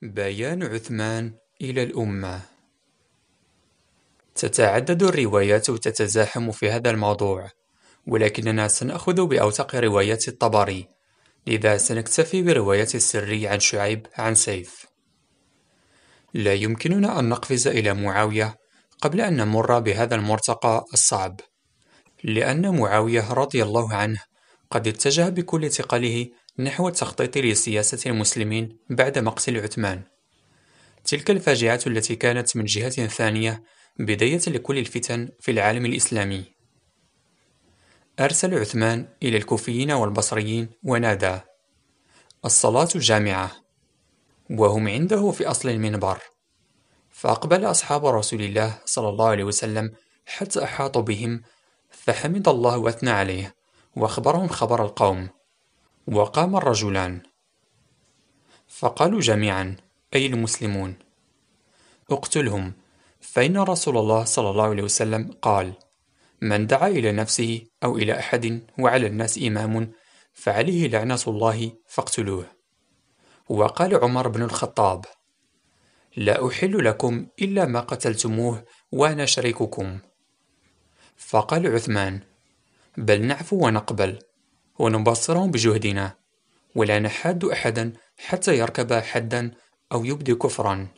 بيان عثمان إلى الأمة. تتعدد الروايات وتتزاحم في هذا الموضوع، ولكننا سنأخذ بأوثق روايات الطبري، لذا سنكتفي برواية السري عن شعيب عن سيف. لا يمكننا أن نقفز إلى معاوية قبل أن نمر بهذا المرتقى الصعب، لأن معاوية رضي الله عنه قد اتجه بكل ثقله نحو التخطيط لسياسة المسلمين بعد مقتل عثمان. تلك الفاجعة التي كانت من جهة ثانية بداية لكل الفتن في العالم الإسلامي. أرسل عثمان إلى الكوفيين والبصريين ونادى: الصلاة جامعة، وهم عنده في أصل المنبر. فأقبل أصحاب رسول الله صلى الله عليه وسلم حتى أحاطوا بهم، فحمد الله وأثنى عليه وأخبرهم خبر القوم. وقام الرجلان فقالوا جميعا، أي المسلمون: اقتلهم، فإن رسول الله صلى الله عليه وسلم قال: من دعا إلى نفسه أو إلى أحد وعلى الناس إمام فعليه لعنة الله فاقتلوه. وقال عمر بن الخطاب: لا أحل لكم إلا ما قتلتموه وأنا شريككم. فقال عثمان: بل نعفو ونقبل ونبصرهم بجهدنا، ولا نحاد أحدا حتى يركب حدا أو يبدي كفرا.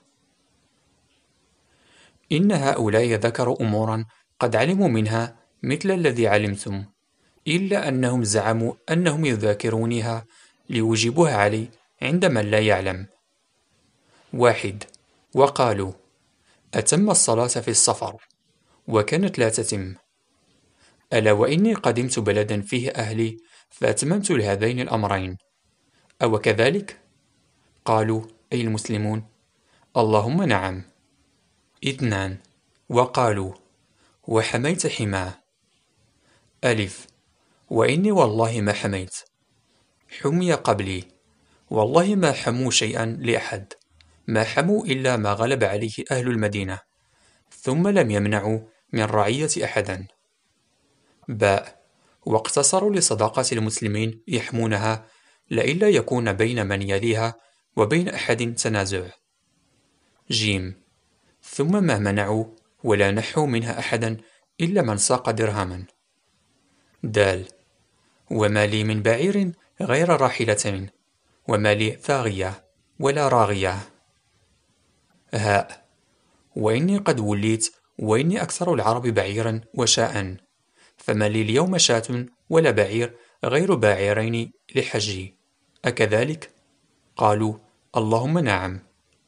إن هؤلاء ذكروا أمورا قد علموا منها مثل الذي علمتم، إلا أنهم زعموا أنهم يذاكرونها ليوجبوها علي عند من لا يعلم. 1. وقالوا: أتم الصلاة في السفر، وكانت لا تتم. ألا وإني قدمت بلدا فيه أهلي فأتممت لهذين الأمرين، أو كذلك؟ قالوا: أي المسلمون؟ اللهم نعم. 2. وقالوا: وحميت حماه. ألف: وإني والله ما حميت، حمي قبلي، والله ما حموا شيئا لأحد، ما حموا إلا ما غلب عليه أهل المدينة، ثم لم يمنعوا من رعية أحدا. باء: واقتصروا لصداقة المسلمين يحمونها، لئلا يكون بين من يليها وبين أحد تنازع. جيم: ثم ما منعوا ولا نحوا منها أحدا إلا من ساق درهما. دال: وما لي من بعير غير راحلتين، وما لي ثاغية ولا راغية. هاء: وإني قد وليت، وإني أكثر العرب بعيرا وشاء، فما لي اليوم شاة ولا بعير غير باعرين لحجي، أكذلك؟ قالوا: اللهم نعم.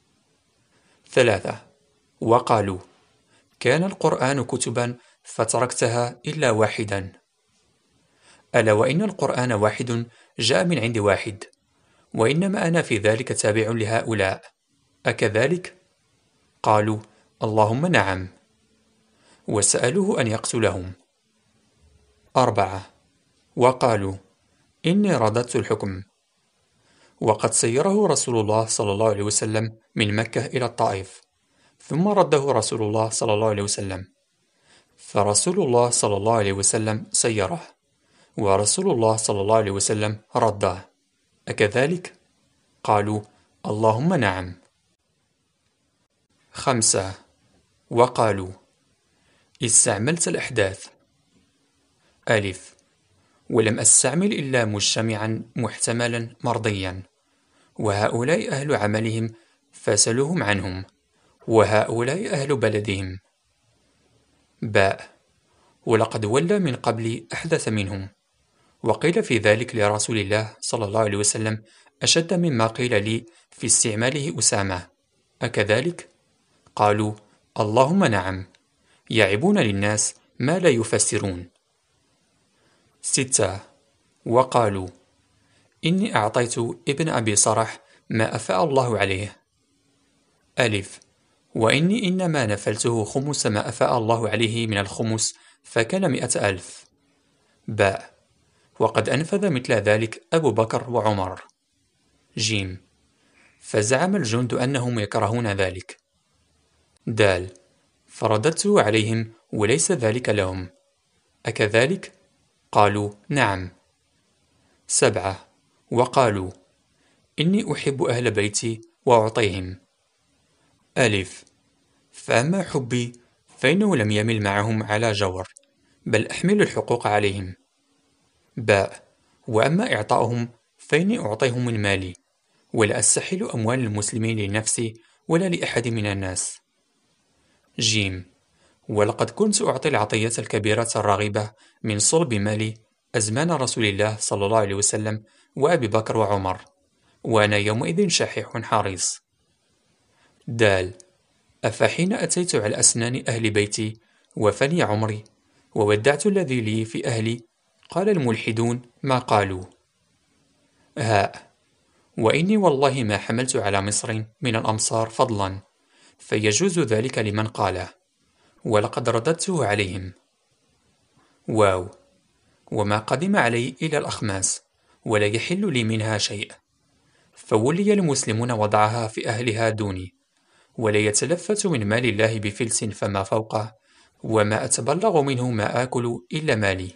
3. وقالوا: كان القرآن كتبا فتركتها إلا واحدا. ألا وإن القرآن واحد جاء من عند واحد، وإنما أنا في ذلك تابع لهؤلاء، أكذلك؟ قالوا: اللهم نعم. وسألوه أن يقتلهم. 4. وقالوا: إني رددت الحكم، وقد سيره رسول الله صلى الله عليه وسلم من مكة إلى الطائف، ثم رده رسول الله صلى الله عليه وسلم، فرسول الله صلى الله عليه وسلم سيره، ورسول الله صلى الله عليه وسلم رده، أكذلك؟ قالوا: اللهم نعم. 5. وقالوا: استعملت الأحداث. ألف: ولم أستعمل إلا مجتمعا محتملا مرضيا، وهؤلاء أهل عملهم فسلوهم عنهم، وهؤلاء أهل بلدهم. باء: ولقد ولى من قبل أحدث منهم، وقيل في ذلك لرسول الله صلى الله عليه وسلم أشد مما قيل لي في استعماله أسامة، أكذلك؟ قالوا: اللهم نعم، يعبون للناس ما لا يفسرون. 6. وقالوا: إني أعطيت ابن أبي صرح ما أفاء الله عليه. ألف: وإني إنما نفلته خمس ما أفاء الله عليه من الخمس، فكان 100,000. باء: وقد أنفذ مثل ذلك أبو بكر وعمر. جيم: فزعم الجند أنهم يكرهون ذلك. دال: فرددته عليهم وليس ذلك لهم، أكذلك؟ قالوا: نعم. 7. وقالوا: إني أحب أهل بيتي وأعطيهم. ألف: فأما حبي فإنه لم يمل معهم على جور، بل أحمل الحقوق عليهم. باء: وأما إعطاؤهم فإني أعطيهم من مالي، ولا أستحل أموال المسلمين لنفسي ولا لأحد من الناس. جيم: ولقد كنت أعطي العطية الكبيرة الراغبة من صلب مالي أزمان رسول الله صلى الله عليه وسلم وأبي بكر وعمر، وأنا يومئذ شحيح حريص. دال: أفحين أتيت على أسنان أهل بيتي وفني عمري وودعت الذي لي في أهلي قال الملحدون ما قالوا. هاء: وإني والله ما حملت على مصر من الأمصار فضلا، فيجوز ذلك لمن قاله، ولقد رددته عليهم. واو: وما قدم علي إلا الأخماس، ولا يحل لي منها شيء، فولي المسلمون وضعها في أهلها دوني، ولا يتلفت من مال الله بفلس فما فوقه، وما أتبلغ منه ما آكل إلا مالي.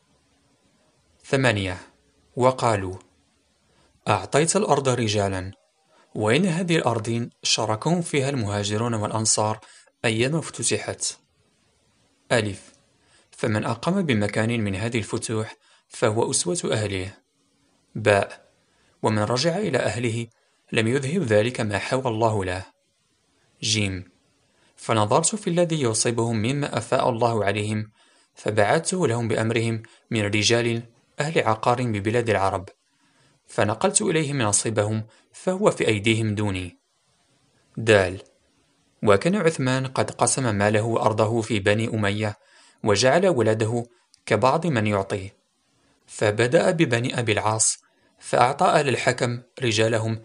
8. وقالوا: أعطيت الأرض رجالا، وإن هذه الأرضين شاركهم فيها المهاجرون والأنصار أيام افتتحت. ألف: فمن أقام بمكان من هذه الفتوح فهو أسوة أهله. باء: ومن رجع إلى أهله لم يذهب ذلك ما حوى الله له. جيم: فنظرت في الذي يصيبهم مما أفاء الله عليهم، فبعثته لهم بأمرهم من رجال أهل عقار ببلاد العرب، فنقلت إليهم نصيبهم فهو في أيديهم دوني. دال: وكان عثمان قد قسم ماله وأرضه في بني أمية، وجعل ولده كبعض من يعطيه، فبدأ ببني أبي العاص، فأعطى أهل الحكم رجالهم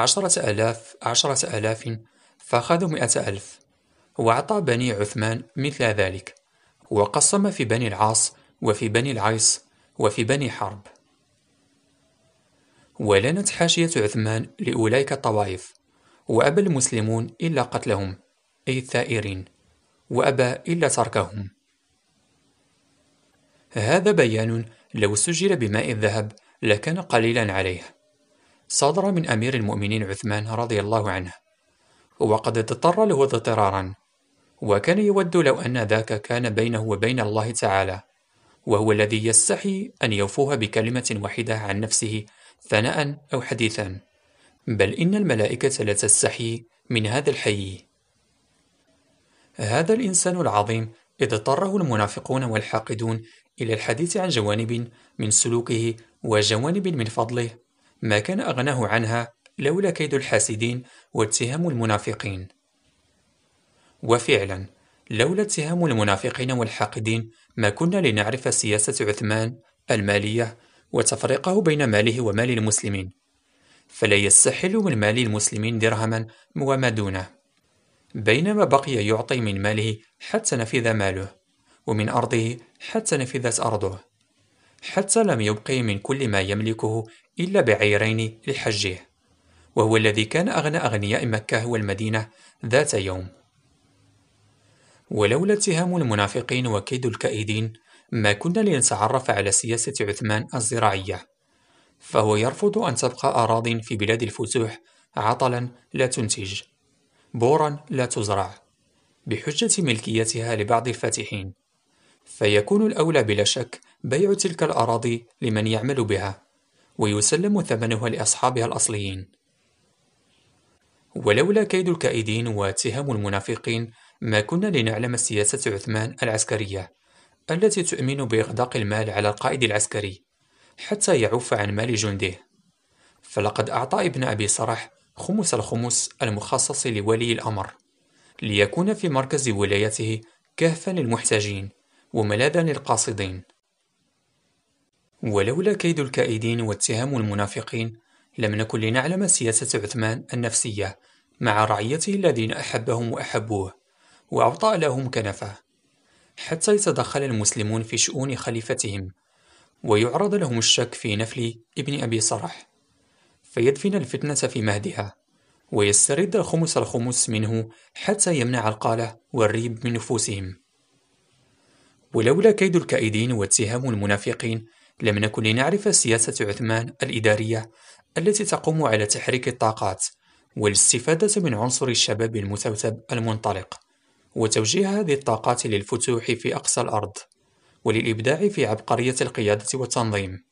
10,000 فأخذوا 100,000، وأعطى بني عثمان مثل ذلك، وقسم في بني العاص وفي بني العيص وفي بني حرب. ولنت حاشية عثمان لأولئك الطوائف، وأبى المسلمون إلا قتلهم، أي الثائرين، وأبى إلا تركهم. هذا بيان لو سجل بماء الذهب لكان قليلا عليه. صدر من أمير المؤمنين عثمان رضي الله عنه، وقد اضطر له اضطرارا، وكان يود لو أن ذاك كان بينه وبين الله تعالى، وهو الذي يستحي أن يوفوها بكلمة واحدة عن نفسه ثناء أو حديثا، بل إن الملائكة لا تستحي من هذا الحي. هذا الإنسان العظيم اضطره المنافقون والحاقدون إلى الحديث عن جوانب من سلوكه وجوانب من فضله ما كان أغناه عنها لولا كيد الحاسدين واتهام المنافقين. وفعلا لولا اتهام المنافقين والحاقدين ما كنا لنعرف سياسة عثمان المالية وتفريقه بين ماله ومال المسلمين، فلا يستحل من مال المسلمين درهما وما دونه، بينما بقي يعطي من ماله حتى نفذ ماله، ومن أرضه حتى نفذت أرضه، حتى لم يبقي من كل ما يملكه إلا بعيرين لحجه، وهو الذي كان أغنى أغنياء مكة والمدينة ذات يوم. ولولا اتهام المنافقين وكيد الكائدين ما كنا لنتعرف على سياسة عثمان الزراعية، فهو يرفض أن تبقى أراضٍ في بلاد الفتوح عطلا لا تنتج، بورا لا تزرع، بحجة ملكيتها لبعض الفاتحين، فيكون الأولى بلا شك بيع تلك الأراضي لمن يعمل بها، ويسلم ثمنها لأصحابها الأصليين. ولولا كيد الكائدين واتهام المنافقين ما كنا لنعلم سياسة عثمان العسكرية التي تؤمن بإغداق المال على القائد العسكري حتى يعف عن مال جنده، فلقد أعطى ابن أبي سرح خمس الخمس المخصص لولي الأمر، ليكون في مركز ولايته كهفا للمحتاجين وملاذا للقاصدين. ولولا كيد الكائدين واتهام المنافقين لم نكن لنعلم سياسة عثمان النفسية مع رعيته الذين أحبهم وأحبوه وأوطأ لهم كنفه، حتى يتدخل المسلمون في شؤون خليفتهم، ويعرض لهم الشك في نفل ابن أبي سرح، فيدفن الفتنة في مهدها، ويسترد الخمس منه حتى يمنع القالة والريب من نفوسهم. ولولا كيد الكائدين واتهام المنافقين لم نكن لنعرف سياسة عثمان الإدارية التي تقوم على تحريك الطاقات والاستفادة من عنصر الشباب المثوثب المنطلق، وتوجيه هذه الطاقات للفتوح في أقصى الأرض، وللإبداع في عبقرية القيادة والتنظيم.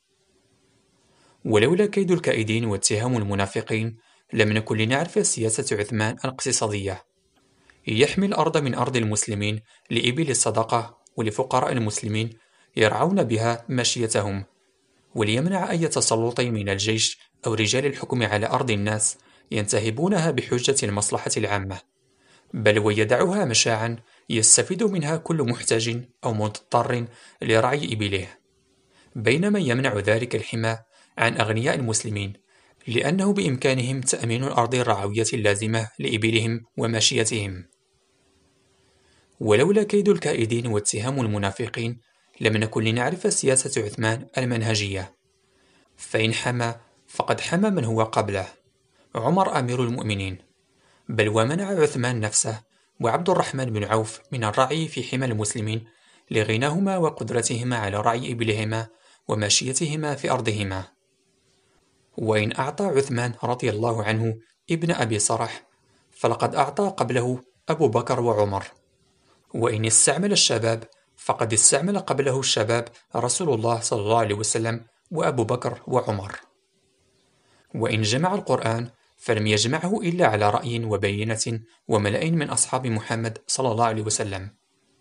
ولولا كيد الكائدين واتهام المنافقين لم نكن لنعرف سياسة عثمان الاقتصادية. يحمي الأرض من أرض المسلمين لإبل الصدقة ولفقراء المسلمين يرعون بها ماشيتهم، وليمنع أي تسلط من الجيش أو رجال الحكم على أرض الناس ينتهبونها بحجة المصلحة العامة، بل ويدعها مشاعا يستفيد منها كل محتاج أو مضطر لرعي إبله، بينما يمنع ذلك الحمى عن أغنياء المسلمين، لأنه بإمكانهم تأمين الأرض الرعوية اللازمة لإبلهم وماشيتهم. ولولا كيد الكائدين واتهام المنافقين لم نكن لنعرف سياسة عثمان المنهجية، فإن حمى فقد حمى من هو قبله، عمر أمير المؤمنين، بل ومنع عثمان نفسه وعبد الرحمن بن عوف من الرعي في حمى المسلمين لغناهما وقدرتهما على رعي إبلهما وماشيتهما في أرضهما. وإن أعطى عثمان رضي الله عنه ابن أبي صرح فلقد أعطى قبله أبو بكر وعمر، وإن استعمل الشباب فقد استعمل قبله الشباب رسول الله صلى الله عليه وسلم وأبو بكر وعمر. وإن جمع القرآن فلم يجمعه إلا على رأي وبينة وملأ من أصحاب محمد صلى الله عليه وسلم.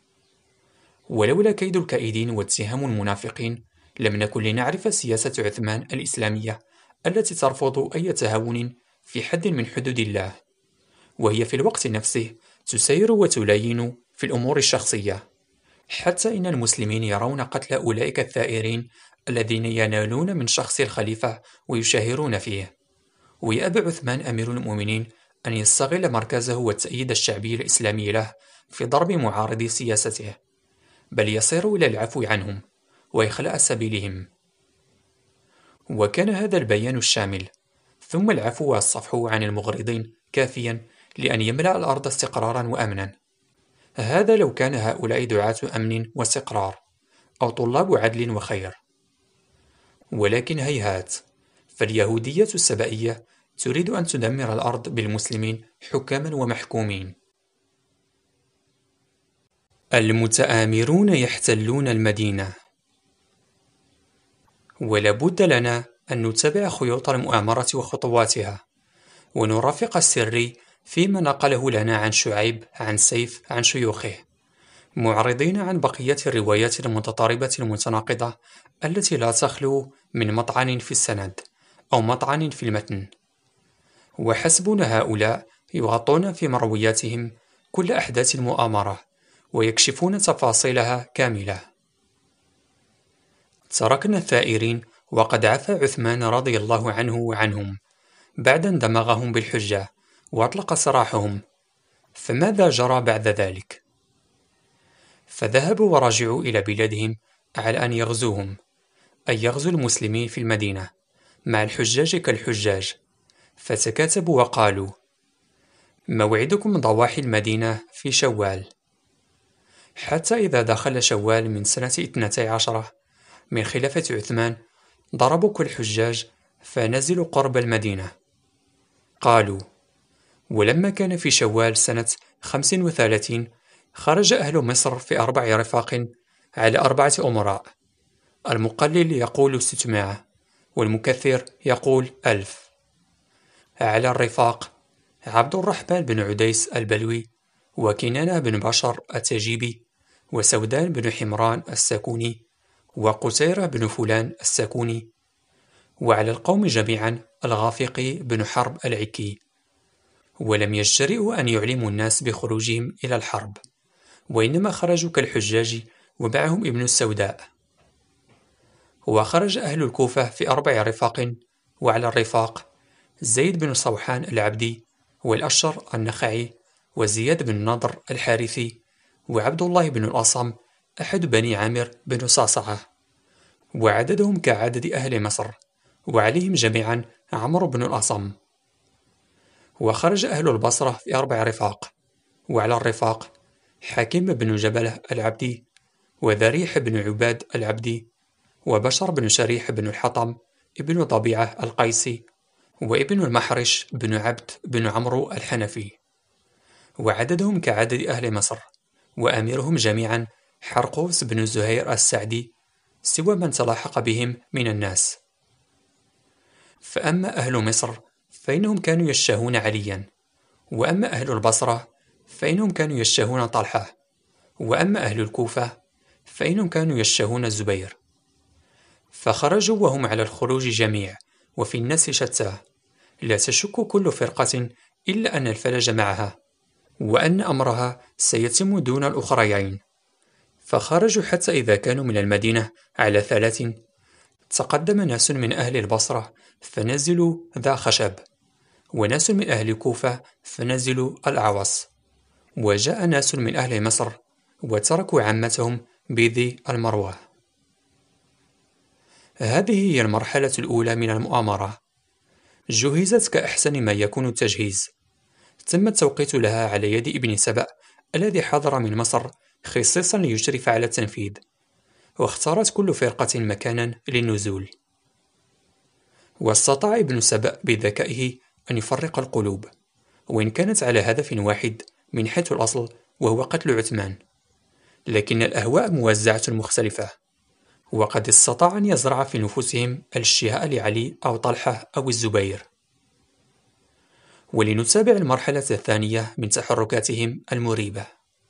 ولولا كيد الكائدين واتهام المنافقين لم نكن لنعرف سياسة عثمان الإسلامية التي ترفض أي تهاون في حد من حدود الله، وهي في الوقت نفسه تسير وتلين في الأمور الشخصية، حتى إن المسلمين يرون قتل أولئك الثائرين الذين ينالون من شخص الخليفة ويشاهرون فيه. ويأبى عثمان أمير المؤمنين أن يستغل مركزه والتأييد الشعبي الإسلامي له في ضرب معارضي سياسته، بل يصير إلى العفو عنهم وإخلاء سبيلهم. وكان هذا البيان الشامل ثم العفو والصفح عن المغرضين كافيا لأن يملأ الأرض استقرارا وأمنا. هذا لو كان هؤلاء دعاة أمن واستقرار أو طلاب عدل وخير، ولكن هيهات، فاليهودية السبائية تريد أن تدمر الأرض بالمسلمين حكاما ومحكومين. المتآمرون يحتلون المدينة. ولابد لنا أن نتبع خيوط المؤامرة وخطواتها، ونرافق السري فيما نقله لنا عن شعيب عن سيف عن شيوخه، معرضين عن بقية الروايات المتضاربة المتناقضة التي لا تخلو من مطعن في السند أو مطعن في المتن. وحسبنا هؤلاء يغطون في مروياتهم كل أحداث المؤامرة ويكشفون تفاصيلها كاملة. تركنا الثائرين وقد عفى عثمان رضي الله عنه وعنهم بعد أن دمغهم بالحجة وأطلق سراحهم، فماذا جرى بعد ذلك؟ فذهبوا ورجعوا إلى بلادهم على أن يغزوهم، أي يغزوا المسلمين في المدينة مع الحجاج كالحجاج، فتكاتبوا وقالوا: موعدكم ضواحي المدينة في شوال. حتى إذا دخل شوال من سنة 12 من خلافة عثمان ضربوا كل الحجاج فنزلوا قرب المدينة. قالوا: ولما كان في شوال سنة 35 خرج أهل مصر في 4 رفاق على 4 أمراء، المقلل يقول 600 والمكثر يقول 1000. على الرفاق عبد الرحمن بن عديس البلوي، وكنانة بن بشر التجيبي، وسودان بن حمران السكوني، وقتيرة بن فلان السكوني. وعلى القوم جميعا الغافقي بن حرب العكي. ولم يجترئوا أن يعلموا الناس بخروجهم إلى الحرب، وإنما خرجوا كالحجاج ومعهم ابن السوداء. وخرج أهل الكوفة في 4 رفاق، وعلى الرفاق زيد بن صوحان العبدي، والأشر النخعي، وزياد بن نضر الحارثي، وعبد الله بن الأصم أحد بني عامر بن صعصعة، وعددهم كعدد أهل مصر، وعليهم جميعا عمرو بن الأصم. وخرج أهل البصرة في 4 رفاق، وعلى الرفاق حكيم بن جبلة العبدي، وذريح بن عباد العبدي، وبشر بن شريح بن الحطم ابن طبيعة القيسي، وابن المحرش بن عبد بن عمرو الحنفي، وعددهم كعدد أهل مصر، وأميرهم جميعا حرقوس بن زهير السعدي، سوى من تلاحق بهم من الناس. فأما أهل مصر فإنهم كانوا يشتهون عليا، وأما أهل البصرة فإنهم كانوا يشتهون طلحة، وأما أهل الكوفة فإنهم كانوا يشتهون الزبير. فخرجوا وهم على الخروج جميع، وفي الناس شتى، لا تشك كل فرقة إلا أن الفلج معها، وأن أمرها سيتم دون الأخريين. فخرجوا حتى إذا كانوا من المدينة على 3، تقدم ناس من أهل البصرة فنزلوا ذا خشب، وناس من أهل الكوفة فنزلوا الأعوص، وجاء ناس من أهل مصر وتركوا عمتهم بذي المروة. هذه هي المرحلة الأولى من المؤامرة، جهزت كأحسن ما يكون التجهيز. تم التوقيت لها على يد ابن سبأ الذي حضر من مصر خصيصا ليشرف على التنفيذ، واختارت كل فرقة مكانا للنزول. واستطاع ابن سبأ بذكائه أن يفرق القلوب، وإن كانت على هدف واحد من حيث الأصل وهو قتل عثمان، لكن الأهواء موزعة مختلفة، وقد استطاع أن يزرع في نفوسهم الاشتهاء لعلي أو طلحة أو الزبير. ولنتابع المرحلة الثانية من تحركاتهم المريبة.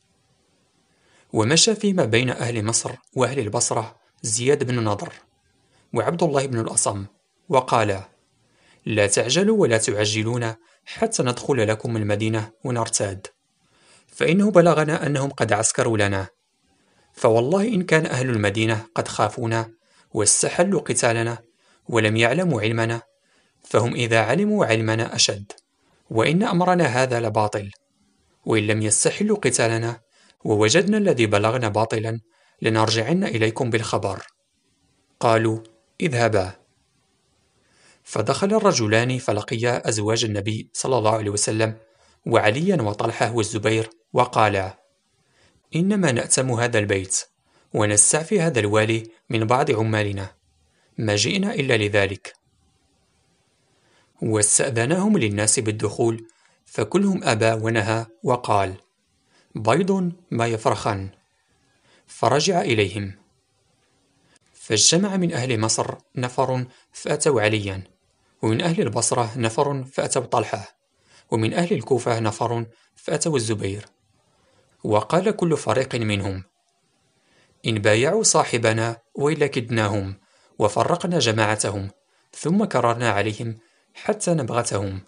ومشى فيما بين أهل مصر وأهل البصرة زياد بن نضر وعبد الله بن الأصم، وقالا: لا تعجلوا ولا تعجلون حتى ندخل لكم المدينة ونرتاد، فإنه بلغنا أنهم قد عسكروا لنا، فوالله إن كان أهل المدينة قد خافونا واستحلوا قتالنا ولم يعلموا علمنا، فهم إذا علموا علمنا أشد، وإن أمرنا هذا لباطل، وإن لم يستحلوا قتالنا ووجدنا الذي بلغنا باطلا لنرجعن إليكم بالخبر. قالوا: اذهبا. فدخل الرجلان فلقيا أزواج النبي صلى الله عليه وسلم وعليا وطلحة والزبير، وقالا: إنما نأتم هذا البيت ونستعفي هذا الوالي من بعض عمالنا، ما جئنا إلا لذلك. واستأذنهم للناس بالدخول، فكلهم أبى ونهى وقال: بيض ما يفرخن. فرجع إليهم، فاجتمع من أهل مصر نفر فأتوا عليا، ومن أهل البصرة نفر فأتوا طلحة، ومن أهل الكوفة نفر فأتوا الزبير. وقال كل فريق منهم: إن بايعوا صاحبنا وإلا كدناهم وفرقنا جماعتهم، ثم كررنا عليهم حتى نبغتهم.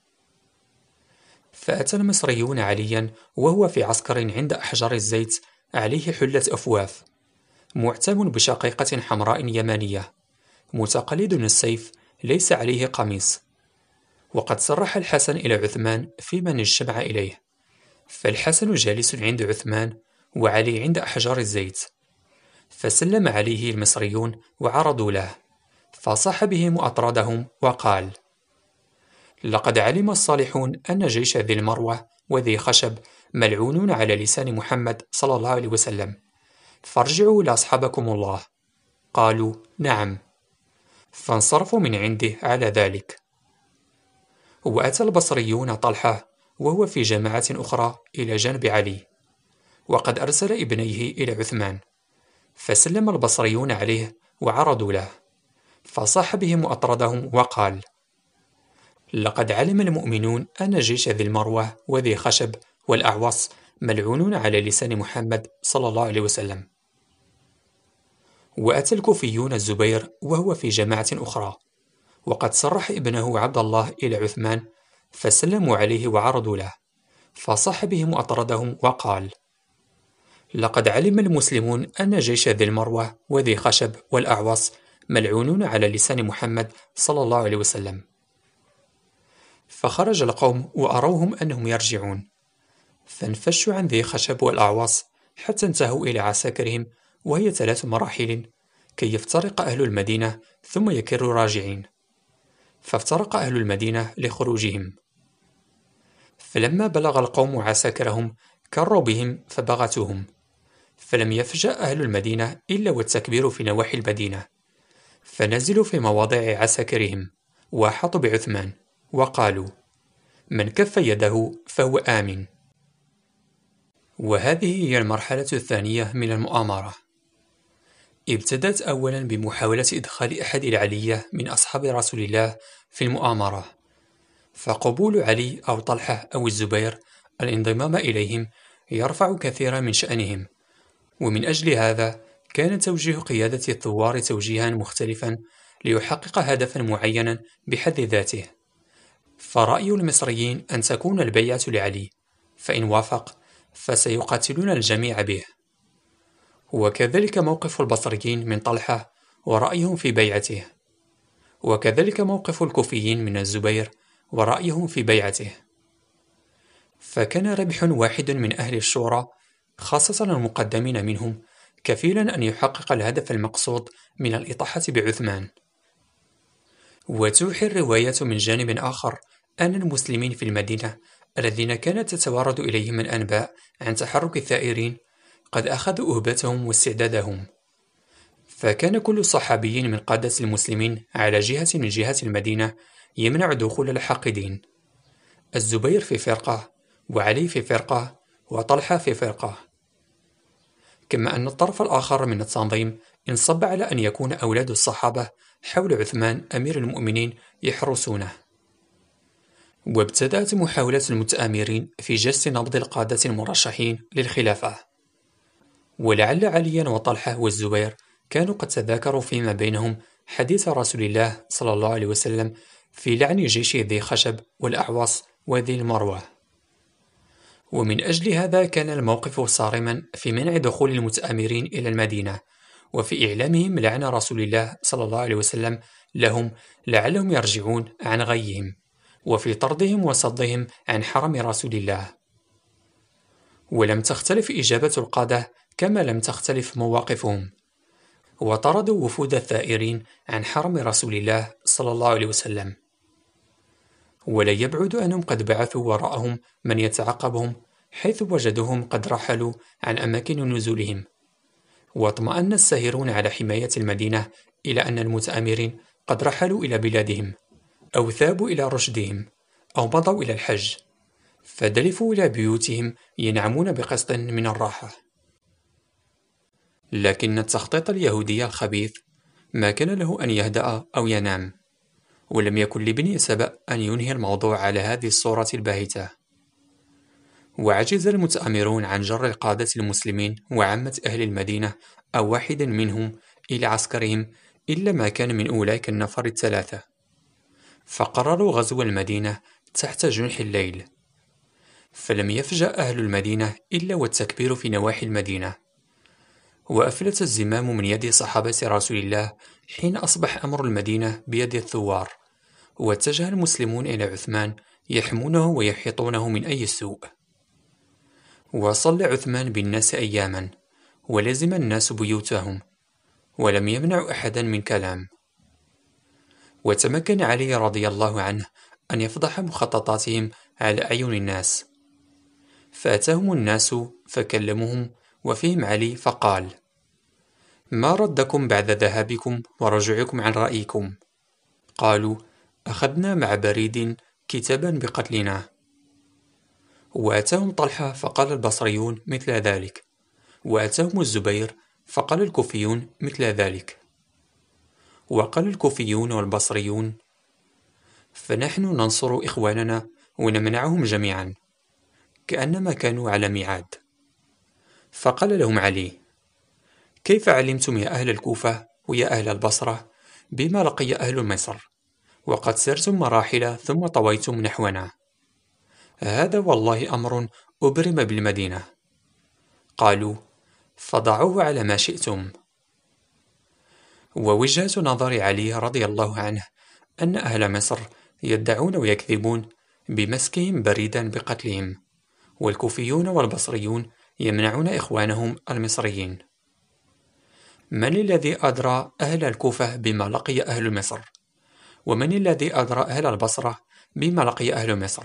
فأتى المصريون عليا وهو في عسكر عند أحجار الزيت، عليه حلة أفواف، معتم بشقيقة حمراء يمانية، متقلد السيف، ليس عليه قميص. وقد صرح الحسن إلى عثمان في من اجتمع إليه، فالحسن جالس عند عثمان وعلي عند أحجار الزيت، فسلم عليه المصريون وعرضوا له، فصاح بهم وأطردهم وقال: لقد علم الصالحون أن جيش ذي المروة وذي خشب ملعونون على لسان محمد صلى الله عليه وسلم، فارجعوا لأصحابكم الله. قالوا: نعم. فانصرفوا من عنده على ذلك. وأتى البصريون طلحة وهو في جماعة أخرى إلى جنب علي، وقد أرسل ابنيه إلى عثمان، فسلم البصريون عليه وعرضوا له، فصاح بهم وأطردهم وقال: لقد علم المؤمنون أن جيش ذي المروة وذي خشب والأعوص ملعونون على لسان محمد صلى الله عليه وسلم. وأتى الكوفيون الزبير وهو في جماعة أخرى، وقد صرح ابنه عبد الله إلى عثمان، فسلموا عليه وعرضوا له، فصاح بهم وأطردهم وقال: لقد علم المسلمون أن جيش ذي المروة وذي خشب والأعوص ملعونون على لسان محمد صلى الله عليه وسلم. فخرج القوم وأروهم أنهم يرجعون، فانفشوا عن ذي خشب والأعواص حتى انتهوا إلى عساكرهم، وهي 3 مراحل، كي يفترق أهل المدينة ثم يكروا راجعين. فافترق أهل المدينة لخروجهم، فلما بلغ القوم عساكرهم كروا بهم فبغتوهم، فلم يفجأ أهل المدينة إلا والتكبير في نواحي المدينة، فنزلوا في مواضع عساكرهم وأحاطوا بعثمان وقالوا: من كف يده فهو آمن. وهذه هي المرحلة الثانية من المؤامرة. ابتدت أولا بمحاولة إدخال أحد العلية من أصحاب رسول الله في المؤامرة، فقبول علي أو طلحة أو الزبير الانضمام إليهم يرفع كثيرا من شأنهم، ومن أجل هذا كان توجيه قيادة الثوار توجيها مختلفا ليحقق هدفا معينا بحد ذاته. فرأي المصريين أن تكون البيعة لعلي، فإن وافق فسيقاتلون الجميع به. وكذلك موقف البصريين من طلحة ورأيهم في بيعته، وكذلك موقف الكوفيين من الزبير ورأيهم في بيعته. فكان ربح واحد من أهل الشورى خاصة المقدمين منهم كفيلا أن يحقق الهدف المقصود من الإطاحة بعثمان. وتوحي الرواية من جانب آخر أن المسلمين في المدينة الذين كانت تتوارد إليهم الأنباء عن تحرك الثائرين قد أخذوا أهبتهم واستعدادهم. فكان كل صحابي من قادة المسلمين على جهة من جهات المدينة يمنع دخول الحاقدين، الزبير في فرقة، وعلي في فرقة، وطلحة في فرقة. كما أن الطرف الآخر من التنظيم انصب على أن يكون أولاد الصحابة حول عثمان أمير المؤمنين يحرسونه. وابتدأت محاولة المتآمرين في جس نبض القادة المرشحين للخلافة. ولعل عليا وطلحة والزبير كانوا قد تذاكروا فيما بينهم حديث رسول الله صلى الله عليه وسلم في لعن جيش ذي خشب والأعوص وذي المروة. ومن أجل هذا كان الموقف صارما في منع دخول المتآمرين إلى المدينة، وفي إعلامهم لعن رسول الله صلى الله عليه وسلم لهم لعلهم يرجعون عن غيهم، وفي طردهم وصدهم عن حرم رسول الله. ولم تختلف إجابة القادة كما لم تختلف مواقفهم، وطردوا وفود الثائرين عن حرم رسول الله صلى الله عليه وسلم. ولا يبعد أنهم قد بعثوا وراءهم من يتعقبهم حيث وجدوهم قد رحلوا عن أماكن نزولهم. واطمأن الساهرون على حماية المدينة إلى أن المتآمرين قد رحلوا إلى بلادهم، أو ثابوا إلى رشدهم، أو مضوا إلى الحج، فدلفوا إلى بيوتهم ينعمون بقسط من الراحة. لكن التخطيط اليهودي الخبيث ما كان له أن يهدأ أو ينام، ولم يكن لبني سبأ أن ينهي الموضوع على هذه الصورة الباهتة. وعجز المتآمرون عن جر القادة المسلمين وعامة أهل المدينة أو واحد منهم إلى عسكرهم إلا ما كان من أولئك النفر الثلاثة، فقرروا غزو المدينة تحت جنح الليل. فلم يفجأ أهل المدينة إلا والتكبير في نواحي المدينة، وأفلت الزمام من يد صحابة رسول الله حين أصبح أمر المدينة بيد الثوار، واتجه المسلمون إلى عثمان يحمونه ويحيطونه من أي سوء. وصلى عثمان بالناس أياما، ولزم الناس بيوتهم، ولم يمنع أحدا من كلام. وتمكن علي رضي الله عنه أن يفضح مخططاتهم على أعين الناس، فأتاهم الناس فكلموهم وفيهم علي فقال: ما ردكم بعد ذهابكم ورجوعكم عن رأيكم؟ قالوا: أخذنا مع بريد كتابا بقتلنا. وأتاهم طلحة فقال البصريون مثل ذلك، وأتاهم الزبير فقال الكوفيون مثل ذلك. وقال الكوفيون والبصريون: فنحن ننصر إخواننا ونمنعهم جميعا، كأنما كانوا على ميعاد. فقال لهم علي: كيف علمتم يا أهل الكوفة ويا أهل البصرة بما لقي أهل مصر، وقد سرتم مراحل ثم طويتم نحونا؟ هذا والله أمر أبرم بالمدينة. قالوا: فضعوه على ما شئتم. ووجهة نظر علي رضي الله عنه أن أهل مصر يدعون ويكذبون بمسكهم بريدا بقتلهم، والكوفيون والبصريون يمنعون إخوانهم المصريين. من الذي أدرى أهل الكوفة بما لقي أهل مصر؟ ومن الذي أدرى أهل البصرة بما لقي أهل مصر؟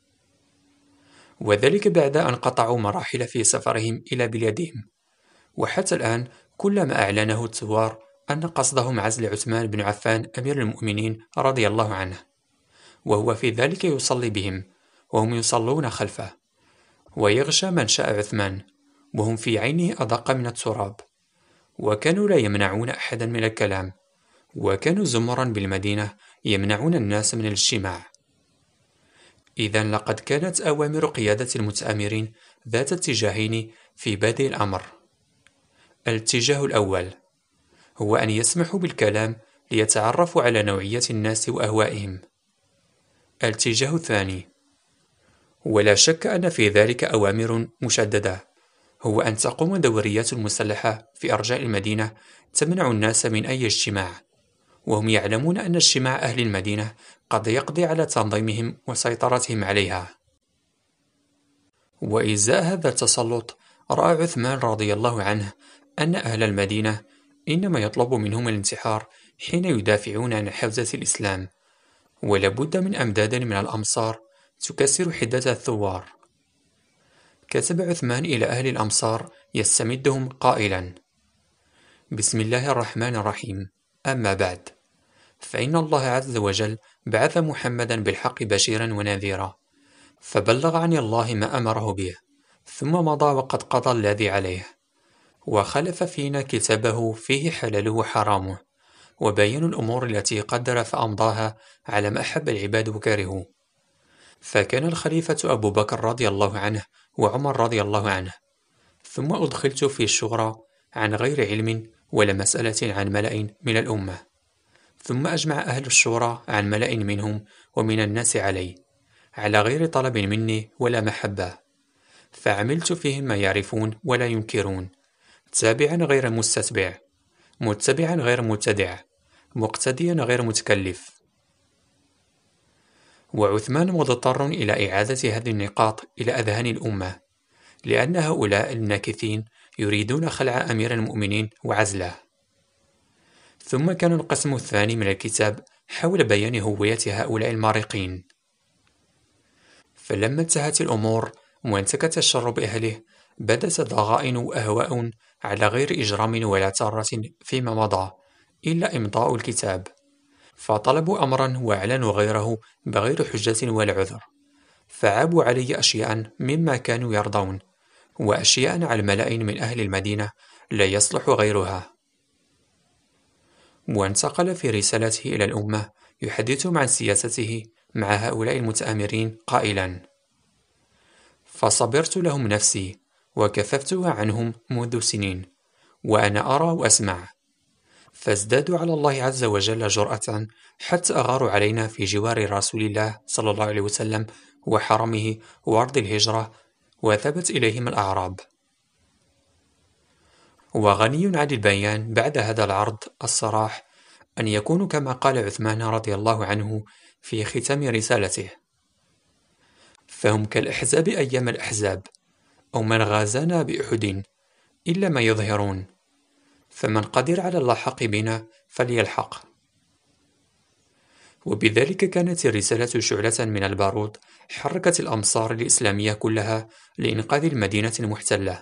وذلك بعد أن قطعوا مراحل في سفرهم إلى بلادهم. وحتى الآن كل ما أعلنه الثوار أن قصدهم عزل عثمان بن عفان أمير المؤمنين رضي الله عنه، وهو في ذلك يصلي بهم وهم يصلون خلفه، ويغشى من شاء عثمان وهم في عينه أدق من التراب، وكانوا لا يمنعون أحدا من الكلام، وكانوا زمرا بالمدينة يمنعون الناس من الاجتماع. إذا لقد كانت أوامر قيادة المتآمرين ذات اتجاهين في بادئ الأمر. الاتجاه الأول هو أن يسمحوا بالكلام ليتعرفوا على نوعية الناس وأهوائهم. الاتجاه الثاني، ولا شك أن في ذلك أوامر مشددة، هو أن تقوم دوريات مسلحة في أرجاء المدينة تمنع الناس من أي اجتماع، وهم يعلمون أن اجتماع أهل المدينة قد يقضي على تنظيمهم وسيطرتهم عليها. وإزاء هذا التسلط رأى عثمان رضي الله عنه أن أهل المدينة إنما يطلب منهم الانتحار حين يدافعون عن حوزة الإسلام، ولابد من أمداد من الأمصار تكسر حدة الثوار. كتب عثمان إلى أهل الأمصار يستمدهم قائلا: بسم الله الرحمن الرحيم، أما بعد، فإن الله عز وجل بعث محمدا بالحق بشيرا ونذيرا، فبلغ عن الله ما أمره به، ثم مضى وقد قضى الذي عليه، وخلف فينا كتابه فيه حلله وحرامه، وبين الأمور التي قدر فأمضاها على ما أحب العباد وكرهوا. فكان الخليفة أبو بكر رضي الله عنه وعمر رضي الله عنه، ثم أدخلت في الشورى عن غير علم ولا مسألة عن ملأ من الأمة، ثم أجمع أهل الشورى عن ملأ منهم ومن الناس على غير طلب مني ولا محبة، فعملت فيهم ما يعرفون ولا ينكرون، تابعا غير مستتبع، متبعا غير مبتدع، مقتديا غير متكلف. وعثمان مضطر إلى إعادة هذه النقاط إلى أذهان الأمة، لأن هؤلاء الناكثين يريدون خلع أمير المؤمنين وعزله. ثم كان القسم الثاني من الكتاب حول بيان هوية هؤلاء المارقين. فلما انتهت الأمور وانتكت الشر بأهله، بدت ضغائن وأهواء على غير إجرام ولا تارة فيما مضى إلا إمضاء الكتاب، فطلبوا أمرا وأعلنوا غيره بغير حجة ولا عذر، فعابوا علي أشياء مما كانوا يرضون، وأشياء على الملأ من أهل المدينة لا يصلح غيرها. وانتقل في رسالته إلى الأمة يحدثهم عن سياسته مع هؤلاء المتآمرين قائلا: فصبرت لهم نفسي وكففتها عنهم منذ سنين، وأنا أرى وأسمع، فازدادوا على الله عز وجل جرأة حتى أغاروا علينا في جوار رسول الله صلى الله عليه وسلم وحرمه وأرض الهجرة، وثبت إليهم الأعراب. وغني عن البيان بعد هذا العرض الصراح أن يكونوا كما قال عثمان رضي الله عنه في ختام رسالته: فهم كالأحزاب أيام الأحزاب، أو من غازانا بأحد إلا ما يظهرون، فمن قدر على اللحق بنا فليلحق. وبذلك كانت الرسالة شعلة من البارود حركت الأمصار الإسلامية كلها لإنقاذ المدينة المحتلة.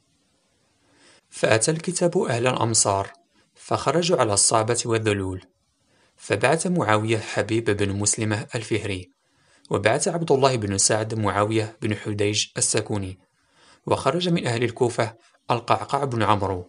فأتى الكتاب أهل الأمصار فخرجوا على الصعبة والذلول، فبعث معاوية حبيب بن مسلمة الفهري، وبعث عبد الله بن سعد معاوية بن حديج السكوني، وخرج من أهل الكوفة القعقاع بن عمرو.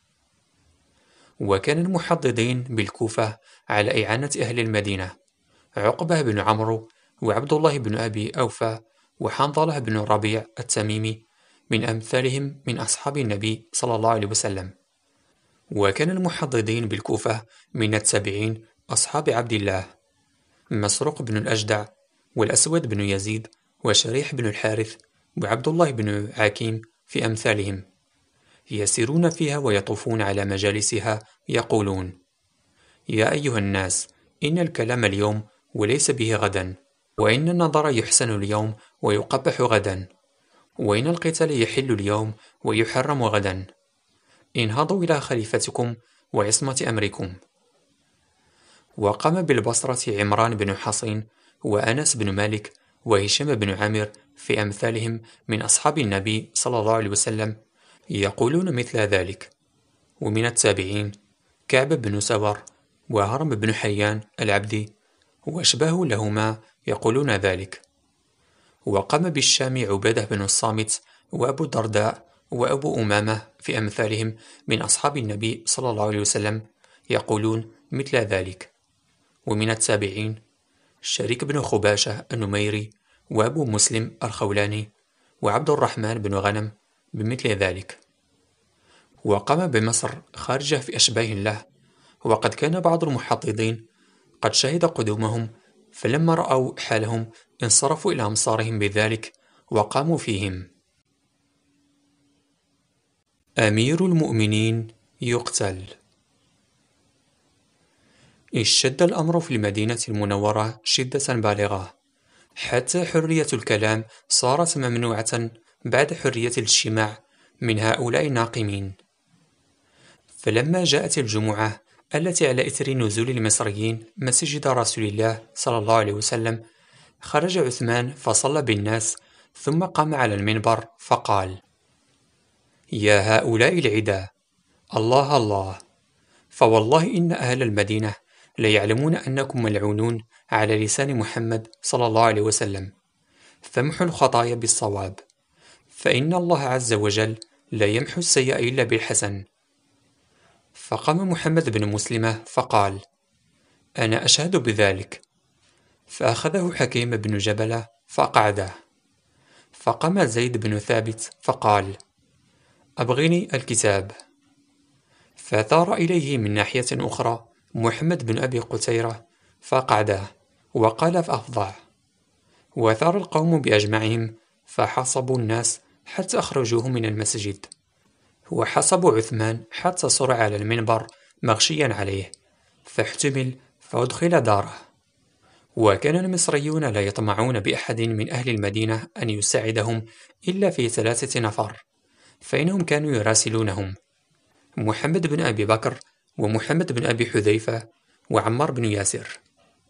وكان المحضضين بالكوفة على إعانة أهل المدينة عقبة بن عمرو وعبد الله بن أبي أوفى وحنظلة بن الربيع التميمي من أمثالهم من أصحاب النبي صلى الله عليه وسلم. وكان المحضضين بالكوفة من التابعين أصحاب عبد الله مسروق بن الأجدع والأسود بن يزيد وشريح بن الحارث وعبد الله بن عاكيم في أمثالهم، يسيرون فيها ويطوفون على مجالسها يقولون: يا أيها الناس، إن الكلام اليوم وليس به غدا، وإن النظر يحسن اليوم ويقبح غدا، وإن القتال يحل اليوم ويحرم غدا. انهضوا إلى خليفتكم وعصمة أمركم. وقام بالبصرة عمران بن حصين وأنس بن مالك وهشام بن عامر في أمثالهم من أصحاب النبي صلى الله عليه وسلم يقولون مثل ذلك. ومن التابعين كعب بن سور وهرم بن حيان العبدي وأشباه لهما يقولون ذلك. وقام بالشام عبادة بن الصامت وأبو الدرداء وأبو أمامة في أمثالهم من أصحاب النبي صلى الله عليه وسلم يقولون مثل ذلك. ومن التابعين شريك بن خباشة النميري وأبو مسلم الخولاني وعبد الرحمن بن غنم بمثل ذلك. وقام بمصر خارجة في أشباه له، وقد كان بعض المحافظين قد شهد قدومهم، فلما رأوا حالهم انصرفوا إلى أمصارهم بذلك وقاموا فيهم. أمير المؤمنين يقتل. اشتد الأمر في المدينة المنورة شدة بالغة، حتى حرية الكلام صارت ممنوعة بعد حرية الاجتماع من هؤلاء الناقمين. فلما جاءت الجمعة التي على إثر نزول المصريين مسجد رسول الله صلى الله عليه وسلم، خرج عثمان فصلى بالناس، ثم قام على المنبر فقال: يا هؤلاء العدا، الله الله، فوالله إن أهل المدينة ليعلمون أنكم ملعونون على لسان محمد صلى الله عليه وسلم، فامحوا الخطايا بالصواب، فإن الله عز وجل لا يمحو السيئة إلا بالحسن. فقام محمد بن مسلمة فقال: أنا أشهد بذلك. فأخذه حكيم بن جبلة فأقعده. فقام زيد بن ثابت فقال: أبغني الكتاب. فثار إليه من ناحية أخرى محمد بن أبي قتيرة فأقعده وقال فأفضع. وثار القوم بأجمعهم فحصبوا الناس حتى أخرجوه من المسجد، وحصبوا عثمان حتى صرع على المنبر مغشيا عليه، فاحتمل فأدخل داره. وكان المصريون لا يطمعون بأحد من أهل المدينة أن يساعدهم إلا في 3 نفر، فإنهم كانوا يراسلونهم: محمد بن أبي بكر، ومحمد بن أبي حذيفة، وعمار بن ياسر.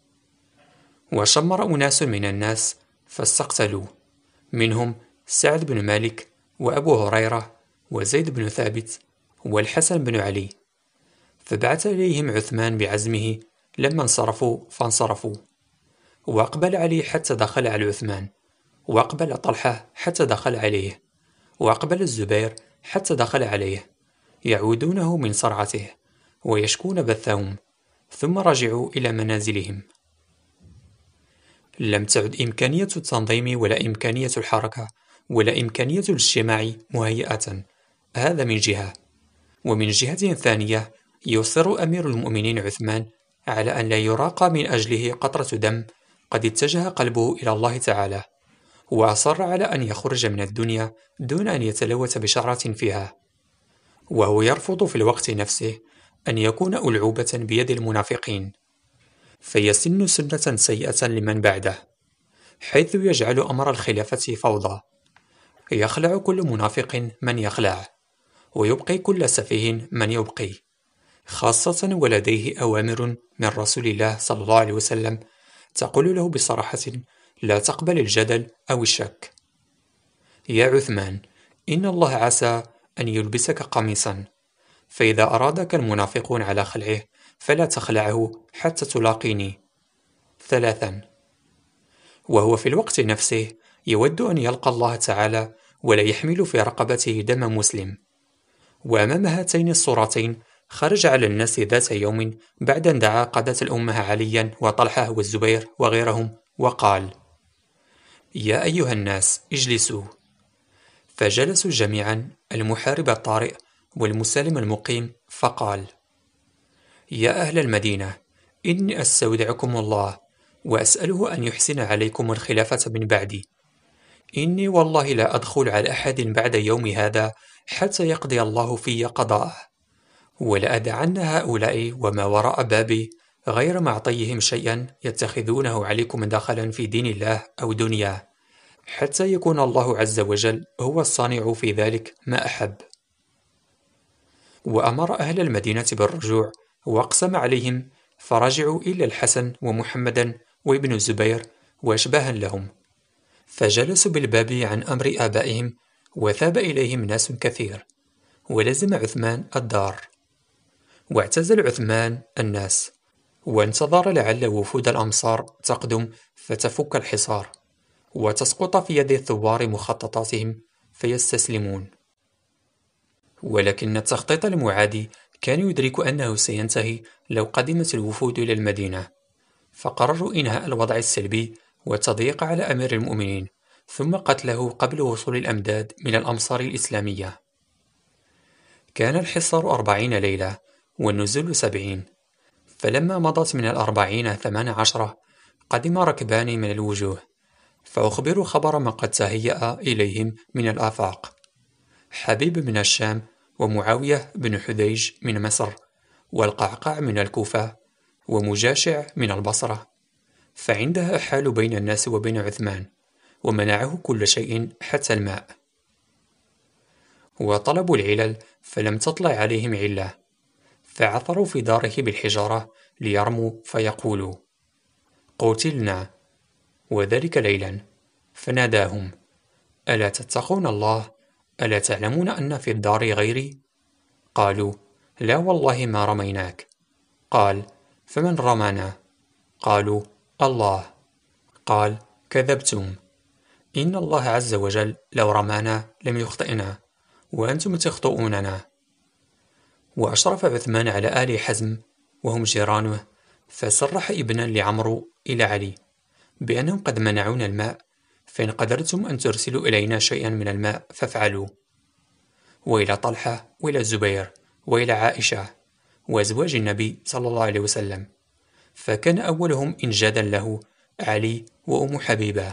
وشمر أناس من الناس فاستقتلوا، منهم سعد بن مالك وأبو هريرة وزيد بن ثابت والحسن بن علي. فبعث إليهم عثمان بعزمه لما انصرفوا فانصرفوا. وأقبل علي حتى دخل على عثمان، وأقبل طلحة حتى دخل عليه، وأقبل الزبير حتى دخل عليه، يعودونه من صرعته ويشكون بثهم، ثم رجعوا إلى منازلهم. لم تعد إمكانية التنظيم ولا إمكانية الحركة ولا إمكانية الاجتماع مهيئة، هذا من جهة. ومن جهة ثانية يصر أمير المؤمنين عثمان على أن لا يراق من أجله قطرة دم، قد اتجه قلبه إلى الله تعالى، وأصر على أن يخرج من الدنيا دون أن يتلوث بشرة فيها، وهو يرفض في الوقت نفسه أن يكون ألعوبة بيد المنافقين، فيسن سنة سيئة لمن بعده، حيث يجعل أمر الخلافة فوضى، يخلع كل منافق من يخلع، ويبقي كل سفيه من يبقي، خاصة ولديه أوامر من رسول الله صلى الله عليه وسلم تقول له بصراحة: لا تقبل الجدل أو الشك. يا عثمان، إن الله عسى أن يلبسك قميصا، فإذا أرادك المنافقون على خلعه فلا تخلعه حتى تلاقيني. 3. وهو في الوقت نفسه يود أن يلقى الله تعالى ولا يحمل في رقبته دم مسلم. وأمام هاتين الصورتين خرج على الناس ذات يوم بعد أن دعا قادة الأمة عليا وطلحة والزبير وغيرهم وقال: يا أيها الناس اجلسوا. فجلسوا جميعا، المحارب الطارئ والمسالم المقيم، فقال: يا أهل المدينة، إني أستودعكم الله وأسأله أن يحسن عليكم الخلافة من بعدي. إني والله لا أدخل على أحد بعد يوم هذا حتى يقضي الله في قضاءه، ولأدعن هؤلاء وما وراء بابي غير معطيهم شيئا يتخذونه عليكم دخلا في دين الله أو دنياه، حتى يكون الله عز وجل هو الصانع في ذلك ما أحب. وأمر أهل المدينة بالرجوع وأقسم عليهم، فرجعوا إلا الحسن ومحمدا وابن الزبير وأشباها لهم، فجلسوا بالباب عن أمر آبائهم، وثاب إليهم ناس كثير، ولزم عثمان الدار. واعتزل عثمان الناس، وانتظر لعل وفود الأمصار تقدم فتفك الحصار، وتسقط في يد الثوار مخططاتهم فيستسلمون. ولكن التخطيط المعادي كان يدرك أنه سينتهي لو قدمت الوفود إلى المدينة، فقرروا إنهاء الوضع السلبي والتضييق على أمير المؤمنين، ثم قتله قبل وصول الأمداد من الأمصار الإسلامية. كان الحصار 40 ليلة والنزول 70، فلما مضت من 40 18 قدم ركبان من الوجوه، فأخبروا خبر ما قد تهيأ إليهم من الآفاق: حبيب من الشام، ومعاوية بن حديج من مصر، والقعقاع من الكوفة، ومجاشع من البصرة. فعندها حال بين الناس وبين عثمان، ومنعه كل شيء حتى الماء. وطلبوا العلل فلم تطلع عليهم علة، فعثروا في داره بالحجارة ليرموا فيقولوا: قتلنا. وذلك ليلا، فناداهم: ألا تتقون الله؟ ألا تعلمون أن في الدار غيري؟ قالوا: لا والله ما رميناك. قال: فمن رمانا؟ قالوا: الله. قال: كذبتم، إن الله عز وجل لو رمانا لم يخطئنا، وأنتم تخطئوننا. وأشرف عثمان على آل حزم وهم جيرانه، فسرح ابنا لعمرو إلى علي بأنهم قد منعونا الماء، فإن قدرتم أن ترسلوا إلينا شيئا من الماء فافعلوا. وإلى طلحة وإلى الزبير وإلى عائشة وأزواج النبي صلى الله عليه وسلم، فكان أولهم إنجادا له علي وأم حبيبة.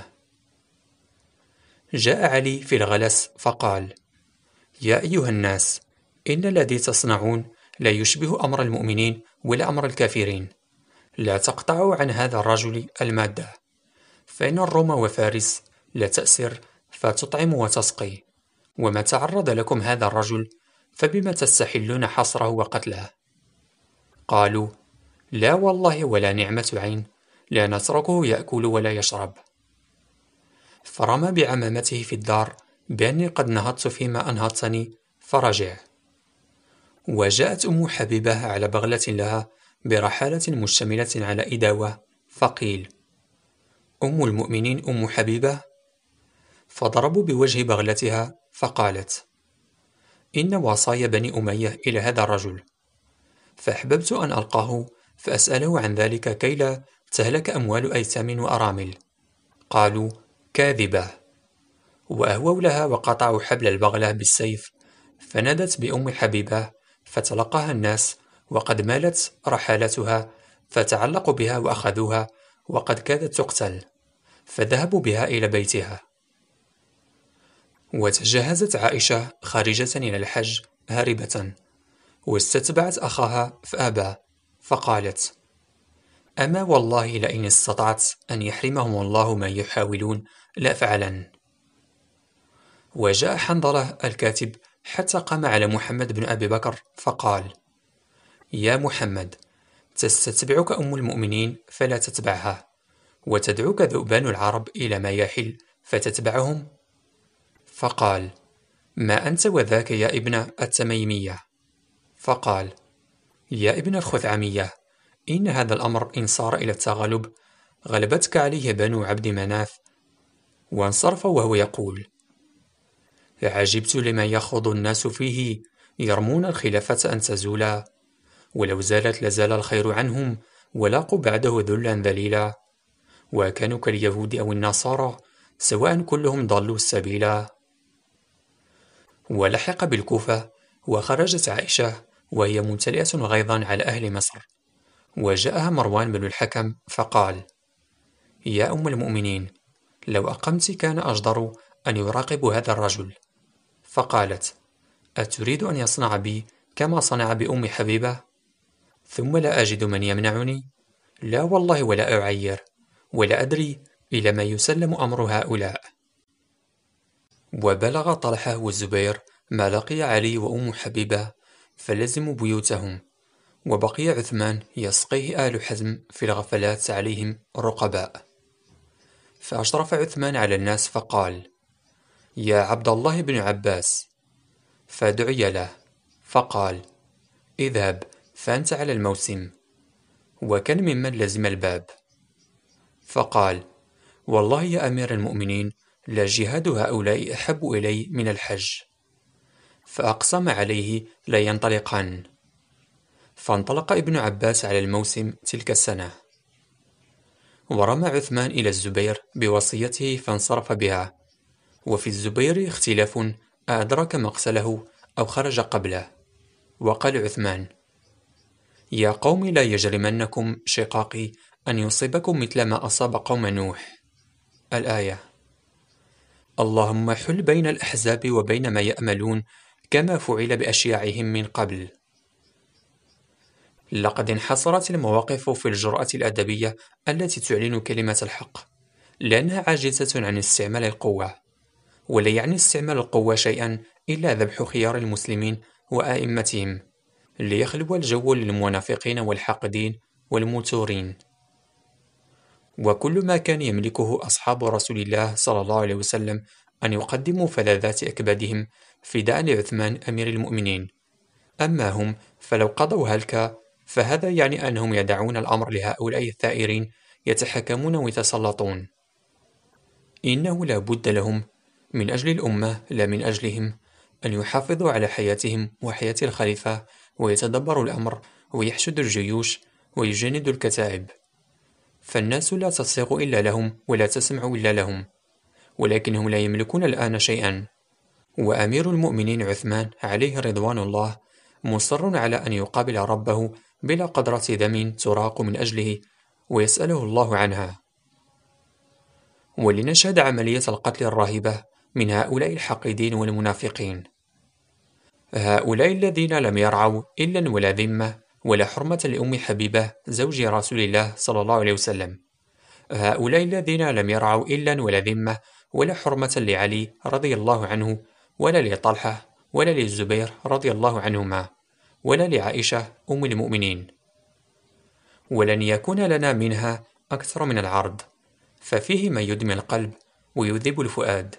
جاء علي في الغلس فقال: يا أيها الناس، إن الذي تصنعون لا يشبه أمر المؤمنين ولا أمر الكافرين. لا تقطعوا عن هذا الرجل المادة، فإن الروم وفارس لا تأسر فتطعم وتسقي، وما تعرض لكم هذا الرجل فبما تستحلون حصره وقتله؟ قالوا: لا والله ولا نعمة عين، لا نتركه يأكل ولا يشرب. فرمى بعمامته في الدار بأني قد نهضت فيما أنهضتني، فرجع. وجاءت أم حبيبة على بغلة لها برحالة مشتملة على إداوة، فقيل: أم المؤمنين أم حبيبة؟ فضربوا بوجه بغلتها، فقالت: إن وصايا بني أمية إلى هذا الرجل، فأحببت أن ألقاه فأسأله عن ذلك كي لا تهلك أموال أيتام وأرامل. قالوا: كاذبة. وأهووا لها وقطعوا حبل البغلة بالسيف، فنادت بأم حبيبة فتلقاها الناس، وقد مالت رحالتها، فتعلقوا بها وأخذوها وقد كادت تقتل، فذهبوا بها إلى بيتها. وتجهزت عائشة خارجة إلى الحج هاربة، واستتبعت أخاها فأبى، فقالت: أما والله لئن استطعت أن يحرمهم الله ما يحاولون لأفعلن. وجاء حنظلة الكاتب حتى قام على محمد بن أبي بكر فقال: يا محمد، تستتبعك أم المؤمنين فلا تتبعها، وتدعوك ذؤبان العرب إلى ما يحل فتتبعهم؟ فقال: ما أنت وذاك يا ابن التميمية. فقال: يا ابن الخثعمية، إن هذا الأمر إن صار إلى التغلب غلبتك عليه بنو عبد مناف. وانصرف وهو يقول: عجبت لما يخوض الناس فيه، يرمون الخلافة أن تزولا، ولو زالت لزال الخير عنهم، ولاقوا بعده ذلا ذليلا، وكانوا كاليهود أو النصارى، سواء كلهم ضلوا السبيلا. ولحق بالكوفة، وخرجت عائشة وهي ممتلئة غيظا على أهل مصر، وجاءها مروان بن الحكم فقال: يا أم المؤمنين، لو أقمت كان أجدر أن يراقب هذا الرجل. فقالت: أتريد أن يصنع بي كما صنع بأم حبيبة؟ ثم لا أجد من يمنعني؟ لا والله ولا أعير، ولا أدري إلى ما يسلم أمر هؤلاء. وبلغ طلحة والزبير ما لقي علي وأم حبيبة، فلزموا بيوتهم، وبقي عثمان يسقيه آل حزم في الغفلات عليهم رقباء. فأشرف عثمان على الناس فقال: يا عبد الله بن عباس. فدعي له، فقال: اذهب فأنت على الموسم. وكان ممن لزم الباب، فقال: والله يا أمير المؤمنين، لجهاد هؤلاء أحب إلي من الحج. فأقسم عليه لا ينطلقن. فانطلق ابن عباس على الموسم تلك السنة. ورمى عثمان إلى الزبير بوصيته فانصرف بها. وفي الزبير اختلاف، أدرك مقتله أو خرج قبله. وقال عثمان: يا قوم لا يجرمنكم شقاقي أن يصيبكم مثل ما أصاب قوم نوح. الآية. اللهم حل بين الأحزاب وبين ما يأملون كما فعل بأشياعهم من قبل. لقد انحصرت المواقف في الجرأة الأدبية التي تعلن كلمة الحق، لأنها عاجزة عن استعمال القوة. ولا يعني استعمال القوة شيئا إلا ذبح خيار المسلمين وآئمتهم، ليخلو الجو للمنافقين والحاقدين والموتورين. وكل ما كان يملكه أصحاب رسول الله صلى الله عليه وسلم أن يقدموا فلاذات أكبادهم فداء لعثمان أمير المؤمنين. أما هم فلو قضوا هلكا، فهذا يعني أنهم يدعون الأمر لهؤلاء الثائرين يتحكمون ويتسلطون. إنه لا بد لهم من أجل الأمة لا من أجلهم أن يحافظوا على حياتهم وحياة الخليفة، ويتدبروا الأمر ويحشدوا الجيوش ويجندوا الكتائب. فالناس لا تصيغ إلا لهم ولا تسمع إلا لهم، ولكنهم لا يملكون الآن شيئا. وأمير المؤمنين عثمان عليه رضوان الله مصر على أن يقابل ربه بلا قدرة دم تراق من أجله ويسأله الله عنها. ولنشهد عملية القتل الرهيبة من هؤلاء الحاقدين والمنافقين، هؤلاء الذين لم يرعوا إلا ولا ذمة ولا حرمة لأم حبيبة زوج رسول الله صلى الله عليه وسلم، هؤلاء الذين لم يرعوا إلا ولا ذمة ولا حرمة لعلي رضي الله عنه، ولا لطلحة، ولا للزبير رضي الله عنهما، ولا لعائشة أم المؤمنين. ولن يكون لنا منها أكثر من العرض، ففيه ما يدمي القلب ويذيب الفؤاد.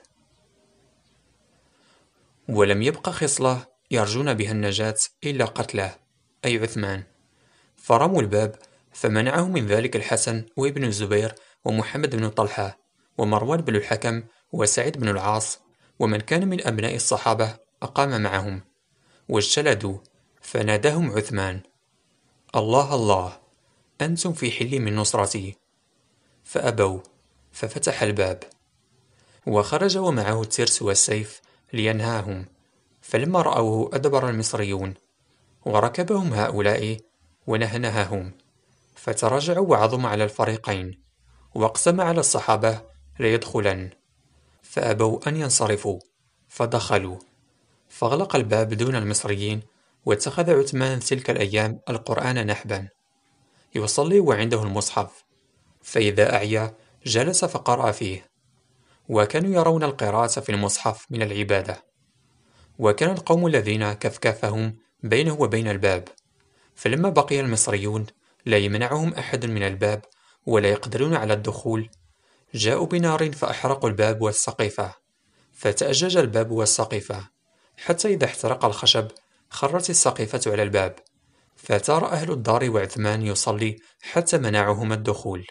ولم يبق خصلة يرجون بها النجاة إلا قتله، أي عثمان. فرموا الباب، فمنعهم من ذلك الحسن وابن الزبير ومحمد بن طلحة ومروان بن الحكم وسعيد بن العاص، ومن كان من أبناء الصحابة أقام معهم، واجتلدوا. فناداهم عثمان: الله الله، أنتم في حل من نصرتي. فأبوا، ففتح الباب، وخرج ومعه الترس والسيف لينهاهم. فلما رأوه أدبر المصريون، وركبهم هؤلاء ونهنههم، فتراجعوا وعظموا على الفريقين، واقسم على الصحابة ليدخلن، فأبوا أن ينصرفوا، فدخلوا، فاغلق الباب دون المصريين. واتخذ عثمان تلك الأيام القرآن نحبا يصلي وعنده المصحف، فإذا أعيا جلس فقرأ فيه. وكانوا يرون القراءة في المصحف من العبادة. وكان القوم الذين كفكفهم بينه وبين الباب، فلما بقي المصريون لا يمنعهم أحد من الباب ولا يقدرون على الدخول، جاءوا بنار فأحرقوا الباب والسقيفة، فتأجج الباب والسقيفة، حتى إذا احترق الخشب خرت السقيفة على الباب، فتار أهل الدار وعثمان يصلي حتى منعهم الدخول.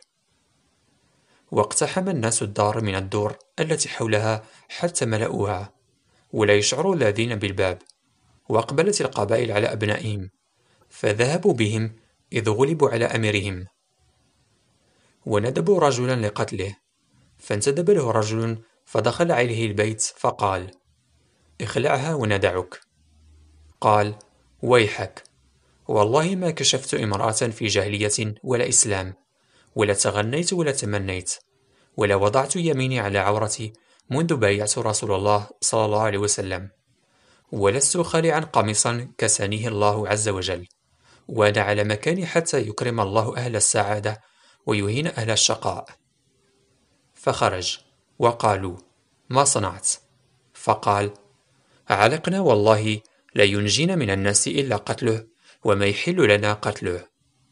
واقتحم الناس الدار من الدور التي حولها حتى ملأوها، ولا يشعر الذين بالباب. وأقبلت القبائل على أبنائهم، فذهبوا بهم إذ غلبوا على أميرهم، وندبوا رجلا لقتله. فانتدب له رجل فدخل عليه البيت فقال: اخلعها وندعك. قال: ويحك، والله ما كشفت امرأة في جاهلية ولا إسلام، ولا تغنيت ولا تمنيت، ولا وضعت يميني على عورتي منذ بايعت رسول الله صلى الله عليه وسلم، ولست خالعا قميصا كسانيه الله عز وجل، وأنا على مكاني حتى يكرم الله أهل السعادة ويهين أهل الشقاء. فخرج، وقالوا: ما صنعت؟ فقال: علقنا والله لا ينجينا من الناس إلا قتله، وما يحل لنا قتله.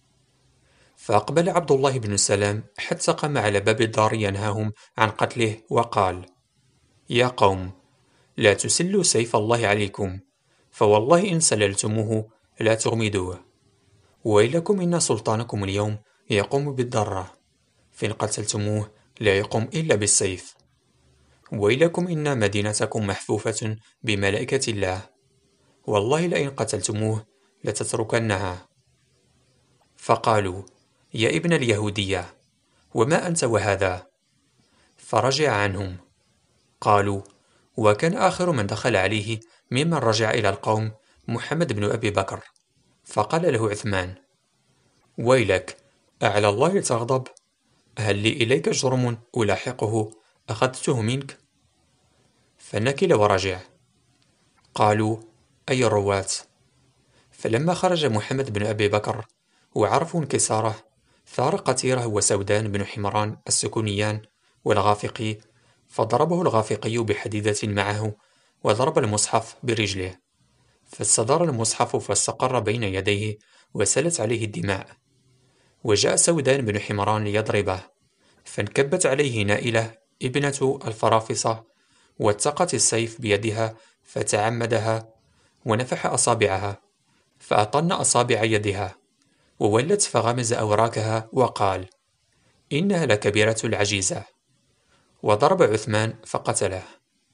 فأقبل عبد الله بن سلام حتى قام على باب الدار ينهاهم عن قتله، وقال: يا قوم، لا تسلوا سيف الله عليكم، فوالله إن سللتموه لا تغمدوه. ويلكم إن سلطانكم اليوم يقوم بالضرة، فإن قتلتموه لا يقوم إلا بالسيف. ويلكم إن مدينتكم محفوفة بملائكة الله، والله لئن قتلتموه لتتركنها. فقالوا: يا ابن اليهودية، وما أنت وهذا؟ فرجع عنهم. قالوا: وكان آخر من دخل عليه ممن رجع إلى القوم محمد بن أبي بكر. فقال له عثمان: ويلك، أعلى الله تغضب؟ هل لي إليك جرم ألاحقه أخذته منك؟ فنكل ورجع. قالوا: أي الرواة؟ فلما خرج محمد بن أبي بكر وعرفوا انكساره، ثار قتيرة وسودان بن حمران السكونيان والغافقي، فضربه الغافقي بحديدة معه، وضرب المصحف برجله، فاستدار المصحف فاستقر بين يديه، وسلت عليه الدماء. وجاء سودان بن حمران ليضربه، فانكبت عليه نائلة ابنة الفرافصة، واتقت السيف بيدها فتعمدها، ونفح أصابعها فأطن أصابع يدها، وولت فغمز أوراكها وقال: إنها لكبيرة العجيزة. وضرب عثمان فقتله.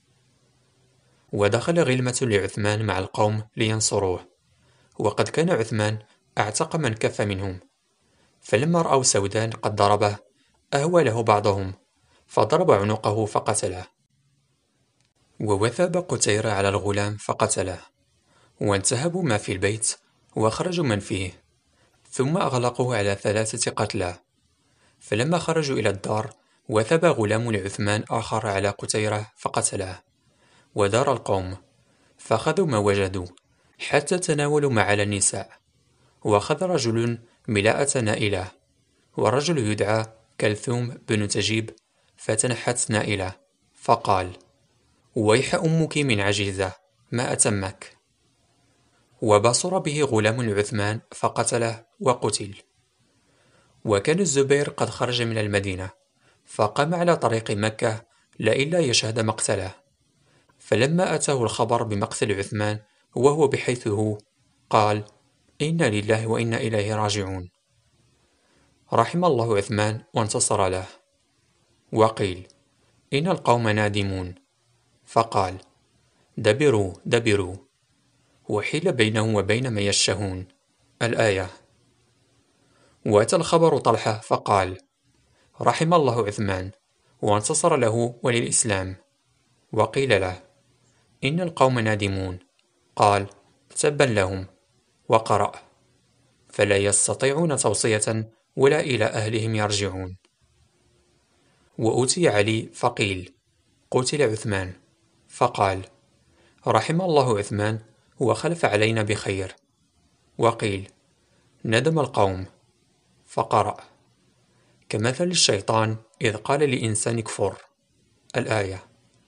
ودخل غلمة لعثمان مع القوم لينصروه، وقد كان عثمان أعتق من كف منهم. فلما رأوا سودان قد ضربه أهوى له بعضهم، فضرب عنقه فقتله. ووثب قتيرة على الغلام فقتله، وانتهبوا ما في البيت وخرجوا من فيه، ثم أغلقوه على 3 قتلى. فلما خرجوا إلى الدار وثب غلام لعثمان آخر على قتيرة فقتله. ودار القوم فأخذوا ما وجدوا حتى تناولوا ما على النساء. وأخذ رجل ملاءة نائلة، ورجل يدعى كلثوم بن تجيب، فتنحت نائلة فقال: ويح أمك من عجيزة، ما أتمك. وبصر به غلام لعثمان فقتله وقتل. وكان الزبير قد خرج من المدينة، فقام على طريق مكة لئلا يشهد مقتله. فلما أتاه الخبر بمقتل عثمان وهو بحيث هو، قال: إنا لله وإنا إليه راجعون. رحم الله عثمان وانتصر له. وقيل: إن القوم نادمون. فقال: دبروا دبروا، وحيل بينهم وبين ما يشتهون. الآية. وأتى الخبر طلحة فقال: رحم الله عثمان وانتصر له وللإسلام. وقيل له: إن القوم نادمون. قال: تبا لهم. وقرأ: فلا يستطيعون توصية ولا إلى أهلهم يرجعون. وأوتي علي فقيل: قتل عثمان. فقال: رحم الله عثمان وخلف علينا بخير. وقيل: ندم القوم. فقرأ: كمثل الشيطان إذ قال لإنسان كفر. الآية.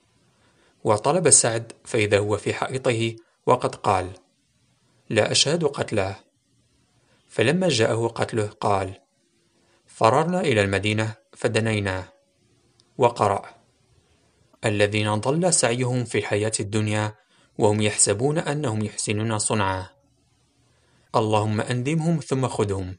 وطلب سعد فإذا هو في حائطه وقد قال: لا أشهد قتله. فلما جاءه قتله قال: فررنا إلى المدينة فدنيناه. وقرأ: الذين ضل سعيهم في الحياة الدنيا وهم يحسبون أنهم يحسنون صنعا، اللهم أندمهم ثم خذهم.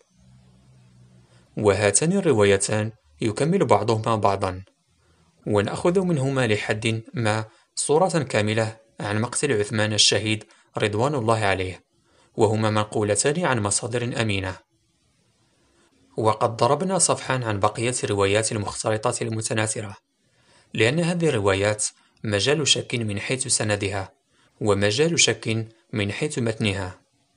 وهاتان الروايتان يكمل بعضهما بعضا، ونأخذ منهما لحد ما صورة كاملة عن مقتل عثمان الشهيد رضوان الله عليه، وهما منقولتان عن مصادر أمينة. وقد ضربنا صفحا عن بقية روايات المختلطات المتناثرة، لأن هذه الروايات مجال شك من حيث سندها، ومجال شك من حيث متنها.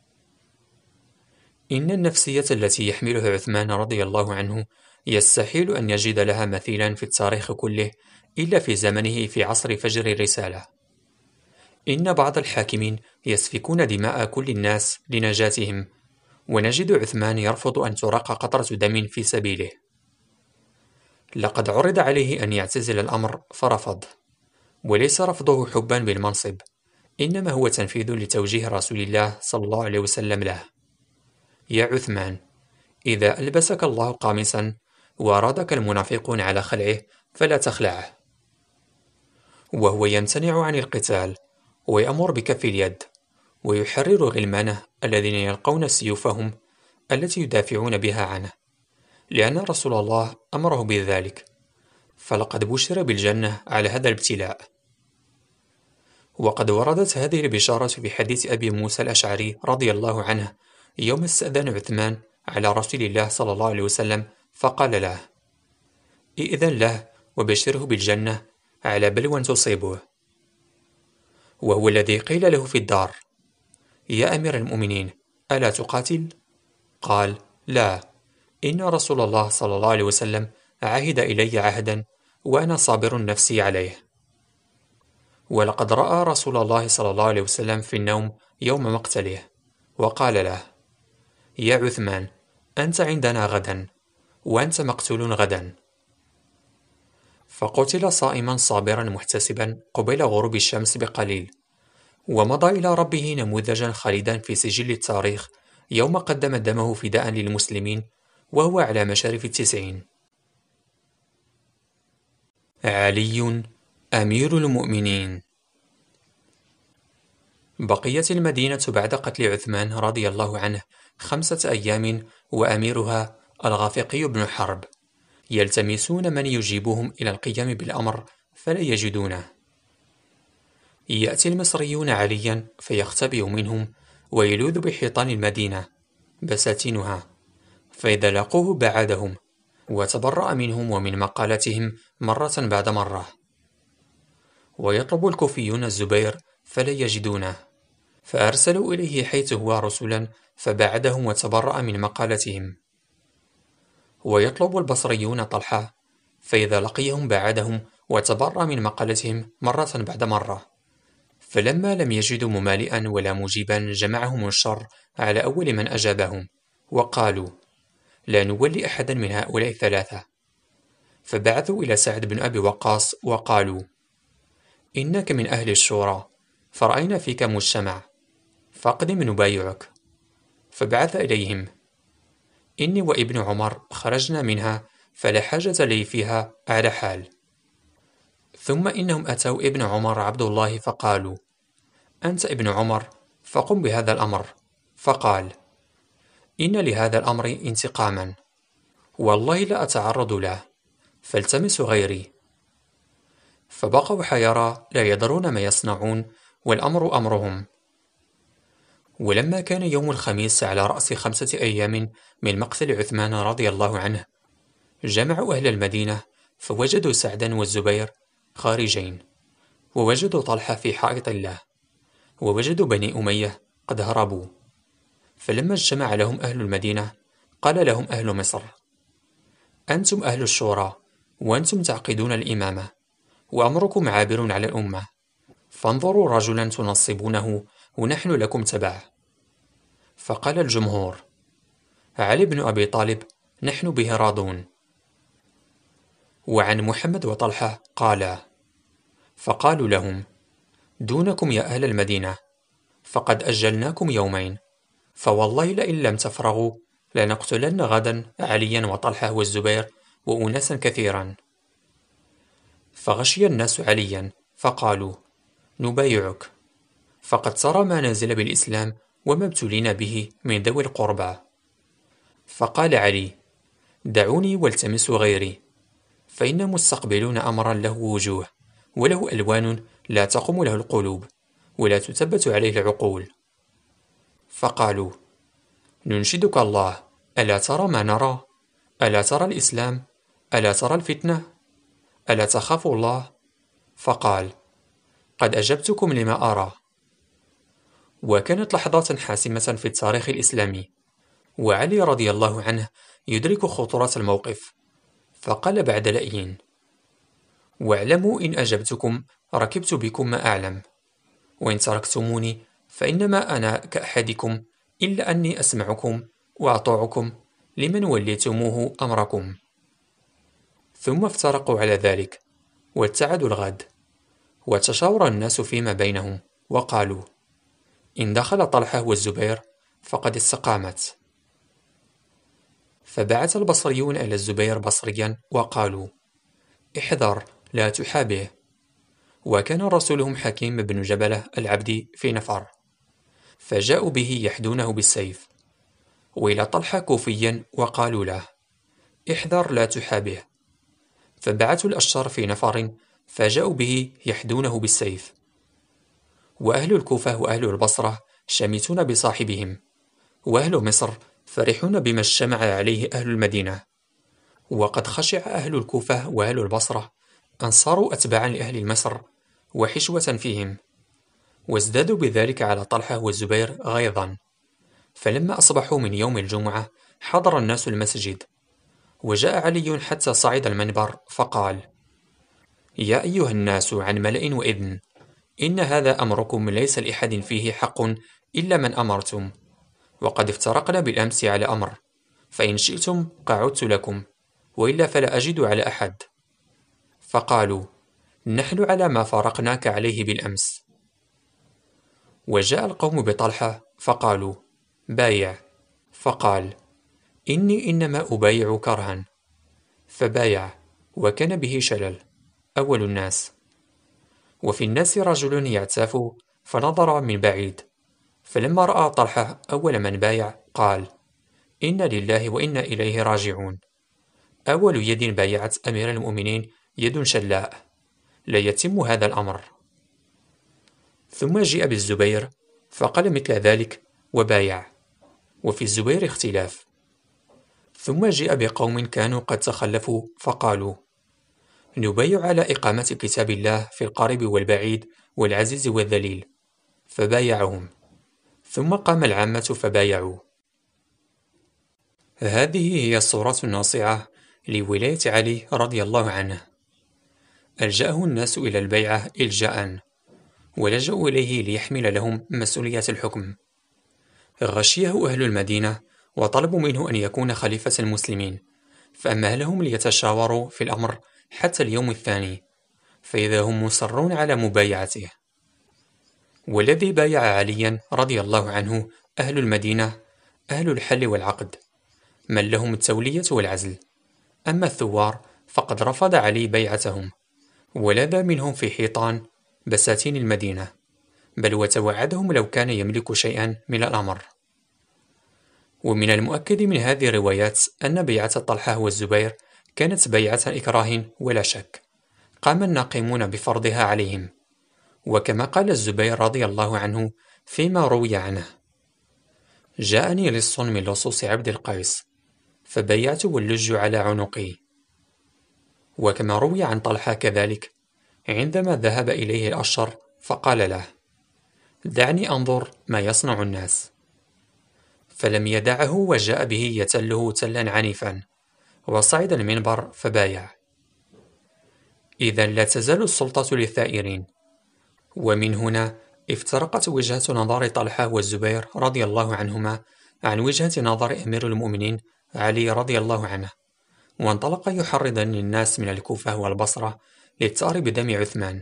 إن النفسية التي يحملها عثمان رضي الله عنه يستحيل أن يجد لها مثيلا في التاريخ كله إلا في زمنه في عصر فجر الرسالة. إن بعض الحاكمين يسفكون دماء كل الناس لنجاتهم، ونجد عثمان يرفض أن تراق قطرة دم في سبيله. لقد عرض عليه أن يعتزل الأمر فرفض، وليس رفضه حبا بالمنصب، إنما هو تنفيذ لتوجيه رسول الله صلى الله عليه وسلم له: يا عثمان، إذا ألبسك الله قامصا وأرادك المنافقون على خلعه فلا تخلعه. وهو يمتنع عن القتال، ويأمر بكف اليد، ويحرر غلمانه الذين يلقون سيوفهم التي يدافعون بها عنه، لأن رسول الله أمره بذلك، فلقد بشر بالجنة على هذا الابتلاء. وقد وردت هذه البشارة في حديث أبي موسى الأشعري رضي الله عنه يوم استأذن عثمان على رسول الله صلى الله عليه وسلم فقال له: ائذن له وبشره بالجنة على بلوى تصيبه. وهو الذي قيل له في الدار: يا أمير المؤمنين، ألا تقاتل؟ قال: لا، إن رسول الله صلى الله عليه وسلم عهد إلي عهدا وأنا صابر نفسي عليه. ولقد رأى رسول الله صلى الله عليه وسلم في النوم يوم مقتله، وقال له: يا عثمان، أنت عندنا غدا، وأنت مقتول غدا. فقتل صائما صابرا محتسبا قبيل غروب الشمس بقليل، ومضى إلى ربه نموذجا خالدا في سجل التاريخ يوم قدم دمه فداء للمسلمين وهو على مشارف 90. علي أمير المؤمنين. بقيت المدينة بعد قتل عثمان رضي الله عنه 5 أيام، وأميرها الغافقي بن حرب يلتمسون من يجيبهم إلى القيام بالأمر فلا يجدونه. يأتي المصريون عليا فيختبئ منهم ويلوذ بحيطان المدينة بساتينها، فإذا لقوه بعدهم وتبرأ منهم ومن مقالتهم مرة بعد مرة. ويطلب الكوفيون الزبير فلا يجدونه، فأرسلوا إليه حيث هو رسلا فبعدهم وتبرأ من مقالتهم. ويطلب البصريون طلحة، فإذا لقيهم بعدهم وتبرأ من مقالتهم مرة بعد مرة. فلما لم يجدوا ممالئا ولا مجيبا جمعهم الشر على أول من أجابهم، وقالوا: لا نولي أحدا من هؤلاء 3. فبعثوا إلى سعد بن أبي وقاص وقالوا: إنك من أهل الشورى، فرأينا فيك مجتمع، فاقدم نبايعك. فبعث إليهم: إني وابن عمر خرجنا منها فلا حاجة لي فيها على حال. ثم إنهم أتوا ابن عمر عبد الله فقالوا: أنت ابن عمر، فقم بهذا الأمر. فقال: إن لهذا الأمر انتقاما، والله لا أتعرض له، فالتمس غيري. فبقوا حيرى لا يدرون ما يصنعون، والأمر أمرهم. ولما كان يوم الخميس على رأس 5 أيام من مقتل عثمان رضي الله عنه، جمعوا أهل المدينة فوجدوا سعدا والزبير خارجين، ووجدوا طلحة في حائط له، ووجدوا بني أمية قد هربوا. فلما اجتمع لهم أهل المدينة قال لهم أهل مصر: أنتم أهل الشورى، وأنتم تعقدون الإمامة، وأمركم عابر على الأمة، فانظروا رجلا تنصبونه ونحن لكم تبع. فقال الجمهور: علي بن أبي طالب نحن به راضون. وعن محمد وطلحة قالا. فقالوا لهم: دونكم يا أهل المدينة، فقد أجلناكم يومين، فوالله لئن لم تفرغوا لنقتلن غدا عليا وطلحة والزبير وأناسا كثيرا. فغشي الناس عليا فقالوا: نبايعك، فقد سرى ما نزل بالإسلام وما ابتلينا به من ذوي القربى. فقال علي: دعوني والتمسوا غيري، فإن مستقبلون أمرا له وجوه وله ألوان لا تقوم له القلوب ولا تثبت عليه العقول. فقالوا: ننشدك الله، ألا ترى ما نرى؟ ألا ترى الإسلام؟ ألا ترى الفتنة؟ ألا تخاف الله؟ فقال: قد أجبتكم لما أرى. وكانت لحظات حاسمة في التاريخ الإسلامي، وعلي رضي الله عنه يدرك خطورة الموقف، فقال بعد لأيين: واعلموا إن أجبتكم ركبت بكم ما أعلم، وإن تركتموني فإنما أنا كأحدكم، إلا أني أسمعكم وأطوعكم لمن وليتموه أمركم. ثم افترقوا على ذلك واتعدوا الغد، وتشاور الناس فيما بينهم وقالوا: إن دخل طلحة والزبير فقد استقامت. فبعث البصريون إلى الزبير بصريا وقالوا: احذر لا تحابه. وكان رسولهم حكيم بن جبلة العبدي في نفر، فجاءوا به يحدونه بالسيف، وإلى طلحة كوفيا وقالوا له: احذر لا تحابه. فبعثوا الأشجار في نفر فجاءوا به يحدونه بالسيف. وأهل الكوفة وأهل البصرة شميتون بصاحبهم، وأهل مصر فرحون بما اجتمع عليه أهل المدينة. وقد خشع أهل الكوفة وأهل البصرة أن صاروا أتباعا لأهل مصر وحشوة فيهم، وازدادوا بذلك على طلحة والزبير غيظا. فلما أصبحوا من يوم الجمعة حضر الناس المسجد، وجاء علي حتى صعد المنبر فقال: يا أيها الناس عن ملأ وإذن، إن هذا أمركم ليس لأحد فيه حق إلا من أمرتم، وقد افترقنا بالأمس على أمر، فإن شئتم قعدت لكم، وإلا فلا أجد على أحد. فقالوا: نحن على ما فارقناك عليه بالأمس. وجاء القوم بطلحة فقالوا: بايع. فقال: إني إنما أبايع كرها. فبايع، وكان به شلل، أول الناس. وفي الناس رجل يعتاف فنظر من بعيد، فلما رأى طلحة أول من بايع قال: إنا لله وإنا إليه راجعون. أول يد بايعت أمير المؤمنين يد شلاء، لا يتم هذا الأمر. ثم جاء بالزبير فقال مثل ذلك وبايع، وفي الزبير اختلاف. ثم جاء بقوم كانوا قد تخلفوا فقالوا: نبايع على إقامة كتاب الله في القريب والبعيد والعزيز والذليل. فبايعهم. ثم قام العامة فبايعوا. هذه هي الصورة الناصعة لولاية علي رضي الله عنه. ألجأه الناس إلى البيعة إلجاء، ولجأوا إليه ليحمل لهم مسؤولية الحكم. غشيه أهل المدينة وطلبوا منه أن يكون خليفة المسلمين، فأمهلهم ليتشاوروا في الأمر حتى اليوم الثاني، فإذا هم مصرون على مبايعته. والذي بايع عليا رضي الله عنه أهل المدينة، أهل الحل والعقد، من لهم التولية والعزل. أما الثوار فقد رفض علي بيعتهم، ولذا منهم في حيطان بساتين المدينة، بل وتوعدهم لو كان يملك شيئا من الأمر. ومن المؤكد من هذه الروايات أن بيعة طلحة والزبير كانت بيعة إكراه ولا شك، قام الناقمون بفرضها عليهم. وكما قال الزبير رضي الله عنه فيما روي عنه: جاءني لص من لصوص عبد القيس فبيعت واللج على عنقي. وكما روي عن طلحة كذلك، عندما ذهب إليه الأشر فقال له: دعني أنظر ما يصنع الناس. فلم يدعه وجاء به يتله تلا عنيفا، وصعد المنبر فبايع. إذا لا تزال السلطة للثائرين. ومن هنا افترقت وجهة نظر طلحة والزبير رضي الله عنهما عن وجهة نظر أمير المؤمنين علي رضي الله عنه، وانطلق يحرض الناس من الكوفة والبصرة للثأر بدم عثمان.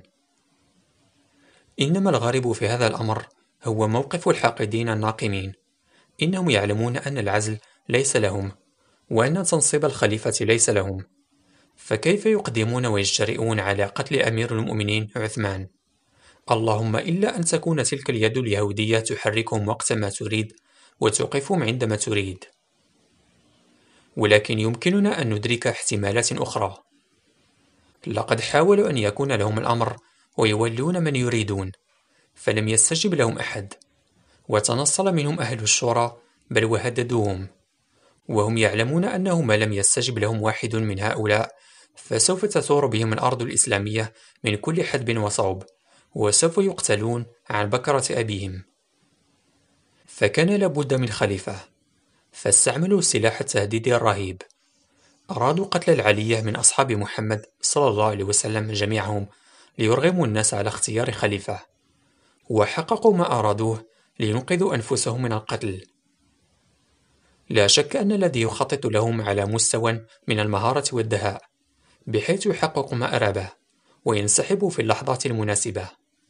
إنما الغريب في هذا الأمر هو موقف الحاقدين الناقمين. إنهم يعلمون أن العزل ليس لهم، وأن تنصيب الخليفة ليس لهم، فكيف يقدمون ويجترئون على قتل أمير المؤمنين عثمان؟ اللهم إلا أن تكون تلك اليد اليهودية تحركهم وقت ما تريد وتوقفهم عندما تريد. ولكن يمكننا أن ندرك احتمالات أخرى. لقد حاولوا أن يكون لهم الأمر ويولون من يريدون، فلم يستجب لهم أحد، وتنصل منهم أهل الشورى بل وهددوهم، وهم يعلمون أنه ما لم يستجب لهم واحد من هؤلاء فسوف تثور بهم الأرض الإسلامية من كل حدب وصوب، وسوف يقتلون عن بكرة أبيهم. فكان لابد من خليفة، فاستعملوا سلاح التهديد الرهيب. أرادوا قتل العلية من أصحاب محمد صلى الله عليه وسلم جميعهم ليرغموا الناس على اختيار خليفة، وحققوا ما أرادوه لينقذوا أنفسهم من القتل. لا شك أن الذي يخطط لهم على مستوى من المهارة والدهاء، بحيث يحقق ما أراده وينسحب في اللحظات المناسبة.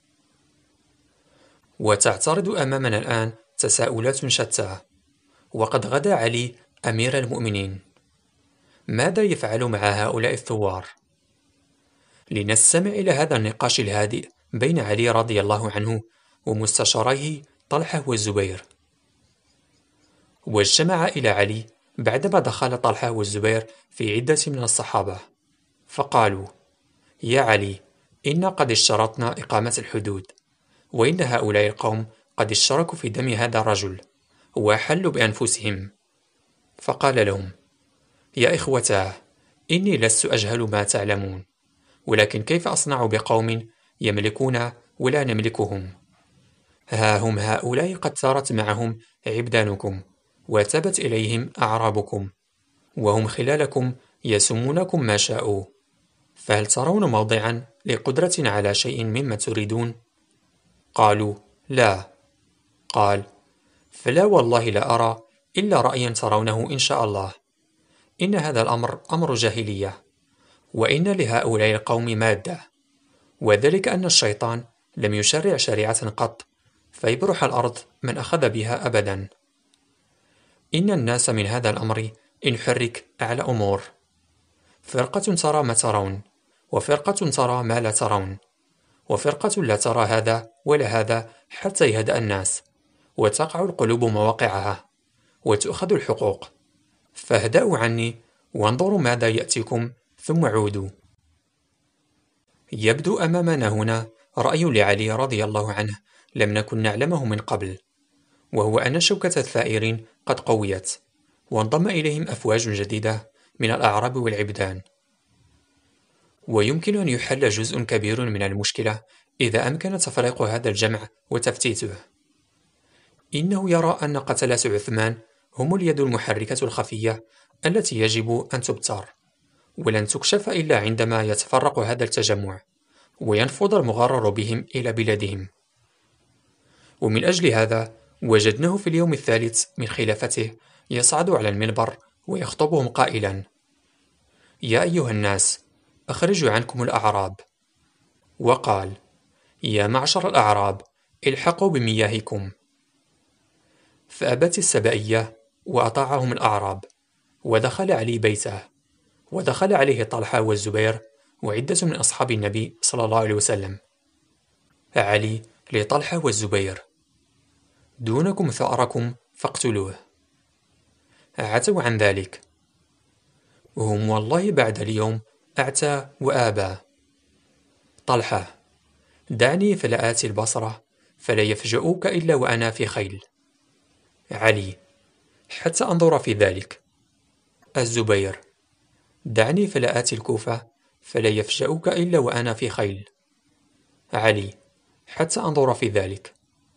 وتعترض أمامنا الآن تساؤلات شتى، وقد غدا علي أمير المؤمنين. ماذا يفعل مع هؤلاء الثوار؟ لنستمع إلى هذا النقاش الهادئ بين علي رضي الله عنه ومستشاريه طلحة والزبير. واجتمع إلى علي بعدما دخل طلحة والزبير في عدة من الصحابة، فقالوا: يا علي، إنا قد اشترطنا إقامة الحدود، وإن هؤلاء القوم قد اشتركوا في دم هذا الرجل وأحلوا بأنفسهم. فقال لهم: يا إخوتاه، إني لست أجهل ما تعلمون، ولكن كيف أصنع بقوم يملكون ولا نملكهم؟ ها هم هؤلاء قد سارت معهم عبدانكم وتبت إليهم أعرابكم، وهم خلالكم يسمونكم ما شاءوا، فهل ترون موضعا لقدرة على شيء مما تريدون؟ قالوا: لا. قال: فلا والله لا أرى إلا رأيا ترونه إن شاء الله. إن هذا الأمر أمر جاهلية، وإن لهؤلاء القوم مادة، وذلك أن الشيطان لم يشرع شريعة قط فيبرح الأرض من أخذ بها أبدا. إن الناس من هذا الأمر إن حرك أعلى أمور، فرقة ترى ما ترون، وفرقة ترى ما لا ترون، وفرقة لا ترى هذا ولا هذا حتى يهدأ الناس وتقع القلوب مواقعها وتؤخذ الحقوق، فاهدأوا عني وانظروا ماذا يأتيكم ثم عودوا. يبدو أمامنا هنا رأي لعلي رضي الله عنه لم نكن نعلمه من قبل، وهو أن شوكة الثائرين قد قويت، وانضم إليهم أفواج جديدة من الأعراب والعبدان، ويمكن أن يحل جزء كبير من المشكلة إذا أمكن تفريق هذا الجمع وتفتيته. إنه يرى أن قتلة عثمان هم اليد المحركة الخفية التي يجب أن تبتر، ولن تكشف إلا عندما يتفرق هذا التجمع وينفض المغرر بهم إلى بلادهم. ومن أجل هذا وجدناه في اليوم الثالث من خلافته يصعد على المنبر ويخطبهم قائلا: يا أيها الناس، أخرجوا عنكم الأعراب. وقال: يا معشر الأعراب، الحقوا بمياهكم. فأبت السبائية وأطاعهم الأعراب، ودخل علي بيته، ودخل عليه طلحة والزبير وعدة من أصحاب النبي صلى الله عليه وسلم. علي لطلحة والزبير: دونكم ثأركم فاقتلوه. عتوا عن ذلك: هم والله بعد اليوم أعتى وآبى. طلحة: دعني فلا آتي البصرة فلا يفجؤوك إلا وأنا في خيل. علي: حتى أنظر في ذلك. الزبير: دعني فلا آتي الكوفة فلا يفجؤوك إلا وأنا في خيل. علي: حتى أنظر في ذلك.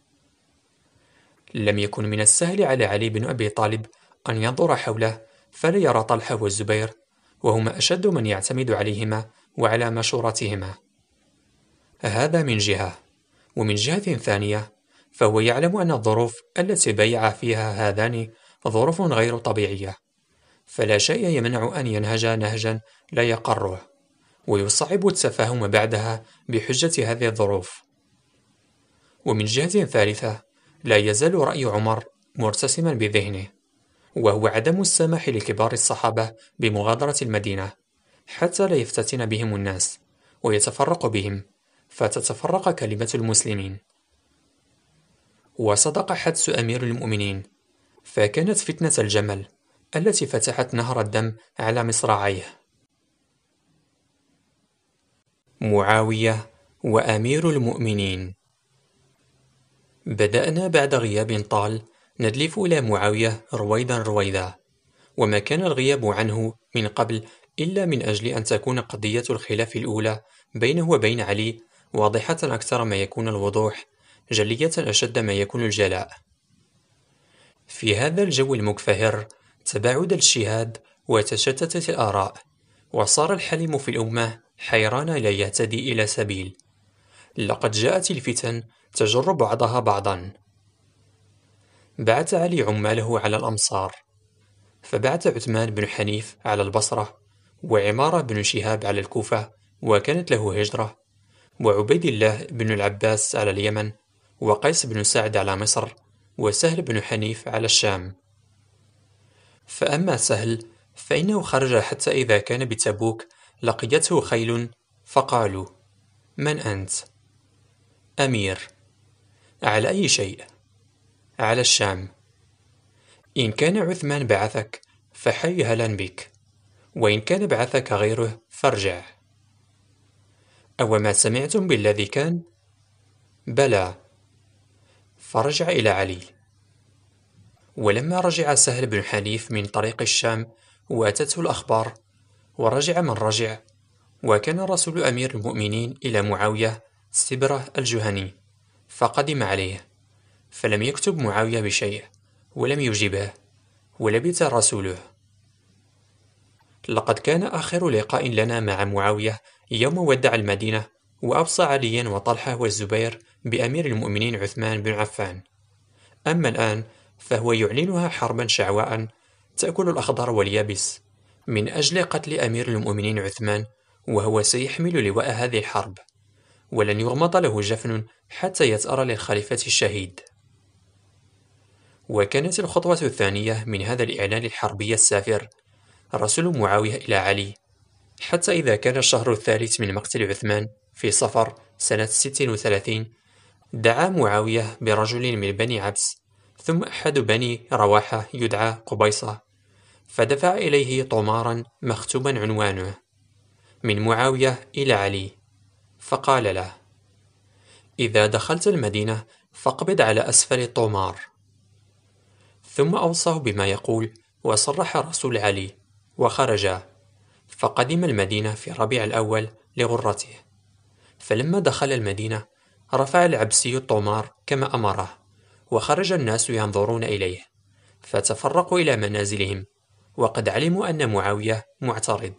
لم يكن من السهل على علي بن أبي طالب أن ينظر حوله فلا يرى طلحة والزبير، وهما أشد من يعتمد عليهما وعلى مشورتهما. هذا من جهة، ومن جهة ثانية فهو يعلم أن الظروف التي بيع فيها هذان ظروف غير طبيعية، فلا شيء يمنع أن ينهج نهجا لا يقره، ويصعب التفاهم بعدها بحجة هذه الظروف. ومن جهة ثالثة لا يزال رأي عمر مرتسما بذهنه، وهو عدم السماح لكبار الصحابة بمغادرة المدينة حتى لا يفتتن بهم الناس ويتفرق بهم فتتفرق كلمة المسلمين. وصدق حدس أمير المؤمنين، فكانت فتنة الجمل التي فتحت نهر الدم على مصراعيه. معاوية وأمير المؤمنين. بدأنا بعد غياب طال ندلف إلى معاوية رويدا رويدا، وما كان الغياب عنه من قبل إلا من أجل أن تكون قضية الخلاف الأولى بينه وبين علي واضحة أكثر ما يكون الوضوح، جلية أشد ما يكون الجلاء. في هذا الجو المكفهر تباعد الاجتهاد وتشتتت الآراء، وصار الحليم في الأمة حيران لا يهتدي إلى سبيل. لقد جاءت الفتن تجر بعضها بعضا. بعث علي عماله على الأمصار، فبعث عثمان بن حنيف على البصرة، وعمارة بن شهاب على الكوفة وكانت له هجرة، وعبيد الله بن العباس على اليمن، وقيس بن سعد على مصر، وسهل بن حنيف على الشام. فأما سهل فإنه خرج حتى إذا كان بتبوك لقيته خيل، فقالوا: من أنت؟ أمير. على أي شيء؟ على الشام. إن كان عثمان بعثك فحي هلا بك، وإن كان بعثك غيره فارجع. أوما سمعتم بالذي كان؟ بلى. فرجع إلى علي. ولما رجع سهل بن حنيف من طريق الشام وأتته الأخبار، ورجع من رجع، وكان رسول أمير المؤمنين إلى معاوية استبرة الجهني، فقدم عليه، فلم يكتب معاوية بشيء، ولم يجبه، ولبث رسوله. لقد كان آخر لقاء لنا مع معاوية يوم ودع المدينة وأوصى عليا وطلحة والزبير بأمير المؤمنين عثمان بن عفان. أما الآن فهو يعلنها حربا شعواء تأكل الأخضر واليابس من أجل قتل أمير المؤمنين عثمان، وهو سيحمل لواء هذه الحرب، ولن يغمض له جفن حتى يثأر للخليفة الشهيد. وكانت الخطوة الثانية من هذا الإعلان الحربي السافر رسل معاوية إلى علي، حتى إذا كان الشهر الثالث من مقتل عثمان في صفر سنة 36 دعا معاوية برجل من بني عبس، ثم أحد بني رواحة يدعى قبيصة، فدفع إليه طمارا مختوما عنوانه من معاوية إلى علي، فقال له: إذا دخلت المدينة فاقبض على أسفل الطمار. ثم أوصاه بما يقول، وصرح رسول علي، وخرجا، فقدم المدينة في ربيع الأول لغرته. فلما دخل المدينة رفع العبسي الطمار كما أمره، وخرج الناس ينظرون إليه، فتفرقوا إلى منازلهم، وقد علموا أن معاوية معترض.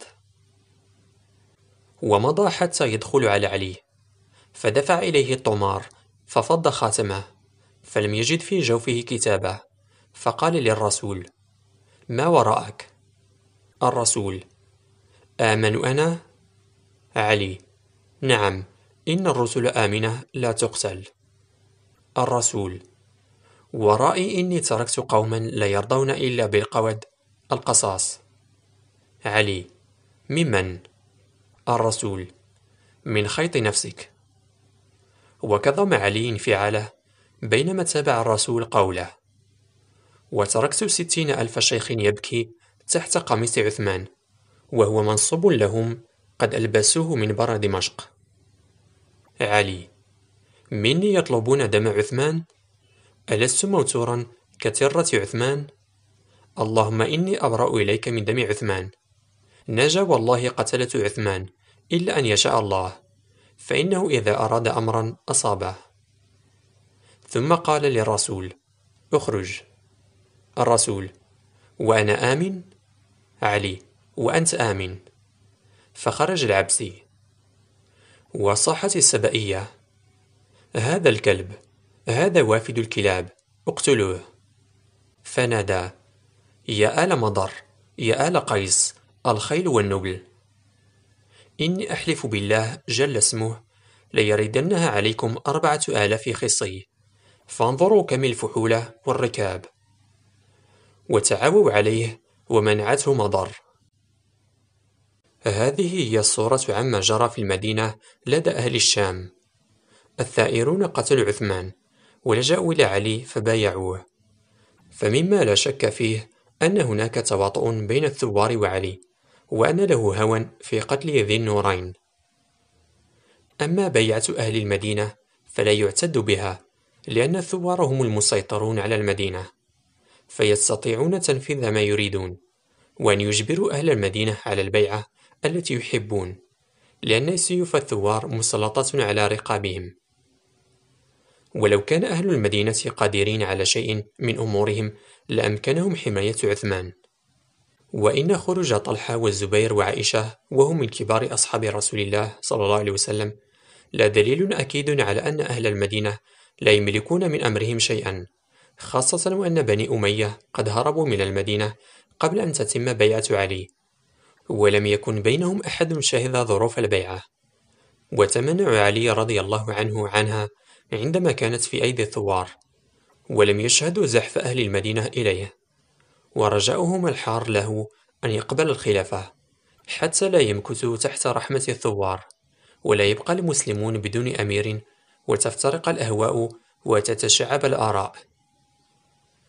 ومضى حتى يدخل على علي، فدفع إليه الطمار، ففض خاتمه، فلم يجد في جوفه كتابه، فقال للرسول: ما وراءك؟ الرسول: آمن أنا؟ علي: نعم، إن الرسل آمنة لا تقتل. الرسول: ورائي إني تركت قوما لا يرضون إلا بالقود، القصاص. علي: ممن؟ الرسول: من خيط نفسك. وكظم علي انفعاله بينما تابع الرسول قوله: وتركت 60,000 شيخ يبكي تحت قميص عثمان، وهو منصب لهم قد ألبسوه منبر دمشق. علي: مني يطلبون دم عثمان؟ ألست موتورا كترة عثمان؟ اللهم إني أبرأ إليك من دم عثمان. نجا والله قتلة عثمان، إلا أن يشاء الله، فإنه إذا أراد أمرا أصابه. ثم قال للرسول: اخرج. الرسول: وأنا آمن؟ علي: وأنت آمن. فخرج العبسي. وصاحت السبئية: هذا الكلب، هذا وافد الكلاب، اقتلوه. فنادى: يا آل مضر، يا آل قيس، الخيل والنبل، إني أحلف بالله جل اسمه ليردنها عليكم 4,000 خصي، فانظروا كم الفحولة والركاب. وتعاووا عليه ومنعته مضر. هذه هي الصورة عما جرى في المدينة لدى أهل الشام. الثائرون قتلوا عثمان، ولجأوا إلى علي فبايعوه. فمما لا شك فيه أن هناك تواطؤ بين الثوار وعلي، وأن له هوى في قتل ذي النورين. أما بيعة أهل المدينة فلا يعتد بها، لأن الثوار هم المسيطرون على المدينة، فيستطيعون تنفيذ ما يريدون، وأن يجبروا أهل المدينة على البيعة التي يحبون، لأن سيوف الثوار مسلطة على رقابهم. ولو كان أهل المدينة قادرين على شيء من أمورهم لأمكنهم حماية عثمان. وإن خروج طلحة والزبير وعائشة، وهم من كبار أصحاب رسول الله صلى الله عليه وسلم، لا دليل أكيد على أن أهل المدينة لا يملكون من أمرهم شيئا، خاصة وأن بني أمية قد هربوا من المدينة قبل أن تتم بيعة علي، ولم يكن بينهم أحد شهد ظروف البيعة، وتمنع علي رضي الله عنها عندما كانت في أيدي الثوار، ولم يشهدوا زحف أهل المدينة إليه، ورجاؤهم الحار له أن يقبل الخلافة حتى لا يمكثوا تحت رحمة الثوار، ولا يبقى المسلمون بدون أمير، وتفترق الأهواء وتتشعب الآراء.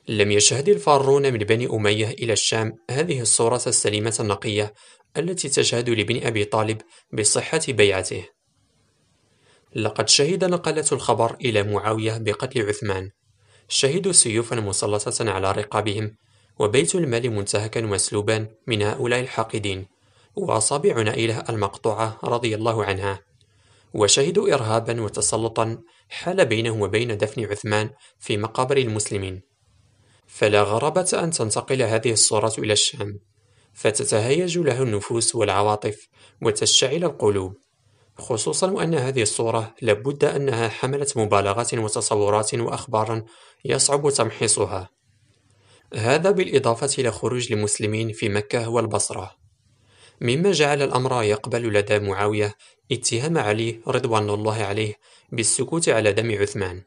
لم يشهد الفارون من بني أمية إلى الشام هذه الصورة السليمة النقية التي تشهد لابن أبي طالب بصحة بيعته. لقد شهد نقلة الخبر إلى معاوية بقتل عثمان، شهدوا سيوفا مسلطة على رقابهم، وبيت المال منتهكا ومسلوبا من هؤلاء الحاقدين، وأصابع نائلة المقطوعة رضي الله عنها، وشهدوا إرهابا وتسلطا حال بينهم وبين دفن عثمان في مقابر المسلمين. فلا غرابة أن تنتقل هذه الصورة إلى الشام، فتتهيج له النفوس والعواطف وتشتعل القلوب، خصوصا وأن هذه الصورة لابد أنها حملت مبالغات وتصورات وأخبارا يصعب تمحيصها. هذا بالإضافة إلى خروج المسلمين في مكة والبصرة، مما جعل الأمر يقبل لدى معاوية اتهام علي رضوان الله عليه بالسكوت على دم عثمان.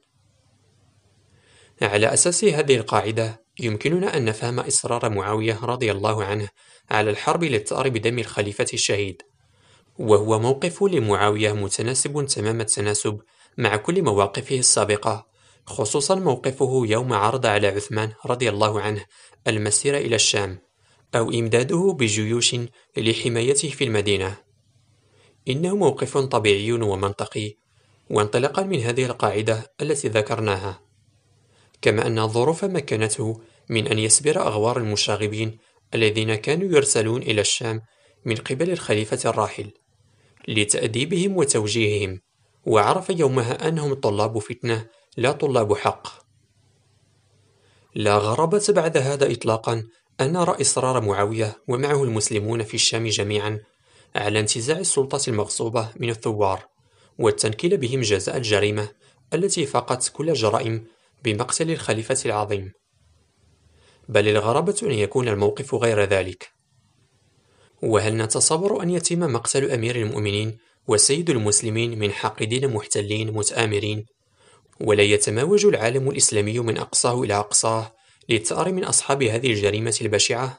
على أساس هذه القاعدة يمكننا أن نفهم إصرار معاوية رضي الله عنه على الحرب للثأر بدم الخليفة الشهيد، وهو موقف لمعاوية متناسب تمام التناسب مع كل مواقفه السابقة، خصوصا موقفه يوم عرض على عثمان رضي الله عنه المسير إلى الشام أو إمداده بجيوش لحمايته في المدينة. إنه موقف طبيعي ومنطقي، وانطلاقا من هذه القاعدة التي ذكرناها، كما أن الظروف مكنته من أن يسبر أغوار المشاغبين الذين كانوا يرسلون إلى الشام من قبل الخليفة الراحل لتأديبهم وتوجيههم، وعرف يومها أنهم طلاب فتنة لا طلاب حق. لا غرابة بعد هذا إطلاقا أن نرى إصرار معاوية ومعه المسلمون في الشام جميعا على انتزاع السلطة المغصوبة من الثوار والتنكيل بهم جزاء الجريمة التي فاقت كل الجرائم بمقتل الخليفة العظيم. بل الغرابة أن يكون الموقف غير ذلك. وهل نتصور أن يتم مقتل أمير المؤمنين وسيد المسلمين من حاقدين محتلين متآمرين، ولا يتماوج العالم الإسلامي من أقصاه إلى أقصاه للثأر من أصحاب هذه الجريمة البشعة؟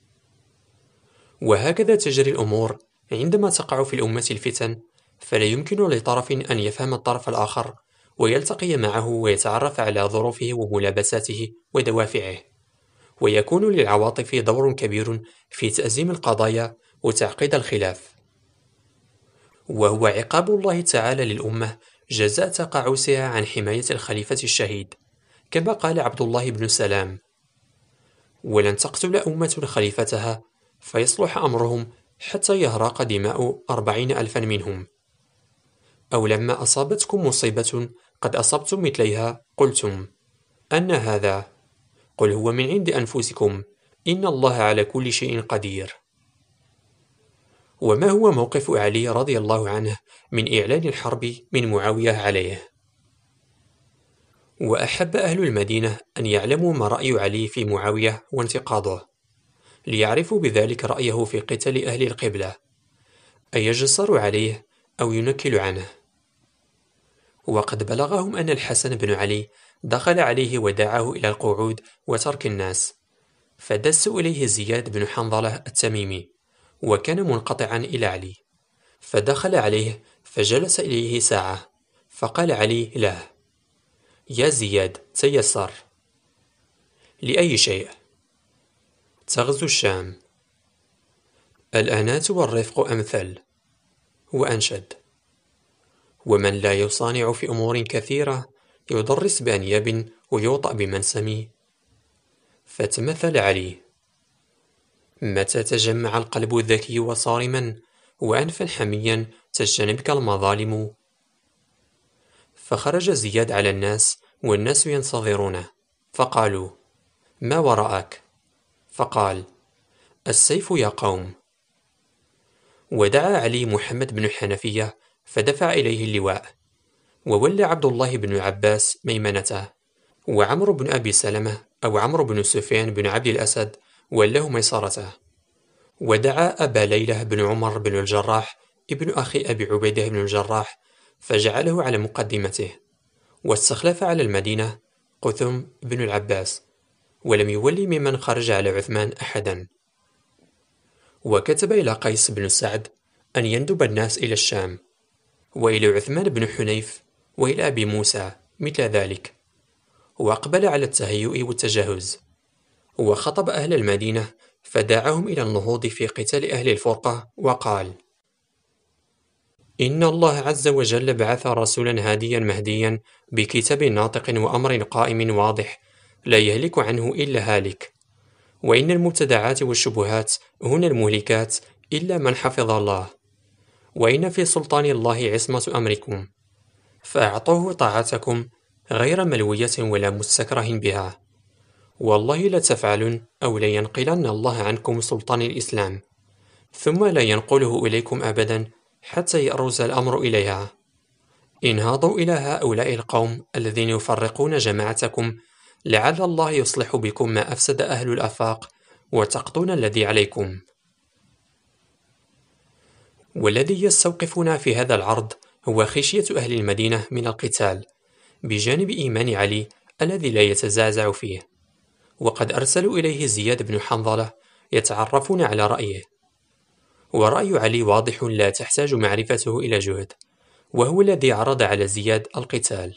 وهكذا تجري الأمور عندما تقع في الأمة الفتن، فلا يمكن لطرف أن يفهم الطرف الآخر ويلتقي معه ويتعرف على ظروفه وملابساته ودوافعه، ويكون للعواطف دور كبير في تأزيم القضايا وتعقيد الخلاف، وهو عقاب الله تعالى للأمة جزاء تقاعسها عن حماية الخليفة الشهيد، كما قال عبد الله بن سلام: ولن تقتل أمة خليفتها فيصلح أمرهم حتى يهراق دماء 40,000 منهم. أو لما أصابتكم مصيبة قد أصبتم مثليها قلتم أن هذا؟ قل هو من عند أنفسكم إن الله على كل شيء قدير. وما هو موقف علي رضي الله عنه من إعلان الحرب من معاوية عليه؟ وأحب أهل المدينة أن يعلموا ما رأي علي في معاوية وانتقاضه، ليعرفوا بذلك رأيه في قتال أهل القبلة، أن يجسر عليه أو ينكل عنه. وقد بلغهم أن الحسن بن علي دخل عليه ودعاه إلى القعود وترك الناس، فدس إليه زياد بن حنظلة التميمي، وكان منقطعا إلى علي، فدخل عليه فجلس إليه ساعة، فقال علي له: يا زياد تيسر. لأي شيء؟ تغزو الشام. الأنات والرفق أمثل. وأنشد: ومن لا يصانع في أمور كثيرة يضرس بأنياب ويوطأ بمنسم. فتمثل علي: متى تجمع القلب الذكي وصارما وأنفا حميا تجتنبك المظالم. فخرج زياد على الناس والناس ينتظرونه، فقالوا: ما وراءك؟ فقال: السيف يا قوم. ودعا علي محمد بن الحنفية فدفع إليه اللواء، وولى عبد الله بن العباس ميمنته، وعمرو بن أبي سلمة أو عمرو بن سفيان بن عبد الأسد وله ميسرته، ودعا أبا ليلى بن عمر بن الجراح ابن أخي أبي عبيدة بن الجراح فجعله على مقدمته، واستخلف على المدينة قثم بن العباس، ولم يولي ممن خرج على عثمان أحدا. وكتب إلى قيس بن سعد أن يندب الناس إلى الشام، وإلى عثمان بن حنيف وإلى أبي موسى مثل ذلك، وأقبل على التهيؤ والتجهز، وخطب أهل المدينة فدعاهم إلى النهوض في قتال أهل الفرقة وقال: إن الله عز وجل بعث رسولا هاديا مهديا بكتاب ناطق وأمر قائم واضح لا يهلك عنه إلا هالك، وإن المبتدعات والشبهات هن المهلكات إلا من حفظ الله، وإن في سلطان الله عصمة أمركم، فأعطوه طاعتكم غير ملوية ولا مستكره بها، والله لتفعلن أو لينقلن الله عنكم سلطان الإسلام ثم لا ينقله إليكم أبدا حتى يأرز الأمر إليها. انهضوا إلى هؤلاء القوم الذين يفرقون جماعتكم لعل الله يصلح بكم ما أفسد أهل الآفاق وتقضون الذي عليكم. والذي يستوقفنا في هذا العرض هو خشية أهل المدينة من القتال بجانب إيمان علي الذي لا يتزعزع فيه، وقد أرسلوا إليه زياد بن حنظلة يتعرفون على رأيه، ورأي علي واضح لا تحتاج معرفته إلى جهد، وهو الذي عرض على زياد القتال.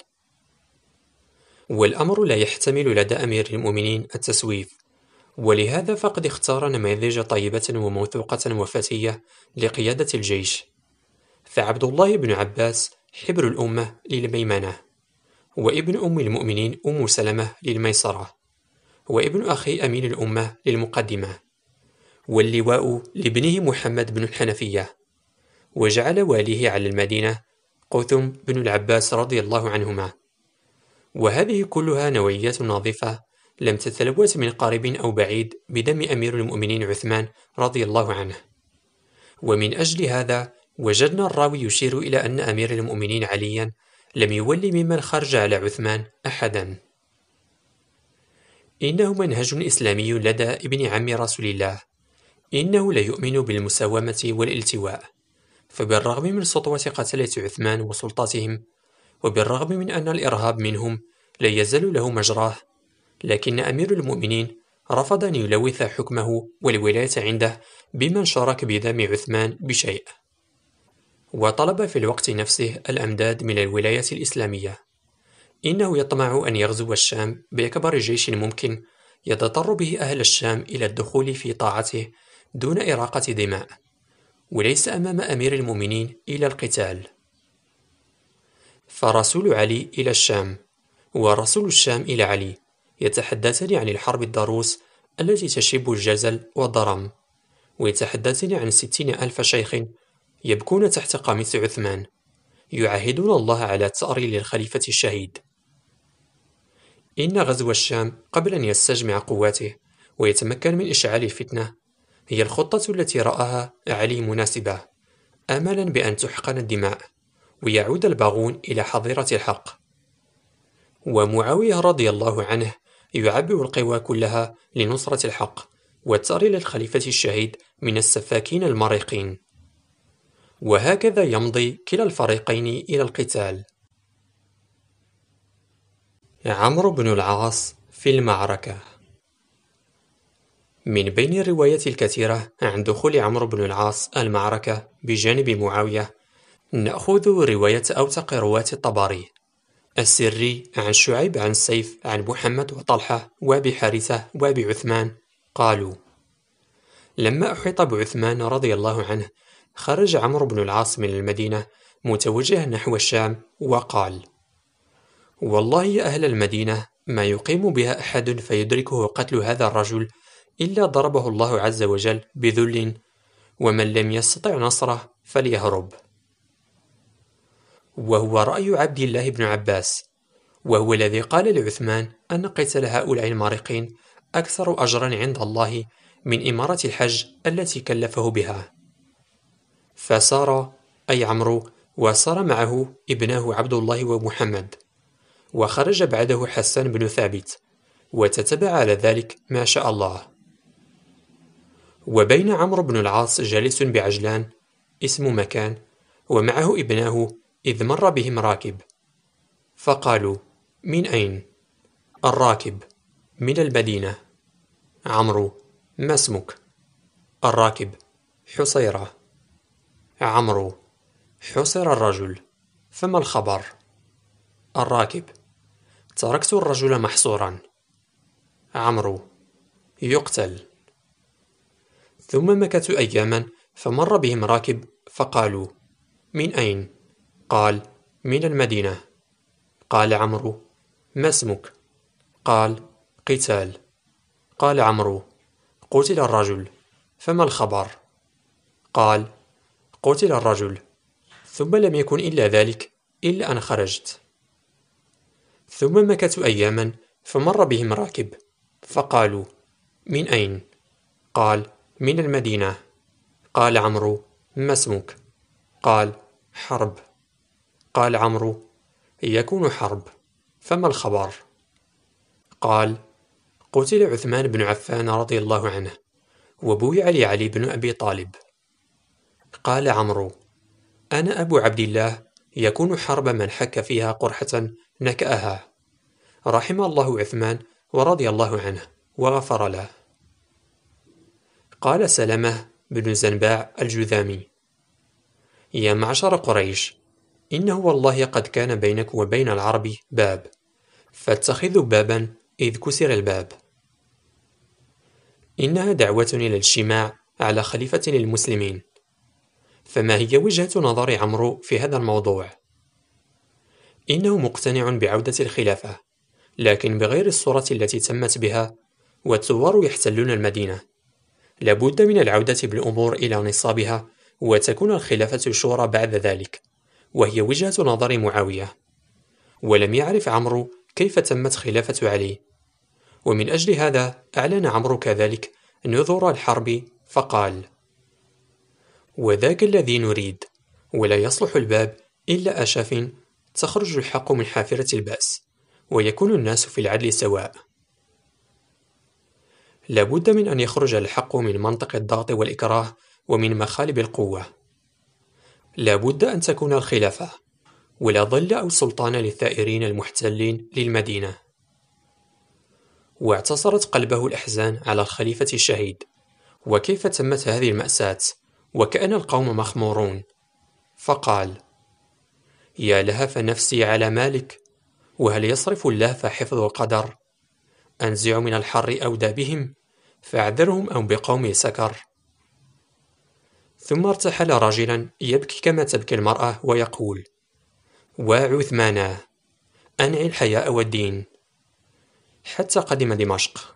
والأمر لا يحتمل لدى أمير المؤمنين التسويف، ولهذا فقد اختار نماذج طيبة وموثوقة وفتية لقيادة الجيش، فعبد الله بن عباس حبر الأمة للميمنة، وابن أم المؤمنين أم سلمة للميسرة، وابن أخي أمين الأمة للمقدمة، واللواء لابنه محمد بن الحنفية، وجعل واليه على المدينة قثم بن العباس رضي الله عنهما. وهذه كلها نوعيات نظيفة لم تتلوث من قريب أو بعيد بدم أمير المؤمنين عثمان رضي الله عنه. ومن أجل هذا وجدنا الراوي يشير إلى أن أمير المؤمنين عليا لم يولي ممن خرج على عثمان أحدا. إنه منهج إسلامي لدى ابن عم رسول الله، إنه لا يؤمن بالمساومة والالتواء، فبالرغم من سطوة قتلة عثمان وسلطتهم، وبالرغم من أن الإرهاب منهم لا يزال له مجراه، لكن أمير المؤمنين رفض أن يلوث حكمه والولاية عنده بمن شارك بدم عثمان بشيء، وطلب في الوقت نفسه الأمداد من الولاية الإسلامية. إنه يطمع أن يغزو الشام بأكبر جيش ممكن يضطر به أهل الشام إلى الدخول في طاعته دون إراقة دماء، وليس أمام أمير المؤمنين إلى القتال. فرسول علي إلى الشام ورسول الشام إلى علي يتحدثان عن الحرب الضروس التي تشب الجزل والضرم، ويتحدثان عن 60,000 شيخ يبكون تحت قميص عثمان يعاهدون الله على تأريل الخليفة الشهيد. إن غزو الشام قبل أن يستجمع قواته ويتمكن من إشعال الفتنة هي الخطة التي رآها علي مناسبة، آملا بأن تحقن الدماء ويعود الباغون إلى حظيرة الحق. ومعاوية رضي الله عنه يعبئ القوى كلها لنصرة الحق وتأريل الخليفة الشهيد من السفاكين المريقين. وهكذا يمضي كلا الفريقين إلى القتال. عمرو بن العاص في المعركة. من بين الروايات الكثيرة عن دخول عمرو بن العاص المعركة بجانب معاوية، نأخذ رواية أوثق رواة الطبري السري عن شعيب عن سيف عن محمد وطلحة وأبي حارثة وأبي عثمان قالوا: لما أحيط بعثمان رضي الله عنه خرج عمرو بن العاص من المدينة متوجها نحو الشام وقال: والله يا أهل المدينة ما يقيم بها أحد فيدركه قتل هذا الرجل إلا ضربه الله عز وجل بذل، ومن لم يستطع نصره فليهرب. وهو رأي عبد الله بن عباس، وهو الذي قال لعثمان أن قتال هؤلاء المارقين أكثر أجرا عند الله من إمارة الحج التي كلفه بها. فسار أي عمرو، وسار معه ابناه عبد الله ومحمد، وخرج بعده حسان بن ثابت، وتتبع على ذلك ما شاء الله. وبين عمرو بن العاص جالس بعجلان اسم مكان ومعه ابناه إذ مر بهم راكب، فقالوا: من أين؟ الراكب: من المدينة. عمرو: ما اسمك؟ الراكب: حصيرة. عمرو: حصر الرجل، فما الخبر؟ الراكب: تركت الرجل محصورا. عمرو: يقتل. ثم مكثوا أياما، فمر بهم راكب فقالوا: من أين؟ قال: من المدينة. قال عمرو: ما اسمك؟ قال: قتال. قال عمرو: قتل الرجل، فما الخبر؟ قال: قتل الرجل، ثم لم يكن إلا ذلك إلا أن خرجت. ثم مكثوا أياما، فمر بهم راكب فقالوا: من أين؟ قال: من المدينة. قال عمرو: ما اسمك؟ قال: حرب. قال عمرو: يكون حرب، فما الخبر؟ قال: قتل عثمان بن عفان رضي الله عنه، وبويع لعلي بن أبي طالب. قال عمرو: أنا أبو عبد الله، يكون حرب من حك فيها قرحة نكأها. رحم الله عثمان ورضي الله عنه وغفر له. قال سلمة بن زنباع الجذامي: يا معشر قريش، إنه والله قد كان بينك وبين العرب باب، فاتخذوا بابا إذ كسر الباب. إنها دعوة إلى الاجتماع على خليفة للمسلمين. فما هي وجهة نظر عمرو في هذا الموضوع؟ إنه مقتنع بعودة الخلافة، لكن بغير الصورة التي تمت بها، والثوار يحتلون المدينة. لابد من العودة بالأمور إلى نصابها، وتكون الخلافة شورى بعد ذلك، وهي وجهة نظر معاوية. ولم يعرف عمرو كيف تمت خلافة علي، ومن أجل هذا أعلن عمرو كذلك نذور الحرب فقال: وذاك الذي نريد، ولا يصلح الباب إلا أشاف، تخرج الحق من حافرة البأس، ويكون الناس في العدل سواء. لابد من أن يخرج الحق من منطق الضغط والإكراه ومن مخالب القوة. لابد أن تكون الخلافة، ولا ظل أو سلطان للثائرين المحتلين للمدينة. واعتصرت قلبه الأحزان على الخليفة الشهيد، وكيف تمت هذه المأساة، وكأن القوم مخمورون. فقال: يا لهف نفسي على مالك، وهل يصرف اللهف حفظ القدر؟ أنزع من الحر أودى بهم، فاعذرهم أو بقوم سكر. ثم ارتحل راجلا يبكي كما تبكي المرأة ويقول: وعثمانا، أنعي الحياء والدين، حتى قدم دمشق.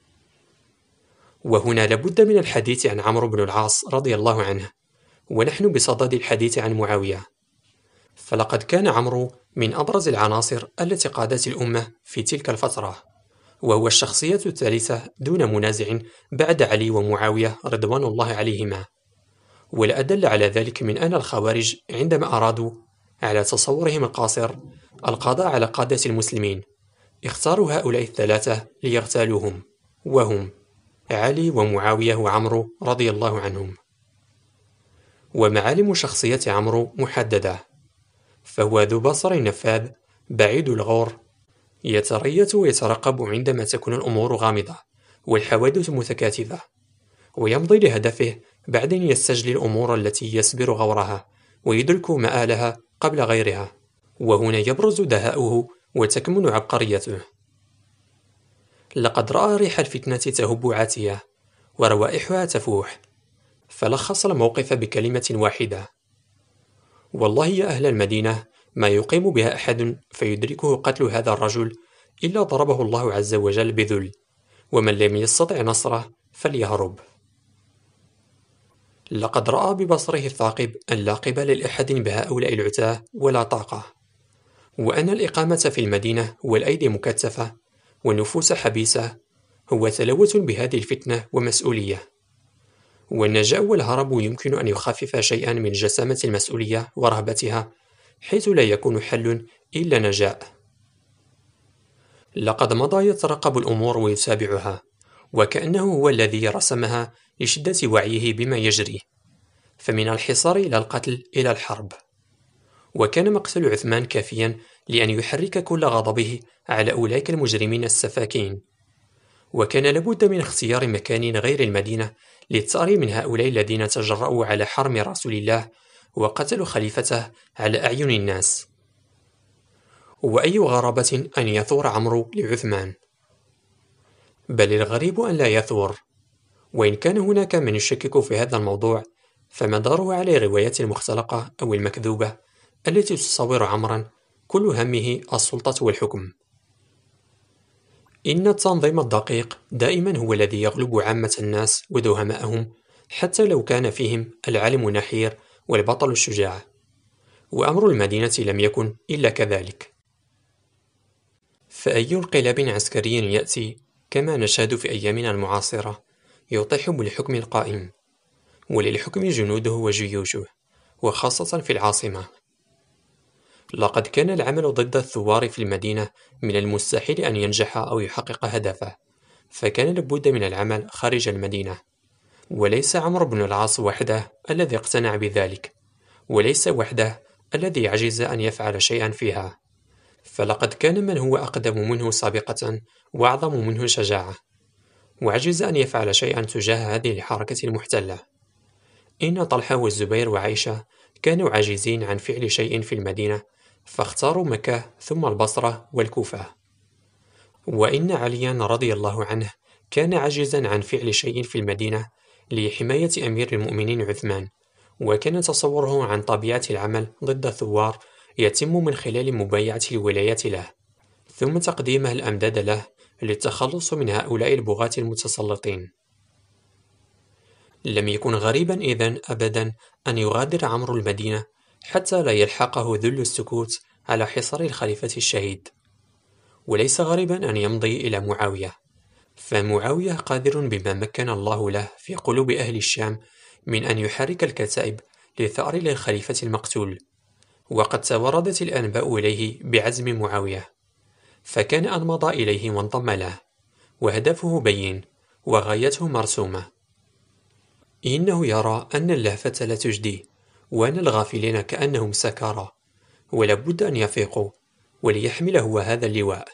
وهنا لابد من الحديث عن عمرو بن العاص رضي الله عنه، ونحن بصدد الحديث عن معاوية. فلقد كان عمرو من أبرز العناصر التي قادت الأمة في تلك الفترة، وهو الشخصية الثالثة دون منازع بعد علي ومعاوية رضوان الله عليهما. والأدل على ذلك من أن الخوارج عندما أرادوا على تصورهم القاصر القضاء على قادة المسلمين، اختاروا هؤلاء الثلاثة ليغتالوهم، وهم علي ومعاوية وعمرو رضي الله عنهم. ومعالم شخصية عمرو محددة، فهو ذو بصر نفاذ بعيد الغور، يتريث ويترقب عندما تكون الأمور غامضة والحوادث متكاتفة، ويمضي لهدفه، بعدين يستجلي الأمور التي يسبر غورها ويدرك مآلها قبل غيرها، وهنا يبرز دهاؤه وتكمن عبقريته. لقد رأى ريح الفتنة تهب عاتية، وروائحها تفوح، فلخص الموقف بكلمة واحدة: والله يا أهل المدينة، ما يقيم بها أحد فيدركه قتل هذا الرجل إلا ضربه الله عز وجل بذل، ومن لم يستطع نصره فليهرب. لقد رأى ببصره الثاقب أن لا قبل لأحد بهؤلاء العتاة ولا طاقة، وأن الإقامة في المدينة والأيدي مكتفة والنفوس حبيسة هو تلوث بهذه الفتنة ومسؤولية. والنجاء والهرب يمكن أن يخفف شيئا من جسامة المسؤولية ورهبتها، حيث لا يكون حل إلا نجاء. لقد مضى يترقب الأمور ويتابعها، وكأنه هو الذي رسمها لشدة وعيه بما يجري، فمن الحصار إلى القتل إلى الحرب. وكان مقتل عثمان كافيا لأن يحرك كل غضبه على أولئك المجرمين السفاكين، وكان لابد من اختيار مكان غير المدينة للثأر من هؤلاء الذين تجرؤوا على حرم رسول الله وقتلوا خليفته على أعين الناس. وأي غرابة أن يثور عمرو لعثمان. بل الغريب أن لا يثور، وإن كان هناك من يشكك في هذا الموضوع فمداره على الروايات المختلقة أو المكذوبة التي تصور عمرا كل همه السلطة والحكم. إن التنظيم الدقيق دائما هو الذي يغلب عامة الناس ودهماءهم، حتى لو كان فيهم العالم النحير والبطل الشجاع، وأمر المدينة لم يكن إلا كذلك. فأي انقلاب عسكري يأتي كما نشهد في أيامنا المعاصرة يطيح بالحكم القائم، وللحكم جنوده وجيوشه، وخاصة في العاصمة. لقد كان العمل ضد الثوار في المدينة من المستحيل أن ينجح أو يحقق هدفه، فكان لابد من العمل خارج المدينة. وليس عمرو بن العاص وحده الذي اقتنع بذلك، وليس وحده الذي عجز أن يفعل شيئا فيها، فلقد كان من هو أقدم منه سابقة وأعظم منه شجاعة، وعجز أن يفعل شيئا تجاه هذه الحركة المحتلة. إن طلحة والزبير وعائشة كانوا عاجزين عن فعل شيء في المدينة، فاختاروا مكة ثم البصرة والكوفة. وإن عليا رضي الله عنه كان عاجزا عن فعل شيء في المدينة لحماية أمير المؤمنين عثمان، وكان تصوره عن طبيعة العمل ضد الثوار يتم من خلال مبايعة الولايات له، ثم تقديمه الأمداد له للتخلص من هؤلاء البغاة المتسلطين. لم يكن غريبا إذن أبدا أن يغادر عمرو المدينة حتى لا يلحقه ذل السكوت على حصار الخليفة الشهيد. وليس غريبا أن يمضي إلى معاوية، فمعاوية قادر بما مكن الله له في قلوب أهل الشام من أن يحرك الكتائب لثأر للخليفة المقتول، وقد توردت الأنباء إليه بعزم معاوية، فكان أن مضى إليه وانضم له، وهدفه بين وغايته مرسومة. إنه يرى أن اللهفة لا تجدي، وأن الغافلين كأنهم سكارى، ولابد أن يفيقوا وليحمل هو هذا اللواء.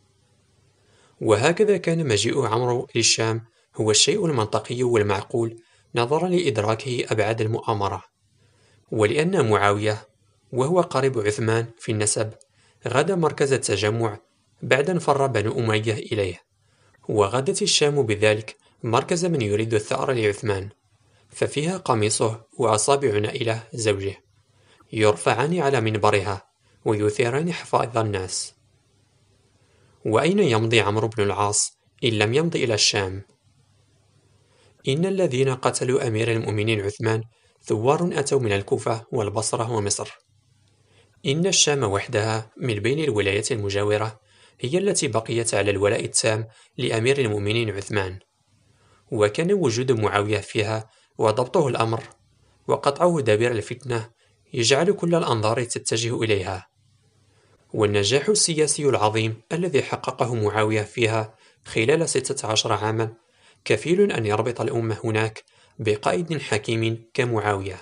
وهكذا كان مجيء عمرو للشام هو الشيء المنطقي والمعقول نظرا لإدراكه أبعاد المؤامرة، ولأن معاوية وهو قريب عثمان في النسب غدا مركز التجمع بعد أن فر بنو أمية إليه، وغدت الشام بذلك مركز من يريد الثأر لعثمان، ففيها قميصه وأصابع نائلة زوجه يرفعان على منبرها ويثيران حفائظ الناس. وأين يمضي عمرو بن العاص إن لم يمضي إلى الشام؟ إن الذين قتلوا أمير المؤمنين عثمان ثوار أتوا من الكوفة والبصرة ومصر. إن الشام وحدها من بين الولايات المجاورة هي التي بقيت على الولاء التام لأمير المؤمنين عثمان، وكان وجود معاوية فيها وضبطه الأمر وقطعه دابر الفتنة يجعل كل الأنظار تتجه إليها. والنجاح السياسي العظيم الذي حققه معاوية فيها خلال 16 عاما كفيل أن يربط الأمة هناك بقائد حكيم كمعاوية.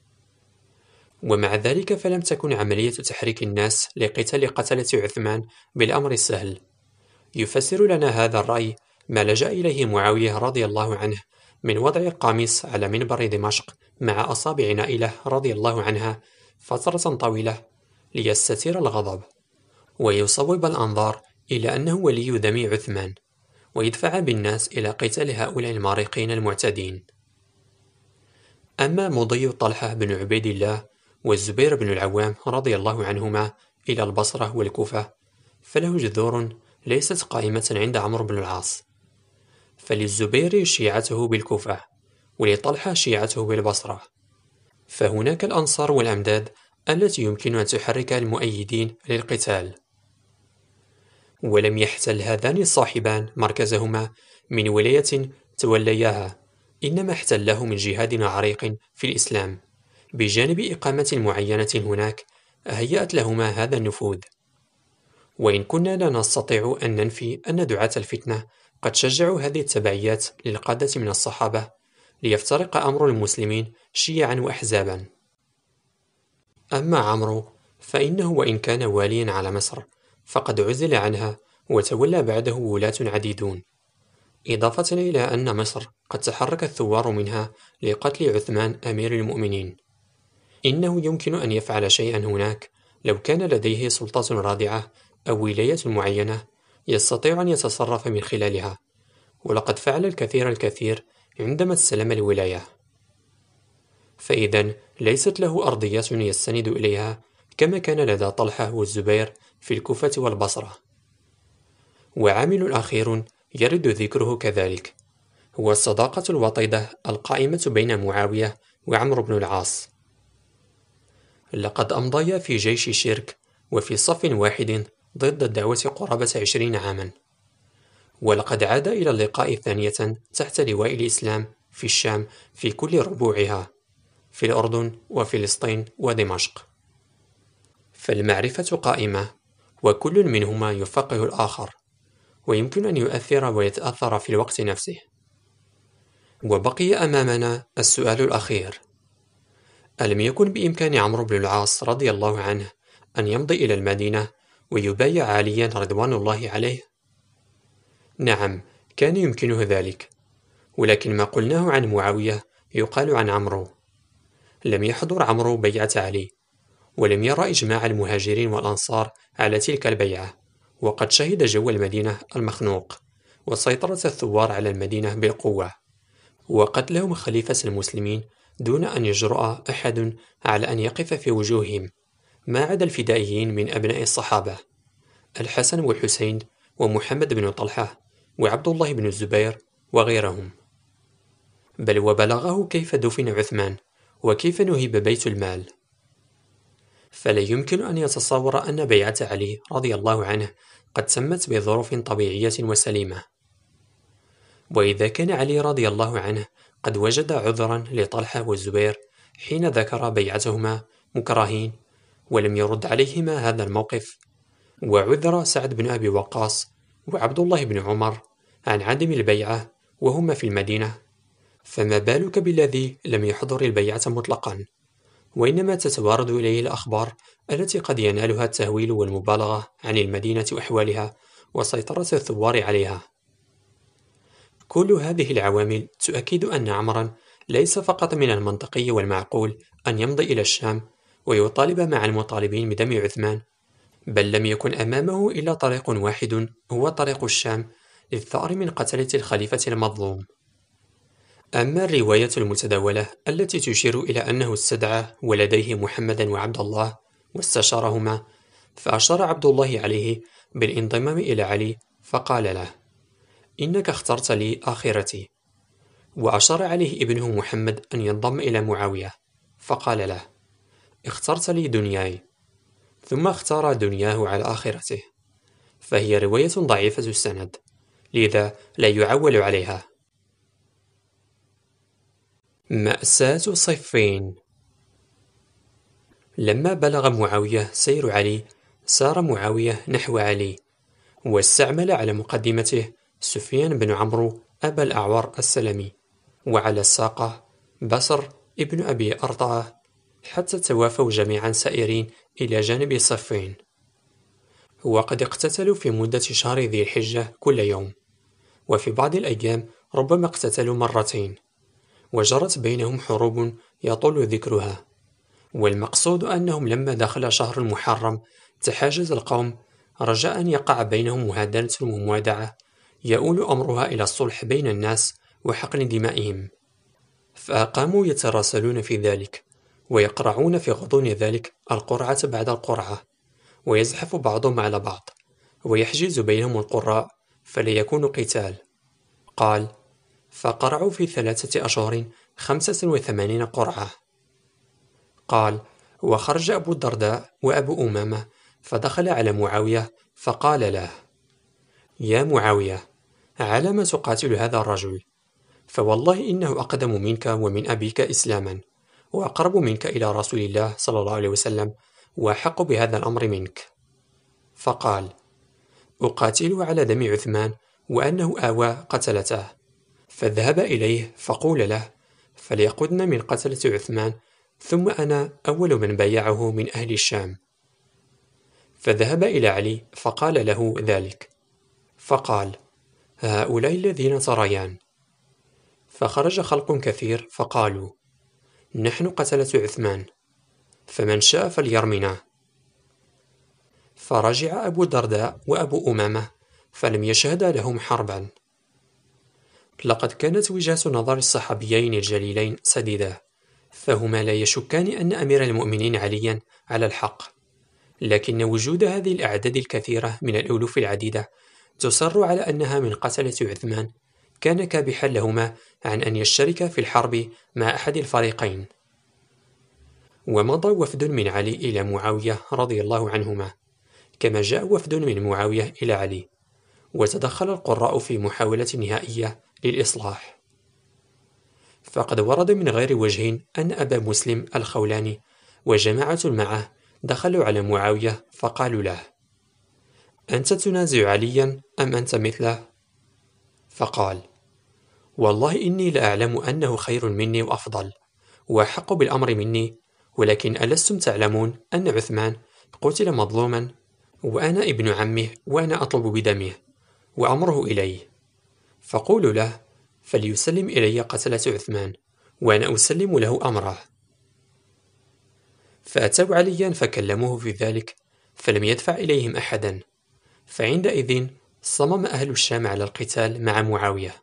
ومع ذلك فلم تكن عملية تحريك الناس لقتال قتلة عثمان بالأمر السهل. يفسر لنا هذا الرأي ما لجأ إليه معاوية رضي الله عنه من وضع القميص على منبر دمشق مع أصابع نائلة رضي الله عنها فترة طويلة ليستثير الغضب ويصوب الأنظار إلى أنه ولي دم عثمان، ويدفع بالناس إلى قتال هؤلاء المارقين المعتدين. أما مضي طلحة بن عبيد الله والزبير بن العوام رضي الله عنهما إلى البصرة والكوفة فله جذور ليست قائمة عند عمرو بن العاص، فللزبير شيعته بالكوفة ولطلحة شيعته بالبصرة، فهناك الأنصار والأمداد التي يمكن أن تحرك المؤيدين للقتال. ولم يحتل هذان الصاحبان مركزهما من ولاية تولياها، إنما احتله من جهاد عريق في الإسلام بجانب إقامة معينة هناك هيأت لهما هذا النفوذ. وإن كنا لا نستطيع أن ننفي أن دعاة الفتنة قد شجعوا هذه التبعيات للقادة من الصحابة ليفترق أمر المسلمين شيعا وأحزابا. أما عمرو فإنه وإن كان واليا على مصر فقد عزل عنها وتولى بعده ولاة عديدون، إضافة إلى أن مصر قد تحرك الثوار منها لقتل عثمان أمير المؤمنين. إنه يمكن أن يفعل شيئا هناك لو كان لديه سلطة رادعة أو ولاية معينة يستطيع أن يتصرف من خلالها، ولقد فعل الكثير عندما استلم الولاية. فإذا ليست له أرضية يستند إليها كما كان لدى طلحة والزبير في الكوفة والبصرة. وعامل أخير يرد ذكره كذلك هو الصداقة الوطيدة القائمة بين معاوية وعمرو بن العاص. لقد أمضيا في جيش شرك وفي صف واحد ضد الدعوة قرابة 20 عاما، ولقد عاد إلى اللقاء ثانية تحت لواء الإسلام في الشام في كل ربوعها، في الأردن وفلسطين ودمشق. فالمعرفة قائمة، وكل منهما يفقه الآخر، ويمكن أن يؤثر ويتأثر في الوقت نفسه. وبقي أمامنا السؤال الأخير: ألم يكن بإمكان عمرو بن العاص رضي الله عنه أن يمضي إلى المدينة ويبايع عليا رضوان الله عليه؟ نعم، كان يمكنه ذلك، ولكن ما قلناه عن معاوية يقال عن عمرو. لم يحضر عمرو بيعة علي، ولم يرى إجماع المهاجرين والأنصار على تلك البيعة، وقد شهد جو المدينة المخنوق وسيطرة الثوار على المدينة بالقوة، وقتلهم خليفة المسلمين دون أن يجرؤ أحد على أن يقف في وجوههم، ما عدا الفدائيين من أبناء الصحابة الحسن والحسين ومحمد بن طلحة وعبد الله بن الزبير وغيرهم. بل وبلغه كيف دفن عثمان وكيف نهب بيت المال. فلا يمكن أن يتصور أن بيعة علي رضي الله عنه قد تمت بظروف طبيعية وسليمة. وإذا كان علي رضي الله عنه قد وجد عذرا لطلحة والزبير حين ذكر بيعتهما مكرهين ولم يرد عليهما هذا الموقف، وعذر سعد بن أبي وقاص وعبد الله بن عمر عن عدم البيعة وهما في المدينة، فما بالك بالذي لم يحضر البيعة مطلقا، وإنما تتوارد إليه الأخبار التي قد ينالها التهويل والمبالغة عن المدينة وأحوالها وسيطرة الثوار عليها. كل هذه العوامل تؤكد أن عمرا ليس فقط من المنطقي والمعقول أن يمضي إلى الشام ويطالب مع المطالبين بدم عثمان، بل لم يكن أمامه إلا طريق واحد هو طريق الشام للثأر من قتلة الخليفة المظلوم. أما الرواية المتداولة التي تشير إلى أنه استدعى ولديه محمدا وعبد الله واستشارهما، فأشار عبد الله عليه بالانضمام إلى علي فقال له: إنك اخترت لي آخرتي. وأشار عليه ابنه محمد أن ينضم إلى معاوية فقال له: اخترت لي دنياي. ثم اختار دنياه على آخرته، فهي رواية ضعيفة السند، لذا لا يعول عليها. مأساة صفين. لما بلغ معاوية سير علي، سار معاوية نحو علي، واستعمل على مقدمته سفيان بن عمرو أبا الأعور السلمي، وعلى الساقة بصر ابن أبي أرطاة، حتى توافوا جميعا سائرين إلى جانب صفين. وقد اقتتلوا في مدة شهر ذي الحجة كل يوم، وفي بعض الأيام ربما اقتتلوا مرتين، وجرت بينهم حروب يطول ذكرها. والمقصود أنهم لما دخل شهر المحرم تحاجز القوم رجاء أن يقع بينهم مهادنة وموادعة يؤول أمرها إلى الصلح بين الناس وحقن دمائهم، فأقاموا يتراسلون في ذلك، ويقرعون في غضون ذلك القرعة بعد القرعة، ويزحف بعضهم على بعض، ويحجز بينهم القراء فليكون قتال. قال: فقرعوا في 3 أشهر 85 قرعة. قال: وخرج أبو الدرداء وأبو أمامة فدخل على معاوية فقال له: يا معاوية، على ما تقاتل هذا الرجل؟ فوالله إنه أقدم منك ومن أبيك إسلاما، وأقرب منك إلى رسول الله صلى الله عليه وسلم، وأحق بهذا الأمر منك. فقال: أقاتل على دم عثمان وأنه آوى قتلته، فاذهب إليه فقول له فليقودن من قتلة عثمان، ثم أنا أول من بايعه من أهل الشام. فذهب إلى علي فقال له ذلك، فقال: هؤلاء الذين تريان. فخرج خلق كثير فقالوا: نحن قتلة عثمان، فمن شاء فليرمنا. فرجع أبو الدرداء وأبو أمامة فلم يشهدا لهم حربا. لقد كانت وجهة نظر الصحابيين الجليلين سديدة، فهما لا يشكان أن أمير المؤمنين عليا على الحق، لكن وجود هذه الأعداد الكثيرة من الألوف العديدة تصر على أنها من قتلة عثمان كان كابحا لهما عن أن يشتركا في الحرب مع أحد الفريقين. ومضى وفد من علي إلى معاوية رضي الله عنهما، كما جاء وفد من معاوية إلى علي، وتدخل القراء في محاولة نهائية للإصلاح. فقد ورد من غير وجه أن أبا مسلم الخولاني وجماعة معه دخلوا على معاوية فقالوا له: أنت تنازع عليا أم أنت مثله؟ فقال: والله إني لأعلم أنه خير مني وأفضل وأحق بالأمر مني، ولكن ألستم تعلمون أن عثمان قتل مظلوما وأنا ابن عمه وأنا أطلب بدمه وأمره إليه، فقولوا له فليسلم إلي قتلة عثمان وأنا أسلم له أمره. فأتوا عليا فكلموه في ذلك فلم يدفع إليهم أحدا، فعندئذ صمم أهل الشام على القتال مع معاوية.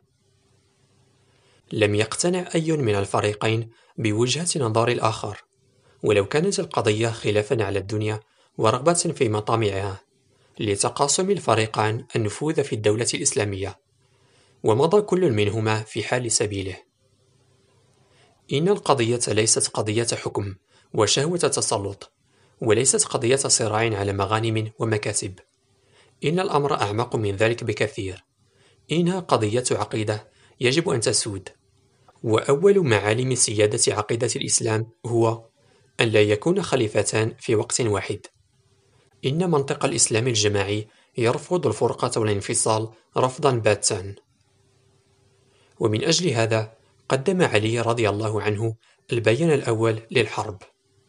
لم يقتنع أي من الفريقين بوجهة نظر الآخر، ولو كانت القضية خلافا على الدنيا ورغبة في مطامعها، لتقاسم الفريقان النفوذ في الدولة الإسلامية، ومضى كل منهما في حال سبيله. إن القضية ليست قضية حكم وشهوة تسلط، وليست قضية صراع على مغانم ومكاسب. إن الأمر أعمق من ذلك بكثير. إنها قضية عقيدة يجب أن تسود، وأول معالم سيادة عقيدة الإسلام هو أن لا يكون خليفتان في وقت واحد. إن منطق الإسلام الجماعي يرفض الفرقة والانفصال رفضا باتا. ومن أجل هذا قدم علي رضي الله عنه البيان الأول للحرب: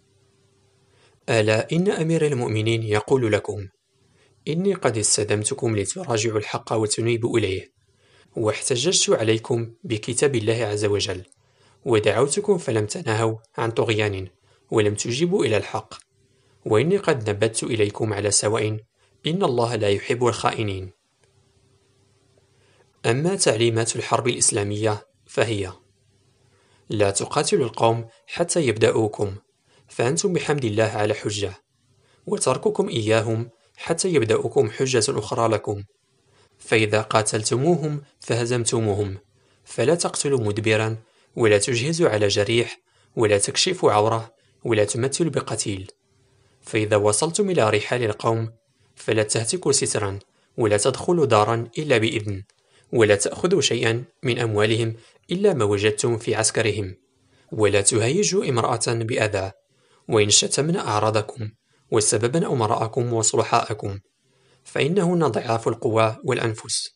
ألا إن أمير المؤمنين يقول لكم: إني قد استدمتكم لتراجعوا الحق وتنيبوا إليه، واحتججت عليكم بكتاب الله عز وجل، ودعوتكم فلم تنهوا عن طغيان ولم تجيبوا إلى الحق، وإني قد نبت إليكم على سواء، إن الله لا يحب الخائنين. أما تعليمات الحرب الإسلامية فهي: لا تقاتلوا القوم حتى يبدأوكم، فأنتم بحمد الله على حجة، وترككم إياهم حتى يبدأوكم حجة أخرى لكم، فإذا قاتلتموهم فهزمتموهم، فلا تقتلوا مدبرا، ولا تجهزوا على جريح، ولا تكشفوا عورة، ولا تمثلوا بقتيل، فإذا وصلتم إلى رحال القوم فلا تهتكوا سترا، ولا تدخلوا دارا إلا بإذن، ولا تأخذوا شيئا من أموالهم إلا ما وجدتم في عسكرهم، ولا تهيجوا امرأة بأذى، وإن شتمنا أعراضكم وسببنا أمراءكم وصلحاءكم، فإنهن ضعاف القوى والأنفس.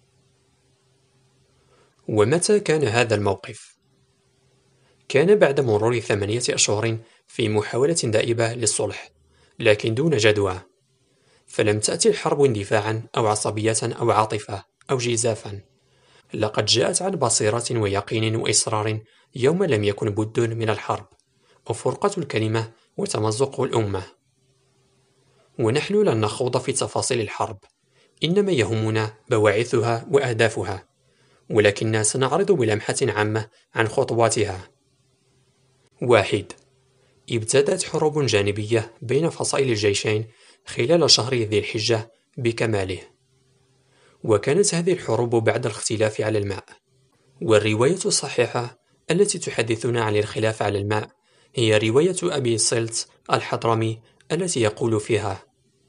ومتى كان هذا الموقف؟ كان بعد مرور 8 أشهر في محاولة دائبة للصلح، لكن دون جدوى، فلم تأتي الحرب اندفاعا أو عصبية أو عاطفة أو جزافا، لقد جاءت عن بصيرة ويقين وإصرار يوم لم يكن بد من الحرب، وفرقة الكلمة وتمزق الأمة. ونحن لن نخوض في تفاصيل الحرب، إنما يهمنا بواعثها وأهدافها، ولكننا سنعرض بلمحة عامة عن خطواتها. 1. ابتدأت حروب جانبية بين فصائل الجيشين خلال شهر ذي الحجة بكماله، وكانت هذه الحروب بعد الاختلاف على الماء. والرواية الصحيحة التي تحدثنا عن الخلاف على الماء هي رواية أبي صلت الحضرمي التي يقول فيها: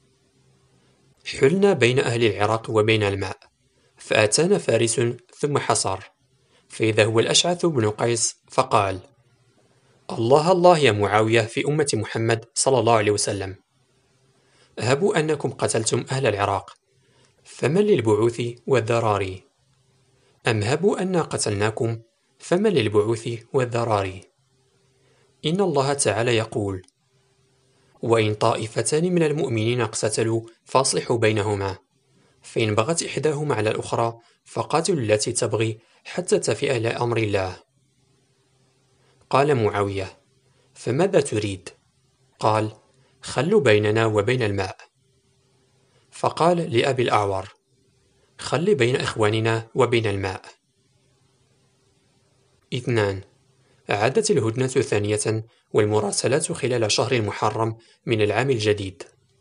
حلنا بين أهل العراق وبين الماء، فأتانا فارس ثم حصر، فإذا هو الأشعث بن قيس فقال: الله الله يا معاوية في أمة محمد صلى الله عليه وسلم، هبوا أنكم قتلتم أهل العراق، فمن للبعوث والذراري؟ أم هبوا أنا قتلناكم، فمن للبعوث والذراري؟ إن الله تعالى يقول: وإن طائفتان من المؤمنين اقتتلوا فاصلحوا بينهما، فإن بغت إحداهما على الأخرى فقاتلوا التي تبغي حتى تفيء إلى أمر الله. قال معاوية: فماذا تريد؟ قال: خلوا بيننا وبين الماء. فقال لأبي الأعور: خل بين إخواننا وبين الماء. 2. عادت الهدنة ثانية والمراسلات خلال شهر المحرم من العام الجديد.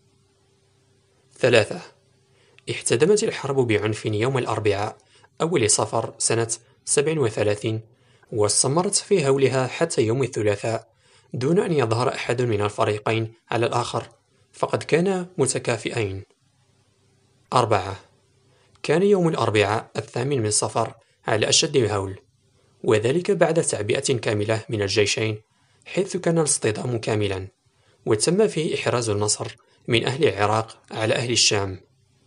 3. احتدمت الحرب بعنف يوم الأربعاء أول صفر سنة 37، واستمرت في هولها حتى يوم الثلاثاء دون أن يظهر أحد من الفريقين على الآخر، فقد كانا متكافئين. 4. كان يوم الأربعاء 8 من صفر على أشد الهول، وذلك بعد تعبئة كاملة من الجيشين، حيث كان الاصطدام كاملا، وتم فيه إحراز النصر من أهل العراق على أهل الشام.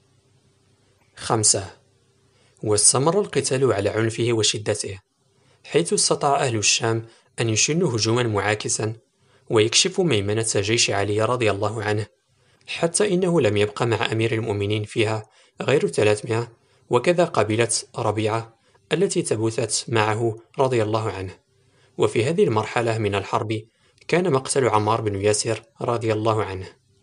5. واستمر القتال على عنفه وشدته، حيث استطاع أهل الشام أن يشنوا هجوما معاكسا ويكشفوا ميمنة جيش علي رضي الله عنه، حتى إنه لم يبق مع أمير المؤمنين فيها غير 300، وكذا قبيلة ربيعة التي تبثت معه رضي الله عنه. وفي هذه المرحلة من الحرب كان مقتل عمار بن ياسر رضي الله عنه.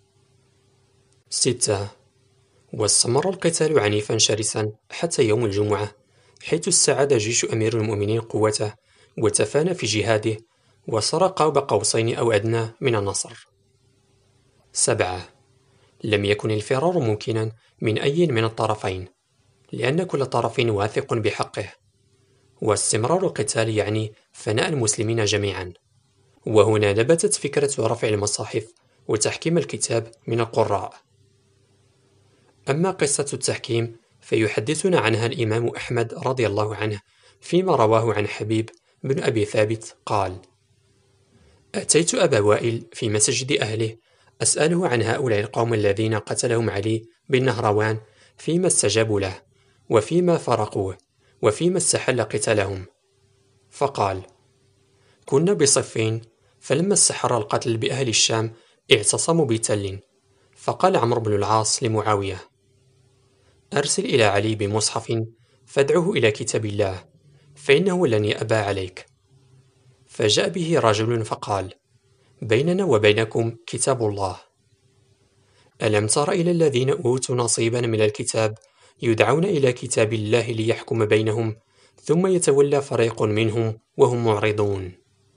6. واستمر القتال عنيفا شرسا حتى يوم الجمعة، حيث استعاد جيش أمير المؤمنين قوته وتفانى في جهاده، وصار قاب قوسين أو أدنى من النصر. 7. لم يكن الفرار ممكنا من أي من الطرفين، لأن كل طرف واثق بحقه، واستمرار القتال يعني فناء المسلمين جميعا. وهنا نبتت فكرة رفع المصاحف وتحكيم الكتاب من القراء. أما قصة التحكيم فيحدثنا عنها الإمام أحمد رضي الله عنه فيما رواه عن حبيب بن أبي ثابت قال: أتيت أبا وائل في مسجد أهله أسأله عن هؤلاء القوم الذين قتلهم علي بن نهروان، فيما استجابوا له، وفيما فرقوه، وفيما استحل قتالهم. فقال: كنا بصفين، فلما استحر القتل بأهل الشام اعتصموا بتل، فقال عمرو بن العاص لمعاوية: أرسل إلى علي بمصحف فادعه إلى كتاب الله، فإنه لن يأبى عليك. فجاء به رجل فقال: بيننا وبينكم كتاب الله. ألم تر إلى الذين أوتوا نصيبا من الكتاب يدعون إلى كتاب الله ليحكم بينهم، ثم يتولى فريق منهم وهم معرضون.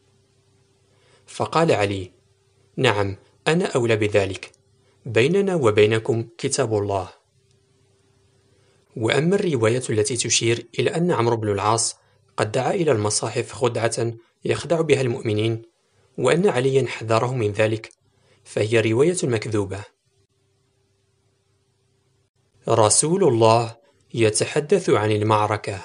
فقال علي: نعم، أنا أولى بذلك، بيننا وبينكم كتاب الله. وأما الرواية التي تشير إلى أن عمرو بن العاص قد دعا إلى المصاحف خدعة يخدع بها المؤمنين، وأن عليا حذره من ذلك، فهي رواية مكذوبة. رسول الله يتحدث عن المعركة: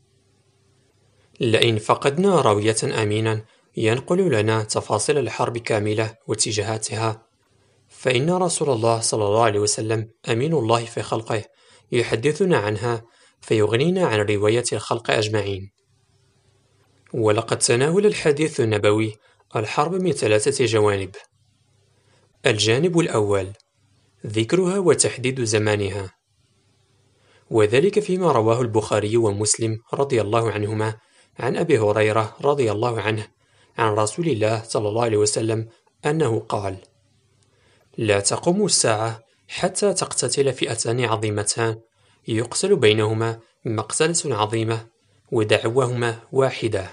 لئن فقدنا راوية أمينا ينقل لنا تفاصيل الحرب كاملة واتجاهاتها، فإن رسول الله صلى الله عليه وسلم أمين الله في خلقه يحدثنا عنها فيغنينا عن رواية الخلق أجمعين. ولقد تناول الحديث النبوي الحرب من 3 جوانب: الجانب الأول ذكرها وتحديد زمانها، وذلك فيما رواه البخاري ومسلم رضي الله عنهما عن أبي هريرة رضي الله عنه عن رسول الله صلى الله عليه وسلم أنه قال: لا تقوم الساعة حتى تقتتل فئتان عظيمتان يقتل بينهما مقتلة عظيمة ودعواهما واحدة.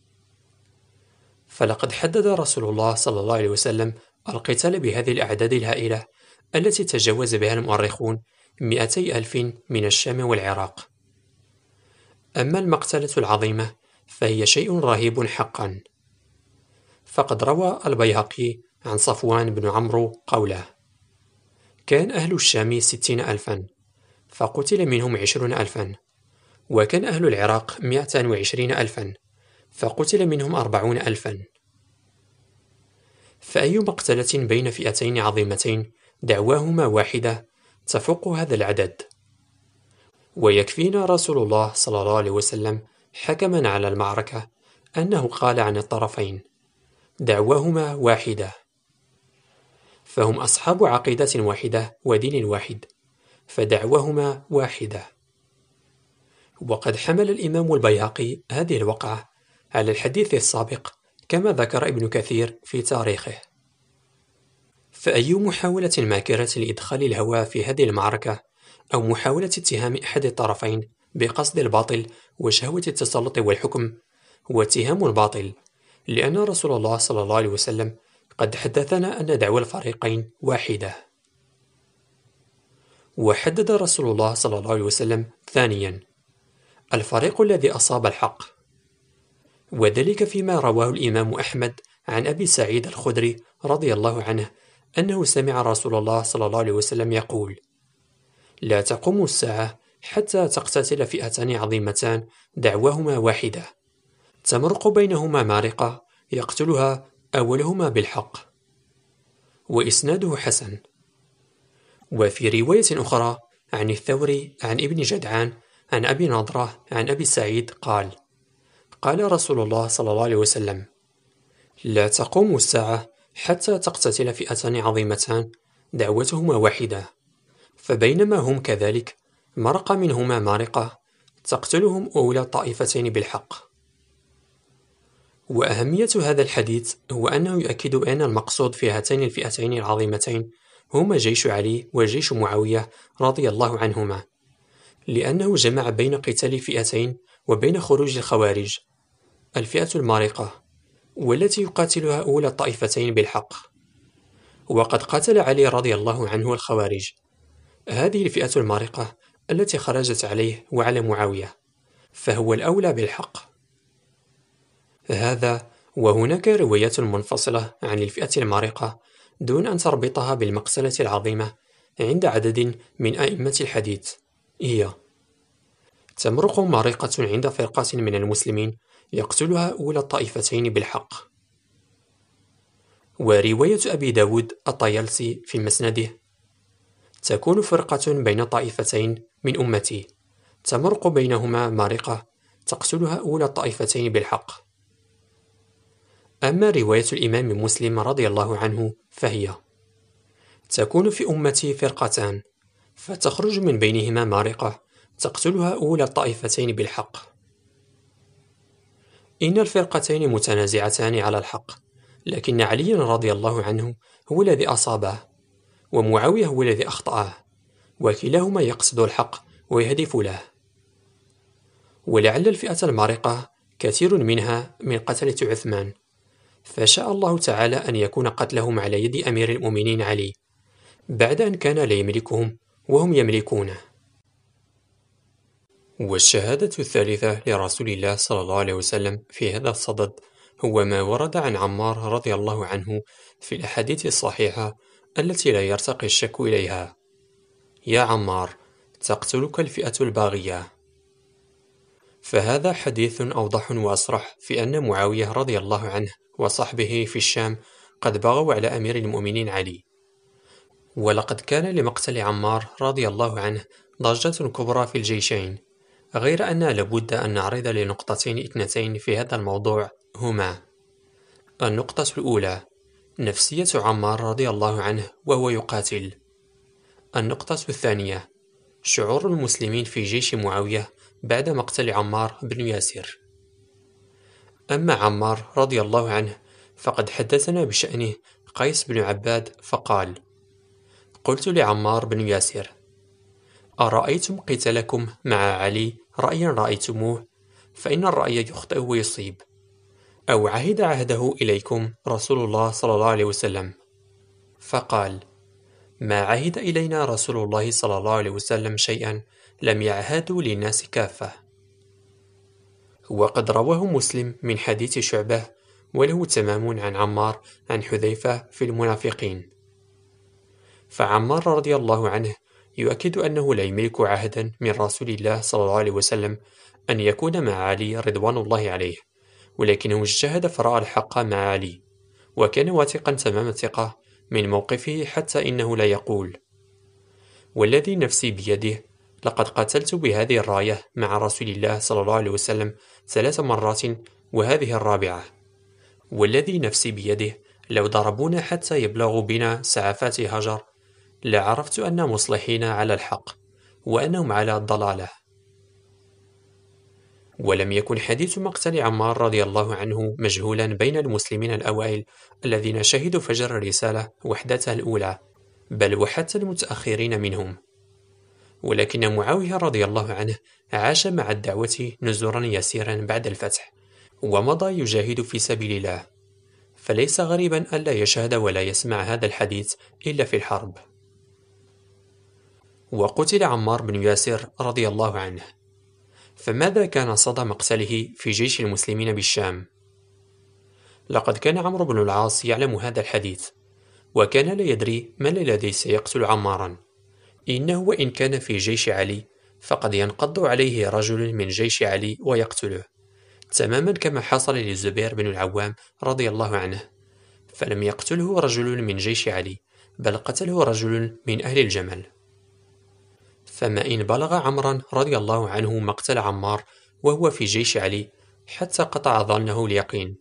فلقد حدد رسول الله صلى الله عليه وسلم القتال بهذه الأعداد الهائلة التي تجاوز بها المؤرخون 200,000 من الشام والعراق. أما المقتلة العظيمة فهي شيء رهيب حقا، فقد روى البيهقي عن صفوان بن عمرو قوله: كان أهل الشام 60,000 فقتل منهم 20,000، وكان أهل العراق 120,000 فقتل منهم 40,000. فأي مقتلة بين فئتين عظيمتين دعواهما واحدة تفوق هذا العدد. ويكفينا رسول الله صلى الله عليه وسلم حكما على المعركة أنه قال عن الطرفين: دعواهما واحدة، فهم أصحاب عقيدة واحدة ودين واحد، فدعواهما واحدة. وقد حمل الإمام البيهقي هذه الوقعة على الحديث السابق كما ذكر ابن كثير في تاريخه. فأي محاولة ماكرة لإدخال الهوى في هذه المعركة أو محاولة اتهام أحد الطرفين بقصد الباطل وشهوة التسلط والحكم هو اتهام باطل، لأن رسول الله صلى الله عليه وسلم قد حدثنا أن دعوى الفريقين واحدة. وحدد رسول الله صلى الله عليه وسلم ثانيا الفريق الذي أصاب الحق، وذلك فيما رواه الإمام أحمد عن أبي سعيد الخدري رضي الله عنه أنه سمع رسول الله صلى الله عليه وسلم يقول: لا تقوم الساعة حتى تقتتل فئتان عظيمتان دعواهما واحدة، تمرق بينهما مارقة يقتلها أولهما بالحق. وإسناده حسن. وفي رواية أخرى عن الثوري عن ابن جدعان عن أبي نضرة عن أبي سعيد قال: قال رسول الله صلى الله عليه وسلم: لا تقوم الساعة حتى تقتتل فئتان عظيمتان دعوتهما واحدة، فبينما هم كذلك مرق منهما مارقة تقتلهم أولى الطائفتين بالحق. وأهمية هذا الحديث هو أنه يؤكد أن المقصود في هاتين الفئتين العظيمتين هما جيش علي وجيش معاوية رضي الله عنهما، لأنه جمع بين قتال الفئتين وبين خروج الخوارج، الفئة المارقة والتي يقاتلها أولى الطائفتين بالحق. وقد قاتل علي رضي الله عنه الخوارج، هذه الفئة المارقة التي خرجت عليه وعلى معاوية، فهو الأولى بالحق. هذا وهناك روايات منفصلة عن الفئة المارقة دون أن تربطها بالمقتلة العظيمة عند عدد من أئمة الحديث، هي: تمرق مارقة عند فرقة من المسلمين يقتلها أولى الطائفتين بالحق. ورواية أبي داود الطيالسي في مسنده: تكون فرقة بين طائفتين من أمتي تمرق بينهما مارقة تقتلها أولى الطائفتين بالحق. أما رواية الإمام مسلم رضي الله عنه فهي: تكون في أمتي فرقتان فتخرج من بينهما مارقة تقتلها أولى الطائفتين بالحق. إن الفرقتين متنازعتان على الحق، لكن علي رضي الله عنه هو الذي أصابه، ومعاوية هو الذي أخطأه، وكلاهما يقصد الحق ويهدف له. ولعل الفئة المارقة كثير منها من قتلة عثمان، فشاء الله تعالى أن يكون قتلهم على يد أمير المؤمنين علي بعد أن كان لا يملكهم وهم يملكونه. والشهادة الثالثة لرسول الله صلى الله عليه وسلم في هذا الصدد هو ما ورد عن عمار رضي الله عنه في الأحاديث الصحيحة التي لا يرتقي الشك إليها: يا عمار، تقتلك الفئة الباغية. فهذا حديث أوضح وأصرح في أن معاوية رضي الله عنه وصحبه في الشام قد بغوا على أمير المؤمنين علي. ولقد كان لمقتل عمار رضي الله عنه ضجة كبرى في الجيشين، غير أن لابد أن نعرض لنقطتين اثنتين في هذا الموضوع، هما: النقطة الأولى نفسية عمار رضي الله عنه وهو يقاتل. النقطة الثانية شعور المسلمين في جيش معاوية بعد مقتل عمار بن ياسر. أما عمار رضي الله عنه فقد حدثنا بشأنه قيس بن عباد فقال: قلت لعمار بن ياسر: أرأيتم قتالكم مع علي رأيا رأيتموه؟ فإن الرأي يخطئ ويصيب. أو عهد عهده إليكم رسول الله صلى الله عليه وسلم؟ فقال: ما عهد إلينا رسول الله صلى الله عليه وسلم شيئا لم يعهدوا للناس كافة. وقد رواه مسلم من حديث شعبة وله تمام عن عمار عن حذيفة في المنافقين. فعمار رضي الله عنه يؤكد أنه لا يملك عهدا من رسول الله صلى الله عليه وسلم أن يكون مع علي رضوان الله عليه، ولكنه اجتهد فرأى الحق مع علي، وكان واثقا تمام الثقة من موقفه حتى إنه لا يقول: والذي نفسي بيده لقد قتلت بهذه الراية مع رسول الله صلى الله عليه وسلم 3 مرات وهذه الرابعة، والذي نفسي بيده لو ضربونا حتى يبلغوا بنا سعفات هجر لعرفت أن مصلحين على الحق وأنهم على الضلالة. ولم يكن حديث مقتل عمار رضي الله عنه مجهولا بين المسلمين الأوائل الذين شهدوا فجر الرسالة وحدتها الأولى، بل وحتى المتأخرين منهم. ولكن معاوية رضي الله عنه عاش مع الدعوة نزورا يسيرا بعد الفتح، ومضى يجاهد في سبيل الله، فليس غريبا ألا يشهد ولا يسمع هذا الحديث إلا في الحرب. وقتل عمار بن ياسر رضي الله عنه، فماذا كان صدى مقتله في جيش المسلمين بالشام؟ لقد كان عمرو بن العاص يعلم هذا الحديث، وكان لا يدري من الذي سيقتل عمارا، إنه وإن كان في جيش علي فقد ينقض عليه رجل من جيش علي ويقتله، تماما كما حصل للزبير بن العوام رضي الله عنه، فلم يقتله رجل من جيش علي، بل قتله رجل من أهل الجمل. فما إن بلغ عمرا رضي الله عنه مقتل عمار وهو في جيش علي حتى قطع ظنه اليقين.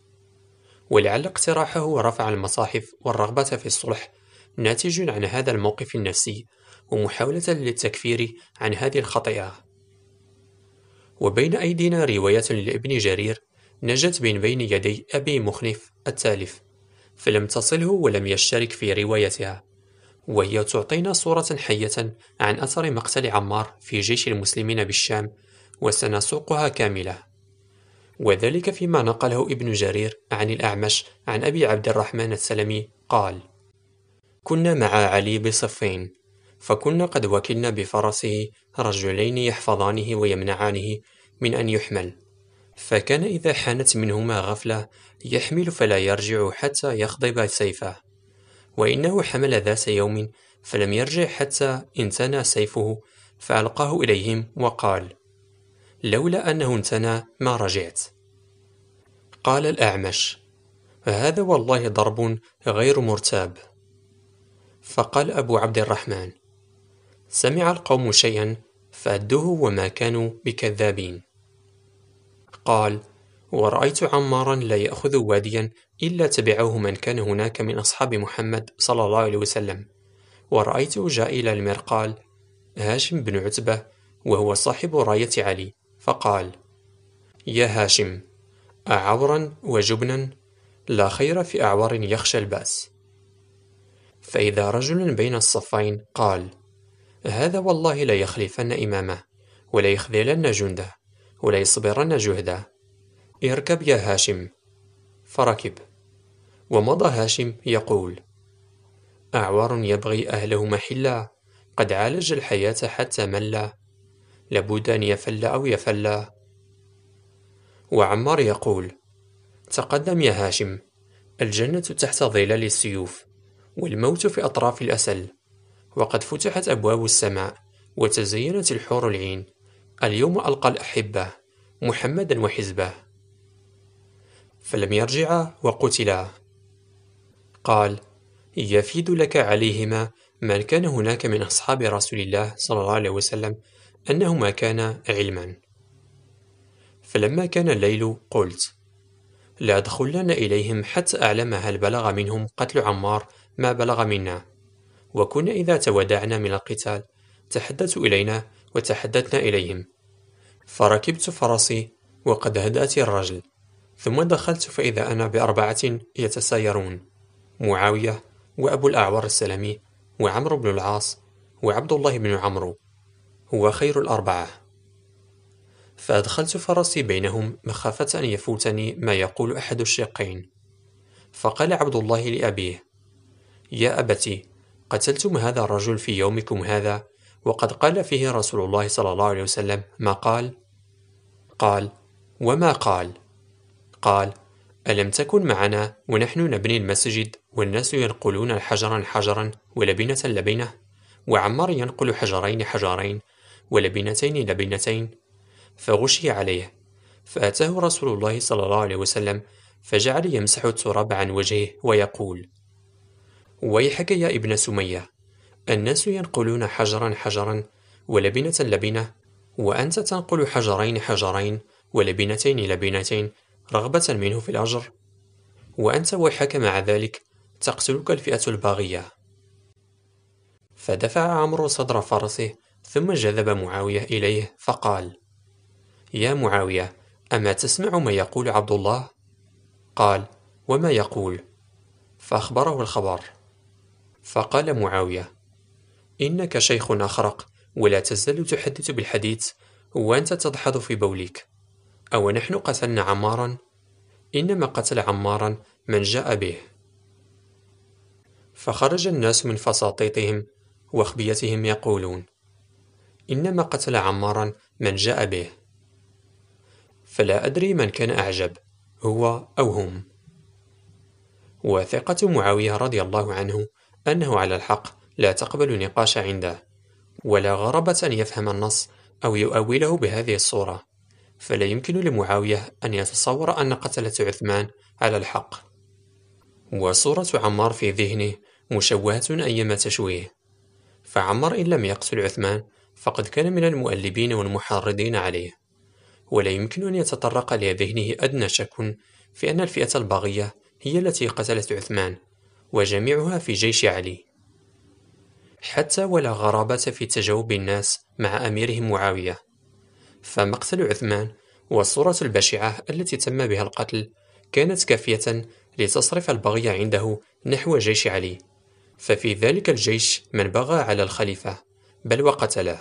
ولعل اقتراحه ورفع المصاحف والرغبة في الصلح ناتج عن هذا الموقف النفسي، ومحاولة للتكفير عن هذه الخطيئة. وبين أيدينا رواية لابن جرير نجت من بين يدي أبي مخنف التالف، فلم تصله ولم يشترك في روايتها، وهي تعطينا صورة حية عن أثر مقتل عمار في جيش المسلمين بالشام، وسنسوقها كاملة. وذلك فيما نقله ابن جرير عن الأعمش عن أبي عبد الرحمن السلمي قال: كنا مع علي بصفين، فكنا قد وكلنا بفرسه رجلين يحفظانه ويمنعانه من أن يحمل، فكان إذا حانت منهما غفلة يحمل فلا يرجع حتى يخضب سيفه، وإنه حمل ذات يوم فلم يرجع حتى انتنى سيفه، فألقاه إليهم وقال: لولا أنه انتنى ما رجعت. قال الأعمش: هذا والله ضرب غير مرتاب. فقال أبو عبد الرحمن: سمع القوم شيئا فأدوه وما كانوا بكذابين. قال: ورأيت عمارا لا يأخذ واديا إلا تبعه من كان هناك من أصحاب محمد صلى الله عليه وسلم، ورأيته جاء إلى المرقال هاشم بن عتبة وهو صاحب راية علي، فقال: يا هاشم، أعورا وجبنا؟ لا خير في أعور يخشى البأس. فإذا رجل بين الصفين قال: هذا والله لا يخلفن إمامه، ولا يخذلن جنده، ولا يصبرن جهده، اركب يا هاشم. فركب، ومضى هاشم يقول: أعور يبغي أهله محلا، قد عالج الحياة حتى ملا، لابد أن يفل أو يفلا. وعمار يقول: تقدم يا هاشم، الجنة تحت ظلال السيوف، والموت في أطراف الأسل، وقد فتحت أبواب السماء، وتزينت الحور العين، اليوم ألقى الأحبة محمدا وحزبه. فلم يرجعا وقتلا. قال: يفيد لك عليهما من كان هناك من أصحاب رسول الله صلى الله عليه وسلم أنهما كانا علما. فلما كان الليل قلت: لأدخلن إليهم حتى أعلم هل بلغ منهم قتل عمار ما بلغ منا. وكنا إذا تودعنا من القتال تحدثوا إلينا وتحدثنا إليهم. فركبت فرسي وقد هدأت الرجل، ثم دخلت فإذا أنا بأربعة يتسايرون: معاوية، وأبو الأعور السلمي، وعمرو بن العاص، وعبد الله بن عمرو، هو خير الأربعة. فأدخلت فرسي بينهم مخافة أن يفوتني ما يقول أحد الشقين. فقال عبد الله لأبيه: يا أبتي، قتلتم هذا الرجل في يومكم هذا، وقد قال فيه رسول الله صلى الله عليه وسلم ما قال؟ قال: وما قال؟ قال: ألم تكن معنا ونحن نبني المسجد والناس ينقلون حجرا حجرا ولبنة لبنة، وعمار ينقل حجرين حجرين ولبنتين لبنتين؟ فغشي عليه، فأتاه رسول الله صلى الله عليه وسلم فجعل يمسح التراب عن وجهه ويقول: ويحك يا ابن سمية، الناس ينقلون حجرا حجرا ولبنة لبنة، وأنت تنقل حجرين حجرين ولبنتين لبنتين رغبة منه في الأجر، وأنت ويحك مع ذلك تقتلك الفئة الباغية. فدفع عمرو صدر فرسه ثم جذب معاوية إليه فقال: يا معاوية، أما تسمع ما يقول عبد الله؟ قال: وما يقول؟ فأخبره الخبر. فقال معاوية: إنك شيخ أخرق، ولا تزال تحدث بالحديث وأنت تدحض في بولك. أو نحن قتلنا عمارا؟ إنما قتل عمارا من جاء به. فخرج الناس من فساطيطهم وأخبيتهم يقولون: إنما قتل عمارا من جاء به. فلا أدري من كان أعجب، هو أو هم. وثقة معاوية رضي الله عنه أنه على الحق لا تقبل نقاش عنده، ولا غرابة أن يفهم النص أو يؤوله بهذه الصورة، فلا يمكن لمعاوية أن يتصور أن قتلة عثمان على الحق. وصورة عمار في ذهنه مشوهة أيما تشويه، فعمار إن لم يقتل عثمان فقد كان من المؤلبين والمحرضين عليه، ولا يمكن أن يتطرق لذهنه أدنى شك في أن الفئة الباغية هي التي قتلت عثمان، وجميعها في جيش علي. حتى ولا غرابة في تجاوب الناس مع أميرهم معاوية، فمقتل عثمان والصورة البشعة التي تم بها القتل كانت كافية لتصرف البغي عنده نحو جيش علي، ففي ذلك الجيش من بغى على الخليفة بل وقتله.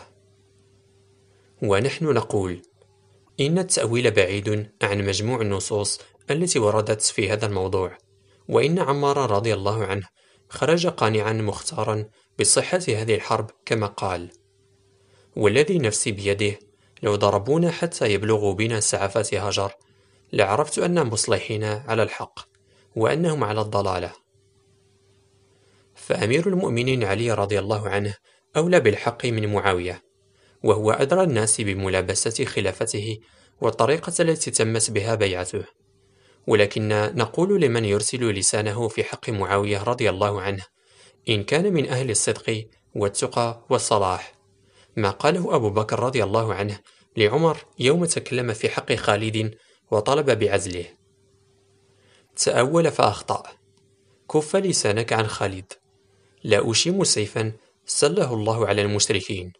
ونحن نقول إن التأويل بعيد عن مجموع النصوص التي وردت في هذا الموضوع، وإن عمار رضي الله عنه خرج قانعا مختارا بصحة هذه الحرب كما قال: والذي نفسي بيده لو ضربونا حتى يبلغوا بنا سعفات هجر لعرفت أن مصلحين على الحق وأنهم على الضلالة. فأمير المؤمنين علي رضي الله عنه أولى بالحق من معاوية، وهو أدرى الناس بملابسة خلافته والطريقة التي تمت بها بيعته. ولكن نقول لمن يرسل لسانه في حق معاوية رضي الله عنه إن كان من أهل الصدق والتقى والصلاح ما قاله أبو بكر رضي الله عنه لعمر يوم تكلم في حق خالد وطلب بعزله: تأول فأخطأ، كف لسانك عن خالد، لا أشيم سيفا سله الله على المشركين.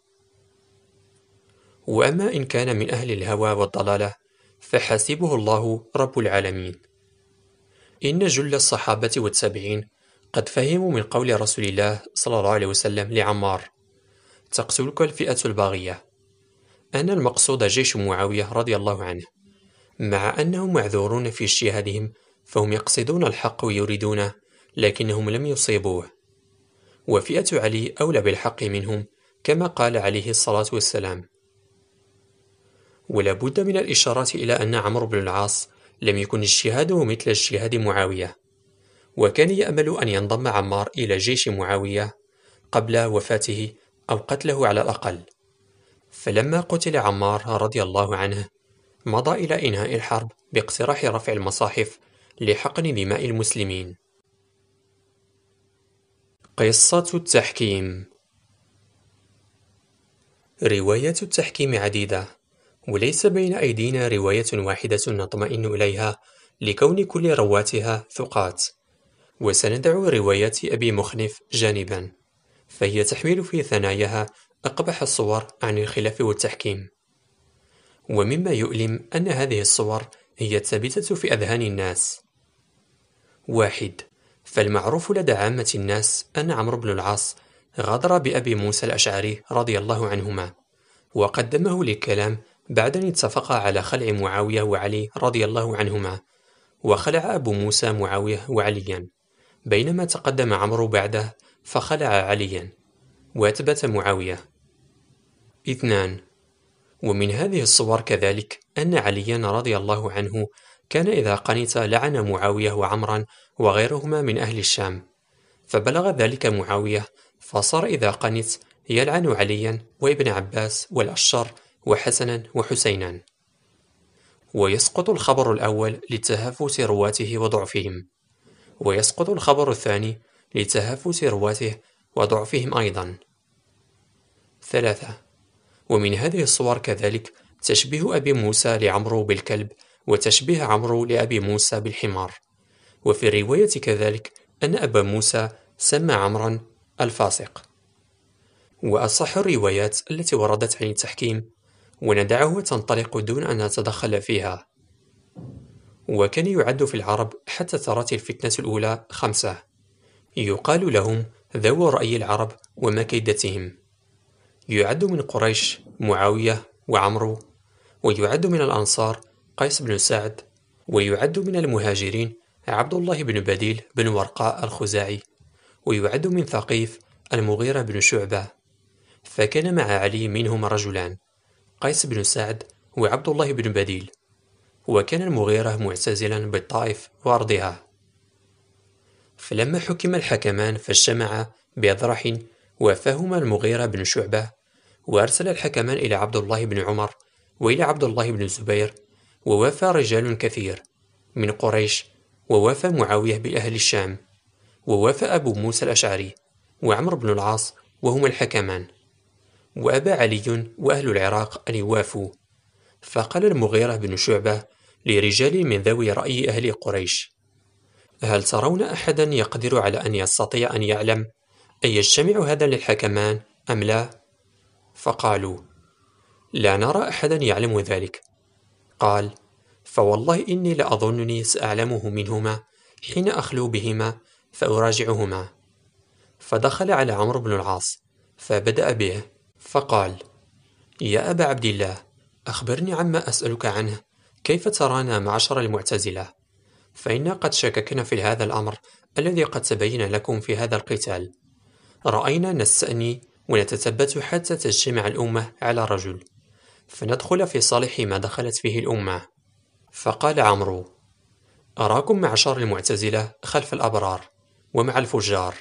وأما إن كان من أهل الهوى والضلالة فحاسبه الله رب العالمين. إن جل الصحابة والتابعين قد فهموا من قول رسول الله صلى الله عليه وسلم لعمار: تقتلك الفئة الباغية، أن المقصود جيش معاوية رضي الله عنه، مع أنهم معذورون في اجتهادهم، فهم يقصدون الحق ويريدونه لكنهم لم يصيبوه، وفئة علي أولى بالحق منهم كما قال عليه الصلاة والسلام. ولا بد من الإشارة إلى أن عمرو بن العاص لم يكن اجتهاده مثل اجتهاد معاوية، وكان يأمل أن ينضم عمار إلى جيش معاوية قبل وفاته أو قتله على الأقل. فلما قتل عمار رضي الله عنه مضى إلى إنهاء الحرب باقتراح رفع المصاحف لحقن دماء المسلمين. قصة التحكيم. روايات التحكيم عديدة، وليس بين أيدينا رواية واحدة نطمئن إليها لكون كل رواتها ثقات، وسندع روايات أبي مخنف جانبا، فهي تحمل في ثناياها أقبح الصور عن الخلاف والتحكيم. ومما يؤلم أن هذه الصور هي الثابتة في أذهان الناس. 1. فالمعروف لدى عامة الناس أن عمرو بن العاص غادر بأبي موسى الأشعري رضي الله عنهما، وقدمه للكلام بعد أن اتفقا على خلع معاوية وعلي رضي الله عنهما، وخلع أبو موسى معاوية وعليا، بينما تقدم عمرو بعده فخلع عليا وأثبت معاوية. 2. ومن هذه الصور كذلك أن عليا رضي الله عنه كان إذا قنت لعن معاوية وعمرا وغيرهما من أهل الشام، فبلغ ذلك معاوية فصار إذا قنت يلعن عليا وابن عباس والأشر وحسنا وحسينا. ويسقط الخبر الأول لتهافت رواته وضعفهم، ويسقط الخبر الثاني لتهافت رواته وضعفهم أيضا. 3. ومن هذه الصور كذلك تشبيه أبي موسى لعمرو بالكلب، وتشبيه عمرو لأبي موسى بالحمار. وفي الرواية كذلك أن أبا موسى سمى عمرا الفاسق. وأصح الروايات التي وردت عن التحكيم وندعه تنطلق دون أن نتدخل فيها. وكان يعد في العرب حتى ترت الفتنة الأولى 5 يقال لهم ذو رأي العرب ومكيدتهم. يعد من قريش معاوية وعمرو، ويعد من الأنصار قيس بن سعد، ويعد من المهاجرين عبد الله بن بديل بن ورقاء الخزاعي، ويعد من ثقيف المغيرة بن شعبة. فكان مع علي منهم رجلان، قيس بن سعد وعبد الله بن بديل. وكان المغيرة معتزلا بالطائف وأرضها. فلما حكم الحكمان فاجتمعا بأذرح، وافاهما المغيرة بن شعبة، وأرسل الحكمان إلى عبد الله بن عمر وإلى عبد الله بن الزبير، ووافى رجال كثير من قريش، ووافى معاوية بأهل الشام، ووافى أبو موسى الأشعري وعمر بن العاص وهما الحكمان، وأبى علي وأهل العراق أن يوافوا. فقال المغيرة بن شعبة لرجال من ذوي رأي أهل قريش: هل ترون أحدا يقدر على أن يستطيع أن يعلم أن يجتمع هذا للحكمان أم لا؟ فقالوا: لا نرى أحدا يعلم ذلك. قال: فوالله إني لأظنني سأعلمه منهما حين أخلو بهما فأراجعهما. فدخل على عمرو بن العاص فبدأ به فقال: يا أبا عبد الله، أخبرني عما أسألك عنه. كيف ترانا معشر المعتزلة؟ فإنا قد شككنا في هذا الأمر الذي قد تبين لكم في هذا القتال. رأينا نستأني ونتثبت حتى تجتمع الأمة على رجل، فندخل في صالح ما دخلت فيه الأمة. فقال عمرو: أراكم معشر المعتزلة خلف الأبرار ومع الفجار.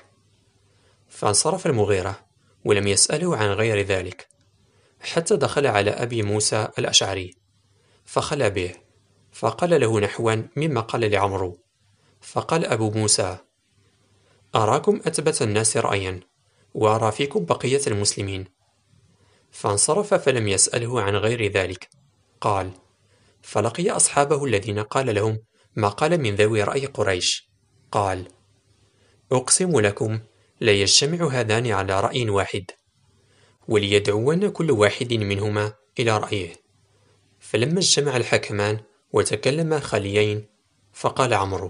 فانصرف المغيرة ولم يسأله عن غير ذلك، حتى دخل على أبي موسى الأشعري فخلى به، فقال له نحوا مما قال لعمرو. فقال أبو موسى: أراكم أثبت الناس رأيا، وأرى فيكم بقية المسلمين. فانصرف فلم يسأله عن غير ذلك. قال: فلقي أصحابه الذين قال لهم ما قال من ذوي رأي قريش. قال: أقسم لكم لا يجتمع هذان على رأي واحد، وليدعون كل واحد منهما إلى رأيه. فلما اجتمع الحكمان وتكلما خاليين، فقال عمرو: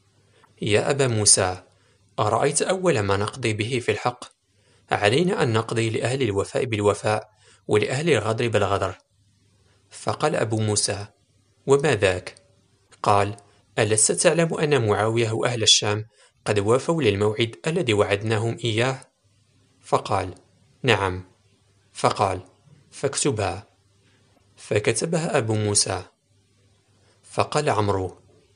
يا أبا موسى، أرأيت أول ما نقضي به في الحق؟ علينا أن نقضي لأهل الوفاء بالوفاء، ولأهل الغدر بالغدر. فقال أبو موسى: وما ذاك؟ قال: ألست تعلم أن معاوية وأهل الشام قد وافوا للموعد الذي وعدناهم إياه؟ فقال: نعم. فقال: فاكتبها. فكتبها أبو موسى. فقال عمرو: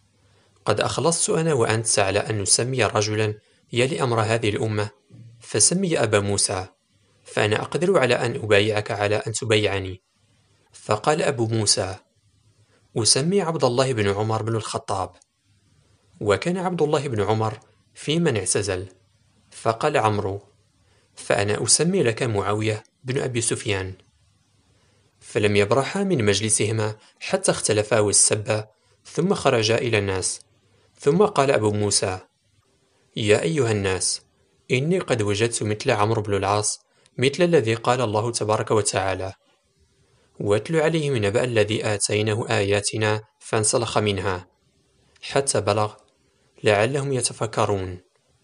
قد أخلصت أنا وأنت على أن نسمي رجلا يلي أمر هذه الأمة، فسمي أبا موسى، فأنا أقدر على أن أبايعك على أن تبايعني. فقال أبو موسى: أسمي عبد الله بن عمر بن الخطاب. وكان عبد الله بن عمر في من اعتزل. فقال عمرو: فأنا أسمي لك معاوية بن أبي سفيان. فلم يبرحا من مجلسهما حتى اختلفا والسبا، ثم خرجا إلى الناس. ثم قال أبو موسى: يا أيها الناس، إني قد وجدت مثل عمرو بن العاص، مثل الذي قال الله تبارك وتعالى: واتل عليهم نبأ الذي آتيناه آياتنا فانسلخ منها، حتى بلغ لعلهم يتفكرون.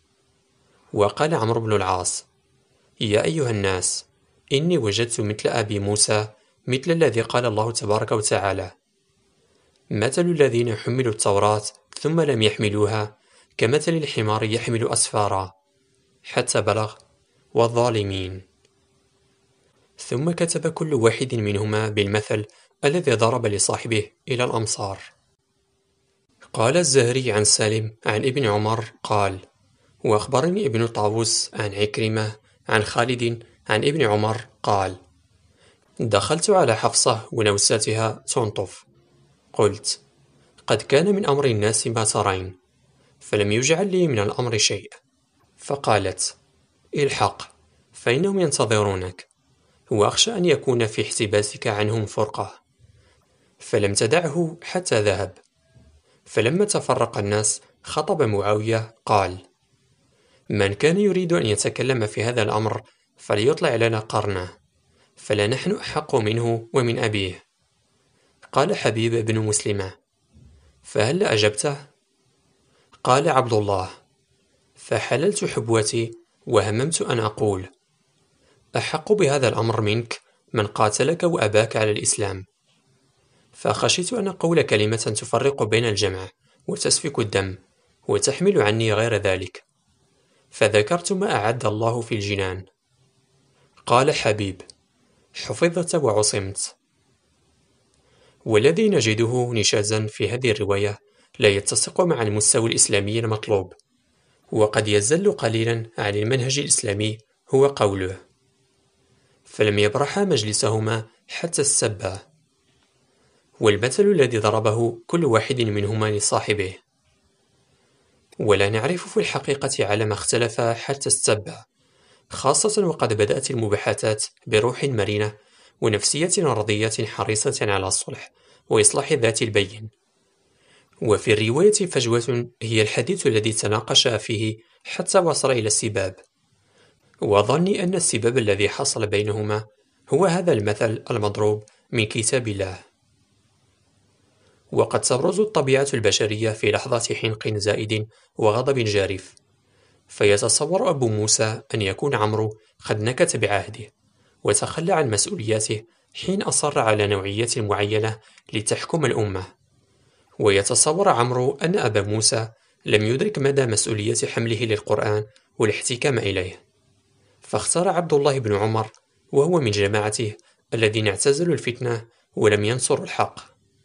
وقال عمرو بن العاص: يا أيها الناس، إني وجدت مثل أبي موسى، مثل الذي قال الله تبارك وتعالى: مثل الذين حملوا التوراة ثم لم يحملوها كمثل الحمار يحمل أسفارا، حتى بلغ والظالمين. ثم كتب كل واحد منهما بالمثل الذي ضرب لصاحبه إلى الأمصار. قال الزهري عن سالم عن ابن عمر قال: وأخبرني ابن طاووس عن عكرمة عن خالد عن ابن عمر قال: دخلت على حفصة ونوساتها تنطف، قلت: قد كان من أمر الناس ما ترين، فلم يجعل لي من الأمر شيء. فقالت: الحق، فإنهم ينتظرونك، وأخشى أن يكون في احتباسك عنهم فرقة. فلم تدعه حتى ذهب. فلما تفرق الناس خطب معاوية قال: من كان يريد أن يتكلم في هذا الأمر فليطلع لنا قرنه، فلنحن أحق منه ومن أبيه. قال حبيب بن مسلمة: فهل أجبته؟ قال عبد الله: فحللت حبوتي وهممت أن أقول: أحق بهذا الأمر منك من قاتلك وأباك على الإسلام. فخشيت أن أقول كلمة تفرق بين الجمع وتسفك الدم وتحمل عني غير ذلك، فذكرت ما أعد الله في الجنان. قال حبيب: حفظت وعصمت. والذي نجده نشازا في هذه الرواية لا يتسق مع المستوى الإسلامي المطلوب، وقد يزل قليلا عن المنهج الإسلامي هو قوله: فلم يبرحا مجلسهما حتى السبا. والمثل الذي ضربه كل واحد منهما لصاحبه. ولا نعرف في الحقيقة على ما اختلف حتى السبا، خاصة وقد بدأت المباحثات بروح مرنة ونفسية رضية حريصة على الصلح وإصلاح ذات البين. وفي الرواية فجوة هي الحديث الذي تناقشا فيه حتى وصل إلى السباب، وظني أن السباب الذي حصل بينهما هو هذا المثل المضروب من كتاب الله. وقد تبرز الطبيعة البشرية في لحظة حنق زائد وغضب جارف، فيتصور أبو موسى أن يكون عمرو قد نكت بعهده وتخلى عن مسؤولياته حين أصر على نوعية معينة لتحكم الأمة، ويتصور عمرو أن أبا موسى لم يدرك مدى مسؤولية حمله للقرآن والاحتكام إليه، فاختار عبد الله بن عمر وهو من جماعته الذين اعتزلوا الفتنة ولم ينصروا الحق.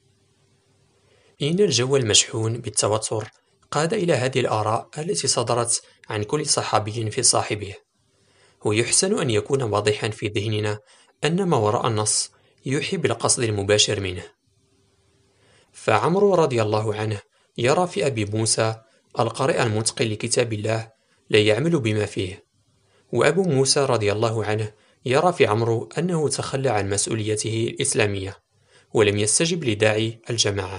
إن الجو المشحون بالتوتر قاد إلى هذه الآراء التي صدرت عن كل صحابي في صاحبه، ويحسن أن يكون واضحا في ذهننا أن ما وراء النص يوحي بالقصد المباشر منه. فعمرو رضي الله عنه يرى في أبي موسى القارئ المتقن لكتاب الله لا يعمل بما فيه، وأبو موسى رضي الله عنه يرى في عمرو أنه تخلى عن مسؤوليته الإسلامية ولم يستجب لداعي الجماعة.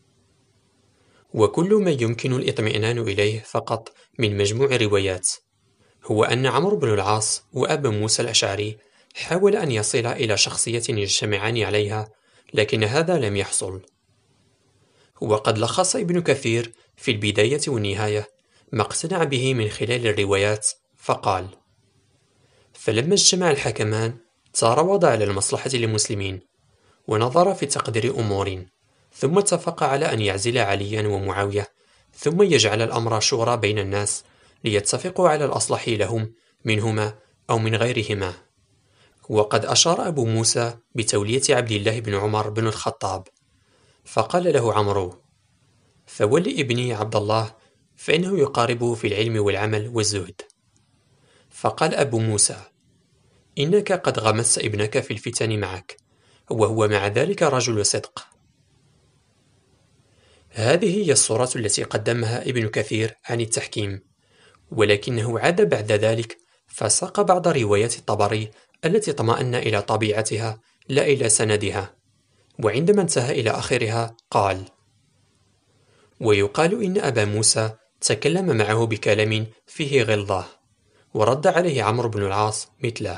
وكل ما يمكن الاطمئنان إليه فقط من مجموع روايات هو أن عمرو بن العاص وأبا موسى الأشعري حاول أن يصل إلى شخصية يجتمعان عليها، لكن هذا لم يحصل. وقد لخص ابن كثير في البداية والنهاية ما اقتنع به من خلال الروايات فقال: فلما اجتمع الحكمان تراوضا على المصلحة للمسلمين ونظر في تقدير أمور، ثم اتفق على أن يعزل عليا ومعاوية، ثم يجعل الأمر شورى بين الناس ليتفقوا على الأصلح لهم منهما أو من غيرهما. وقد أشار أبو موسى بتولية عبد الله بن عمر بن الخطاب، فقال له عمرو: فول ابني عبد الله فإنه يقاربه في العلم والعمل والزهد. فقال أبو موسى: إنك قد غمست ابنك في الفتن معك، وهو مع ذلك رجل صدق. هذه هي الصورة التي قدمها ابن كثير عن التحكيم، ولكنه عاد بعد ذلك فساق بعض روايات الطبري التي اطمأن إلى طبيعتها لا إلى سندها، وعندما انتهى إلى آخرها قال: ويقال إن أبا موسى تكلم معه بكلام فيه غلظة، ورد عليه عمرو بن العاص مثله.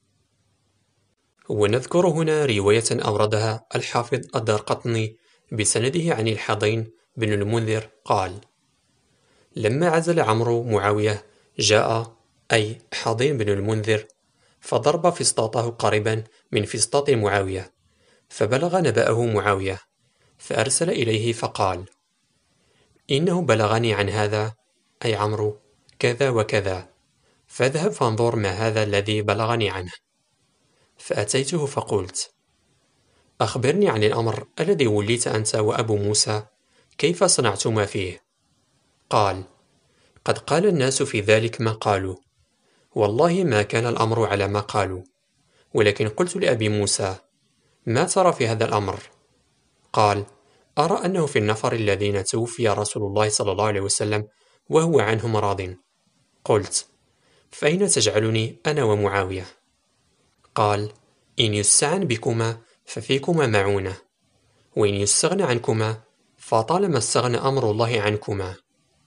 ونذكر هنا رواية أوردها الحافظ الدارقطني بسنده عن الحضين بن المنذر قال: لما عزل عمرو معاوية جاء أي حضين بن المنذر فضرب فسطاطه قريبا من فسطاط معاوية، فبلغ نبأه معاوية، فأرسل إليه فقال: إنه بلغني عن هذا أي عمرو كذا وكذا، فاذهب فانظر ما هذا الذي بلغني عنه. فأتيته فقلت: أخبرني عن الأمر الذي وليت أنت وأبو موسى، كيف صنعتما فيه؟ قال: قد قال الناس في ذلك ما قالوا، والله ما كان الأمر على ما قالوا، ولكن قلت لأبي موسى: ما ترى في هذا الأمر؟ قال: أرى أنه في النفر الذين توفي رسول الله صلى الله عليه وسلم وهو عنهم راض. قلت: فأين تجعلني أنا ومعاوية؟ قال: إن يستعن بكما ففيكما معونة، وإن يستغنى عنكما فطالما استغنى أمر الله عنكما.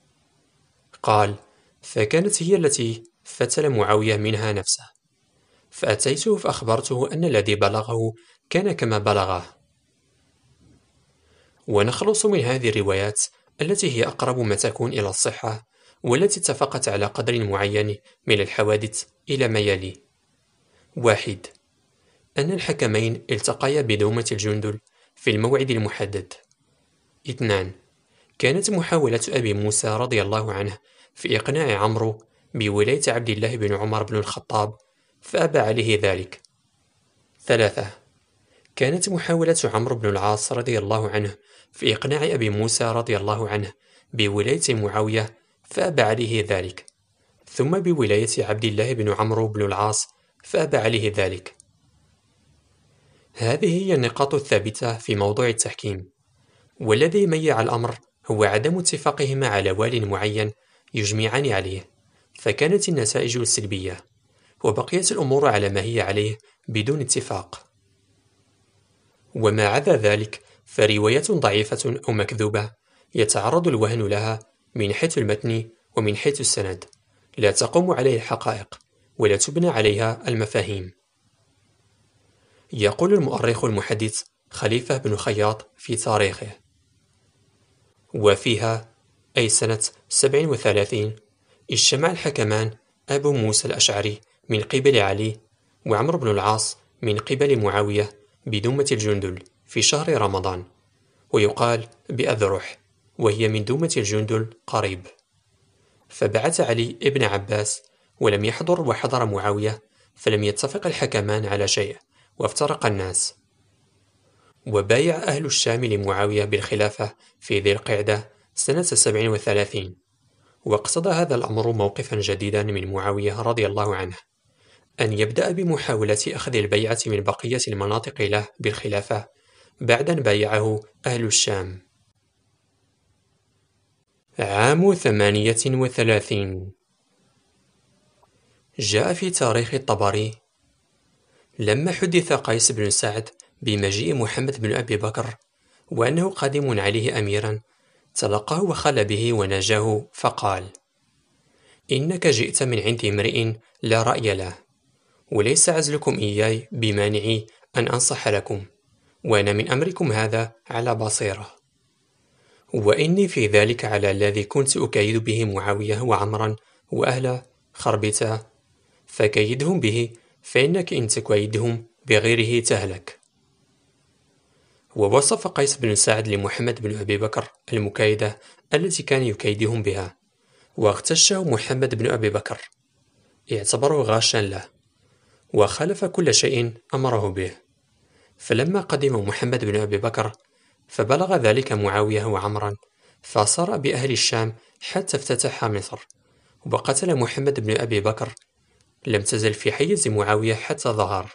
قال: فكانت هي التي فتل معاوية منها نفسه، فأتيته فأخبرته أن الذي بلغه كان كما بلغه. ونخلص من هذه الروايات التي هي أقرب ما تكون إلى الصحة والتي اتفقت على قدر معين من الحوادث إلى ما يلي: 1. أن الحكمين التقيا بدومة الجندل في الموعد المحدد. 2. كانت محاولة أبي موسى رضي الله عنه في إقناع عمرو بولاية عبد الله بن عمر بن الخطاب فأبى عليه ذلك. 3. كانت محاولة عمرو بن العاص رضي الله عنه في إقناع أبي موسى رضي الله عنه بولاية معاوية فأبى عليه ذلك، ثم بولاية عبد الله بن عمرو بن العاص فأبى عليه ذلك. هذه هي النقاط الثابتة في موضوع التحكيم، والذي ميع الأمر هو عدم اتفاقهما على وال معين يجمعان عليه، فكانت النتائج سلبية، وبقيت الأمور على ما هي عليه بدون اتفاق. وما عدا ذلك فرواية ضعيفة أو مكذوبة يتعرض الوهن لها من حيث المتن ومن حيث السند، لا تقوم عليه الحقائق ولا تبنى عليها المفاهيم. يقول المؤرخ المحدث خليفة بن خياط في تاريخه: وفيها أي سنة 37 اجتمع الحكمان أبو موسى الأشعري من قبل علي وعمرو بن العاص من قبل معاوية بدومة الجندل في شهر رمضان، ويقال بأذرح، وهي من دومة الجندل قريب. فبعث علي ابن عباس ولم يحضر، وحضر معاوية، فلم يتفق الحكمان على شيء وافترق الناس. وبايع أهل الشام لمعاوية بالخلافة في ذي القعدة سنة 37، واقتضى هذا الأمر موقفا جديدا من معاوية رضي الله عنه، أن يبدأ بمحاولة أخذ البيعة من بقية المناطق له بالخلافة بعد أن بايعه أهل الشام. عام 38 جاء في تاريخ الطبري: لما حدث قيس بن سعد بمجيء محمد بن أبي بكر وأنه قادم عليه أميرا، تلقاه وخل به وناجاه فقال: إنك جئت من عند امرئ لا رأي له، وليس عزلكم إياي بمانعي أن أنصح لكم، وأنا من أمركم هذا على بصيرة، وإني في ذلك على الذي كنت أكيد به معاوية وعمرا وأهل خربته، فكيدهم به، فإنك إن تكيدهم بغيره تهلك. ووصف قيس بن سعد لمحمد بن أبي بكر المكايدة التي كان يكيدهم بها، واغتشه محمد بن أبي بكر، اعتبره غاشا له، وخالف كل شيء أمره به. فلما قدم محمد بن أبي بكر فبلغ ذلك معاوية وعمرا، فصار بأهل الشام حتى افتتح مصر، وقتل محمد بن أبي بكر، لم تزل في حيز معاوية حتى ظهر.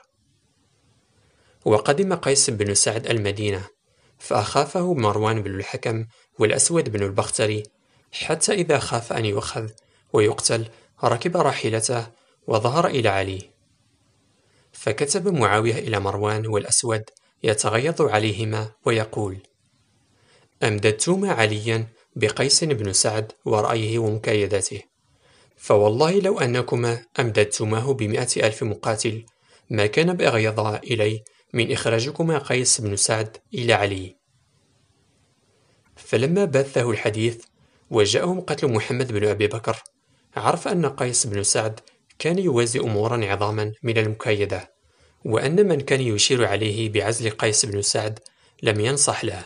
وقدم قيس بن سعد المدينة، فأخافه مروان بن الحكم والأسود بن البختري، حتى إذا خاف أن يؤخذ ويقتل ركب راحلته وظهر إلى علي. فكتب معاوية إلى مروان والأسود يتغيظ عليهما ويقول: أمددتما عليا بقيس بن سعد ورأيه ومكايدته، فوالله لو أنكما أمددتماه ب100,000 مقاتل ما كان بأغيظ إلي من إخراجكما قيس بن سعد إلى علي. فلما بثه الحديث وجاءهم قتل محمد بن أبي بكر، عرف أن قيس بن سعد كان يوازي أمورا عظاما من المكايدة، وأن من كان يشير عليه بعزل قيس بن سعد لم ينصح له.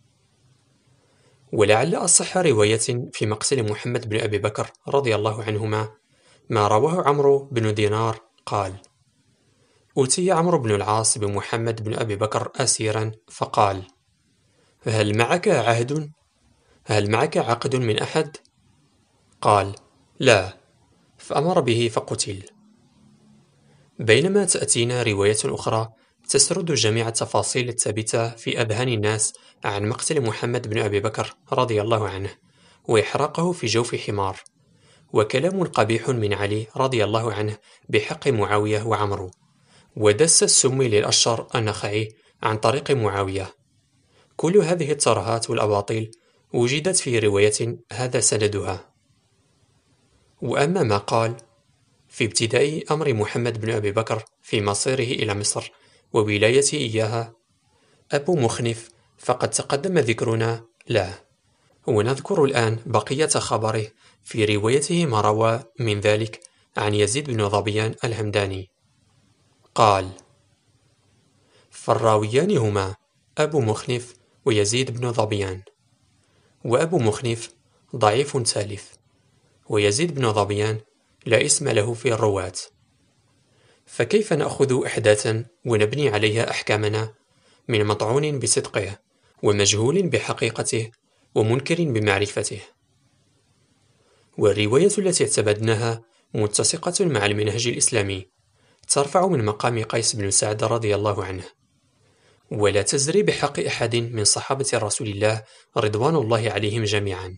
ولعل أصح رواية في مقتل محمد بن أبي بكر رضي الله عنهما ما رواه عمرو بن دينار قال: أتي عمرو بن العاص بمحمد بن أبي بكر أسيرا، فقال: هل معك عهد؟ هل معك عقد من أحد؟ قال: لا، فأمر به فقتل. بينما تأتينا رواية أخرى تسرد جميع التفاصيل الثابتة في أذهان الناس عن مقتل محمد بن أبي بكر رضي الله عنه وإحراقه في جوف حمار، وكلام قبيح من علي رضي الله عنه بحق معاوية وعمرو، ودس السم للأشر النخعي عن طريق معاوية. كل هذه الترهات والأباطيل وجدت في رواية هذا سندها. وأما ما قال: في ابتداء أمر محمد بن أبي بكر في مصيره إلى مصر وولايته إياها أبو مخنف، فقد تقدم ذكرنا له، ونذكر الآن بقية خبره في روايته ما روى من ذلك عن يزيد بن ظبيان الهمداني قال: فالراويان هما أبو مخنف ويزيد بن ظبيان، وأبو مخنف ضعيف سالف، ويزيد بن ظبيان لا اسم له في الرواة، فكيف نأخذ أحداثا ونبني عليها أحكامنا من مطعون بصدقه ومجهول بحقيقته ومنكر بمعرفته؟ والرواية التي اعتمدناها متسقة مع المنهج الإسلامي، ترفع من مقام قيس بن سعد رضي الله عنه، ولا تزري بحق أحد من صحابة رسول الله رضوان الله عليهم جميعا.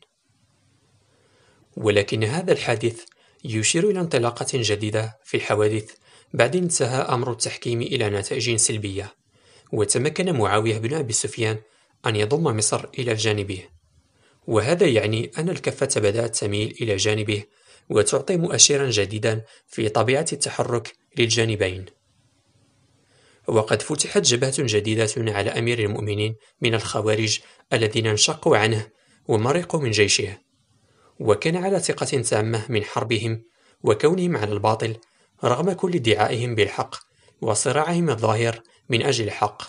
ولكن هذا الحادث يشير إلى انطلاقة جديدة في الحوادث بعد انتهى أمر التحكيم إلى نتائج سلبية، وتمكن معاوية بن أبي سفيان أن يضم مصر إلى جانبه، وهذا يعني أن الكفة بدأت تميل إلى جانبه وتعطي مؤشرا جديدا في طبيعة التحرك للجانبين. وقد فتحت جبهة جديدة على أمير المؤمنين من الخوارج الذين انشقوا عنه ومرقوا من جيشه، وكان على ثقة تامة من حربهم وكونهم على الباطل رغم كل ادعائهم بالحق وصراعهم الظاهر من أجل الحق.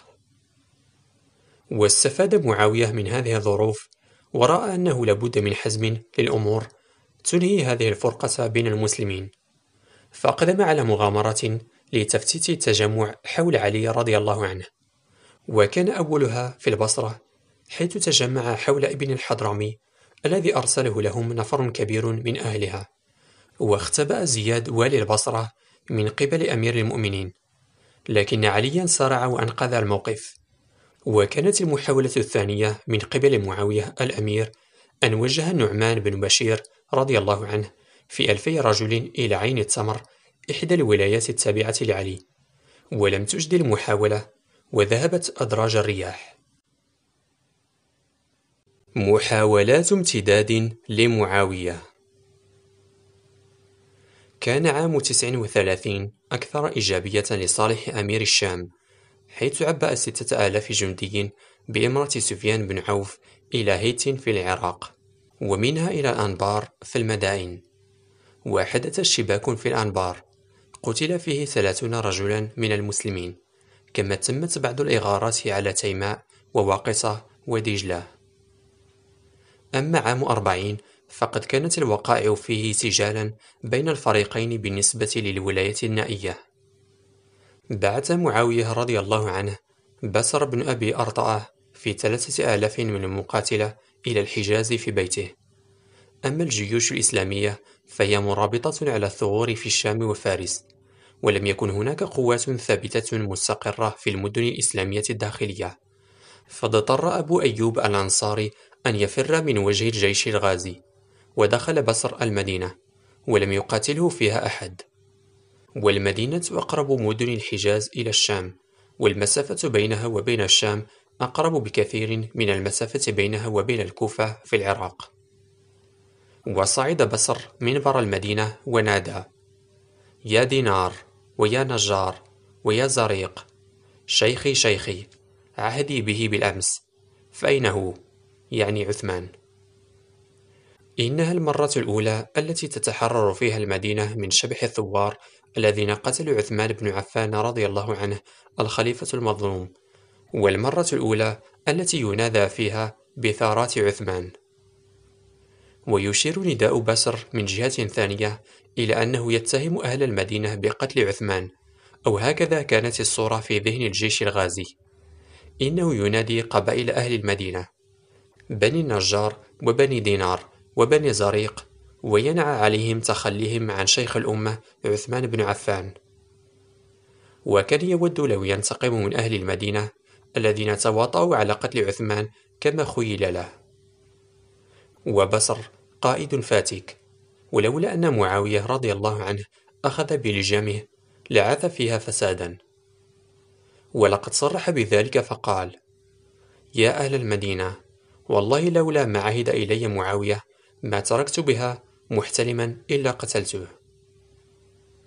واستفاد معاوية من هذه الظروف، ورأى أنه لابد من حزم للأمور تنهي هذه الفرقة بين المسلمين، فأقدم على مغامرة لتفتيت التجمع حول علي رضي الله عنه، وكان أولها في البصرة، حيث تجمع حول ابن الحضرمي الذي أرسله لهم نفر كبير من أهلها، واختبأ زياد والي البصرة من قبل أمير المؤمنين، لكن عليا سارع وأنقذ الموقف. وكانت المحاولة الثانية من قبل معاوية الأمير أن وجه النعمان بن بشير رضي الله عنه في 2000 رجل إلى عين التمر، إحدى الولايات التابعة لعلي، ولم تجد المحاولة وذهبت أدراج الرياح. محاولات امتداد لمعاوية. كان عام 39 أكثر إيجابية لصالح أمير الشام، حيث عبأ 6000 جندي بإمرة سفيان بن عوف إلى هيت في العراق، ومنها إلى الأنبار في المدائن، وحدث اشتباك في الأنبار قتل فيه 30 رجلا من المسلمين، كما تمت بعض الإغارات على تيماء وواقصة ودجلة. أما عام 40 فقد كانت الوقائع فيه سجالا بين الفريقين بالنسبة للولاية النائية. بعث معاوية رضي الله عنه بسر بن أبي أرطأة في 3000 من المقاتلة إلى الحجاز في بيته. أما الجيوش الإسلامية فهي مرابطة على الثغور في الشام وفارس، ولم يكن هناك قوات ثابتة مستقرة في المدن الإسلامية الداخلية، فاضطر أبو أيوب الأنصاري أن يفر من وجه الجيش الغازي، ودخل بصر المدينة ولم يقاتله فيها أحد. والمدينة أقرب مدن الحجاز إلى الشام، والمسافة بينها وبين الشام أقرب بكثير من المسافة بينها وبين الكوفة في العراق. وصعد بصر منبر المدينة ونادى: يا دينار، ويا نجار، ويا زريق، شيخي شيخي، عهدي به بالأمس، فأين هو؟ يعني عثمان. إنها المرة الأولى التي تتحرر فيها المدينة من شبح الثوار الذين قتلوا عثمان بن عفان رضي الله عنه الخليفة المظلوم، والمرة الأولى التي ينادى فيها بثارات عثمان. ويشير نداء بسر من جهة ثانية إلى أنه يتهم أهل المدينة بقتل عثمان، أو هكذا كانت الصورة في ذهن الجيش الغازي. إنه ينادي قبائل أهل المدينة، بني النجار وبني دينار وبني زريق، وينعى عليهم تخليهم عن شيخ الأمة عثمان بن عفان. وكان يود لو ينتقم من أهل المدينة الذين تواطؤوا على قتل عثمان كما خيل له. وبصر قائد فاتك، ولولا أن معاوية رضي الله عنه أخذ بلجامه لعاث فيها فسادا. ولقد صرح بذلك فقال: يا أهل المدينة، والله لولا ما عهد إلي معاوية ما تركت بها محتلما إلا قتلته.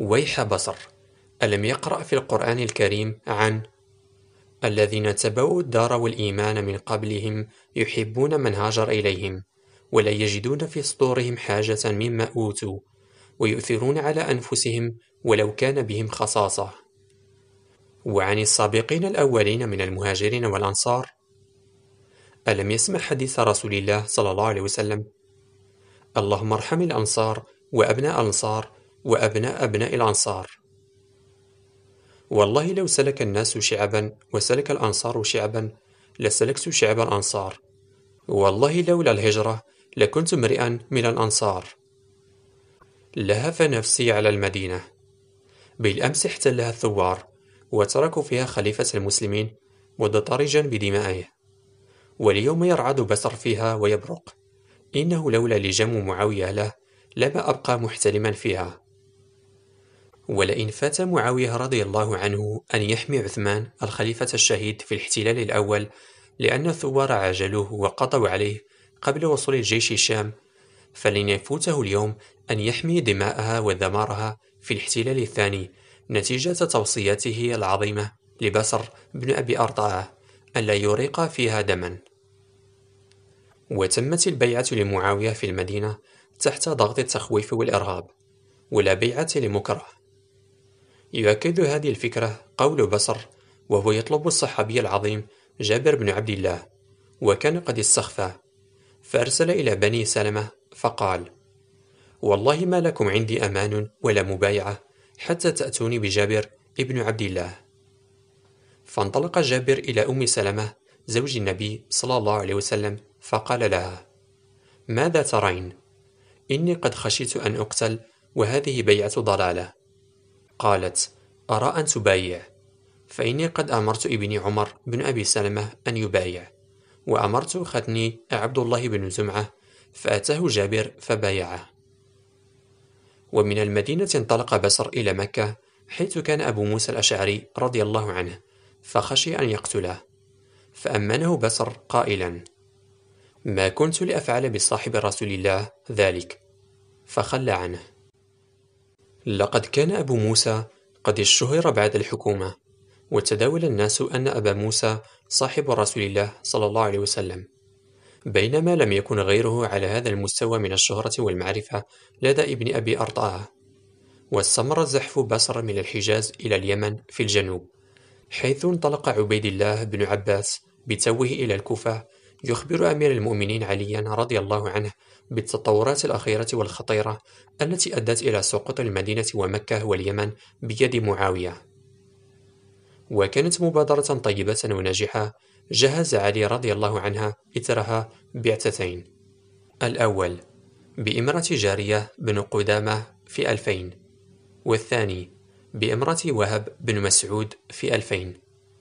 ويح بصر، ألم يقرأ في القرآن الكريم عن الذين تبوأوا الدار والإيمان من قبلهم يحبون من هاجر إليهم ولا يجدون في صدورهم حاجة مما أوتوا ويؤثرون على أنفسهم ولو كان بهم خصاصة. وعن السابقين الأولين من المهاجرين والأنصار، ألم يسمع حديث رسول الله صلى الله عليه وسلم: اللهم ارحم الأنصار وأبناء الأنصار وأبناء أبناء الأنصار. والله لو سلك الناس شعبا وسلك الأنصار شعبا لسلكت شعب الأنصار، والله لولا الهجرة لكنت امرئا من الأنصار. لهف نفسي على المدينة، بالأمس احتلها الثوار وتركوا فيها خليفة المسلمين مضطرجا بدمائه، واليوم يرعد بصر فيها ويبرق. إنه لولا لجام معاوية له لما أبقى محتلما فيها. ولئن فات معاوية رضي الله عنه أن يحمي عثمان الخليفة الشهيد في الاحتلال الأول لأن الثوار عاجلوه وقضوا عليه قبل وصول الجيش الشام، فلن يفوته اليوم أن يحمي دماءها ودمارها في الاحتلال الثاني نتيجة توصياته العظيمة لبصر بن أبي أرطاة أن لا يريق فيها دما. وتمت البيعة لمعاوية في المدينة تحت ضغط التخويف والإرهاب، ولا بيعة لمكره. يؤكد هذه الفكرة قول بصر وهو يطلب الصحابي العظيم جابر بن عبد الله، وكان قد استخفى، فأرسل إلى بني سلمة فقال: والله ما لكم عندي أمان ولا مبايعة حتى تأتوني بجابر ابن عبد الله. فانطلق جابر إلى أم سلمة زوج النبي صلى الله عليه وسلم فقال لها: ماذا ترين؟ إني قد خشيت أن أقتل وهذه بيعة ضلالة. قالت: أرى أن تبايع، فإني قد أمرت ابني عمر بن أبي سلمة أن يبايع، وأمرت ختني عبد الله بن زمعة فأتاه جابر فبايعه. ومن المدينة انطلق بصر إلى مكة حيث كان أبو موسى الأشعري رضي الله عنه، فخشي أن يقتله، فأمنه بصر قائلا: ما كنت لأفعل بصاحب رسول الله ذلك، فخلى عنه. لقد كان أبو موسى قد اشتهر بعد الحكومة، وتداول الناس أن أبا موسى صاحب رسول الله صلى الله عليه وسلم، بينما لم يكن غيره على هذا المستوى من الشهرة والمعرفة لدى ابن أبي أرطاة. واستمر زحف بصر من الحجاز إلى اليمن في الجنوب، حيث انطلق عبيد الله بن عباس بتوه إلى الكوفة يخبر أمير المؤمنين عليا رضي الله عنه بالتطورات الأخيرة والخطيرة التي أدت إلى سقوط المدينة ومكة واليمن بيد معاوية. وكانت مبادرة طيبة وناجحة جهز علي رضي الله عنها إثرها بعثتين: الأول بإمرة جارية بن قدامة في 2000، والثاني بإمرة وهب بن مسعود في 2000.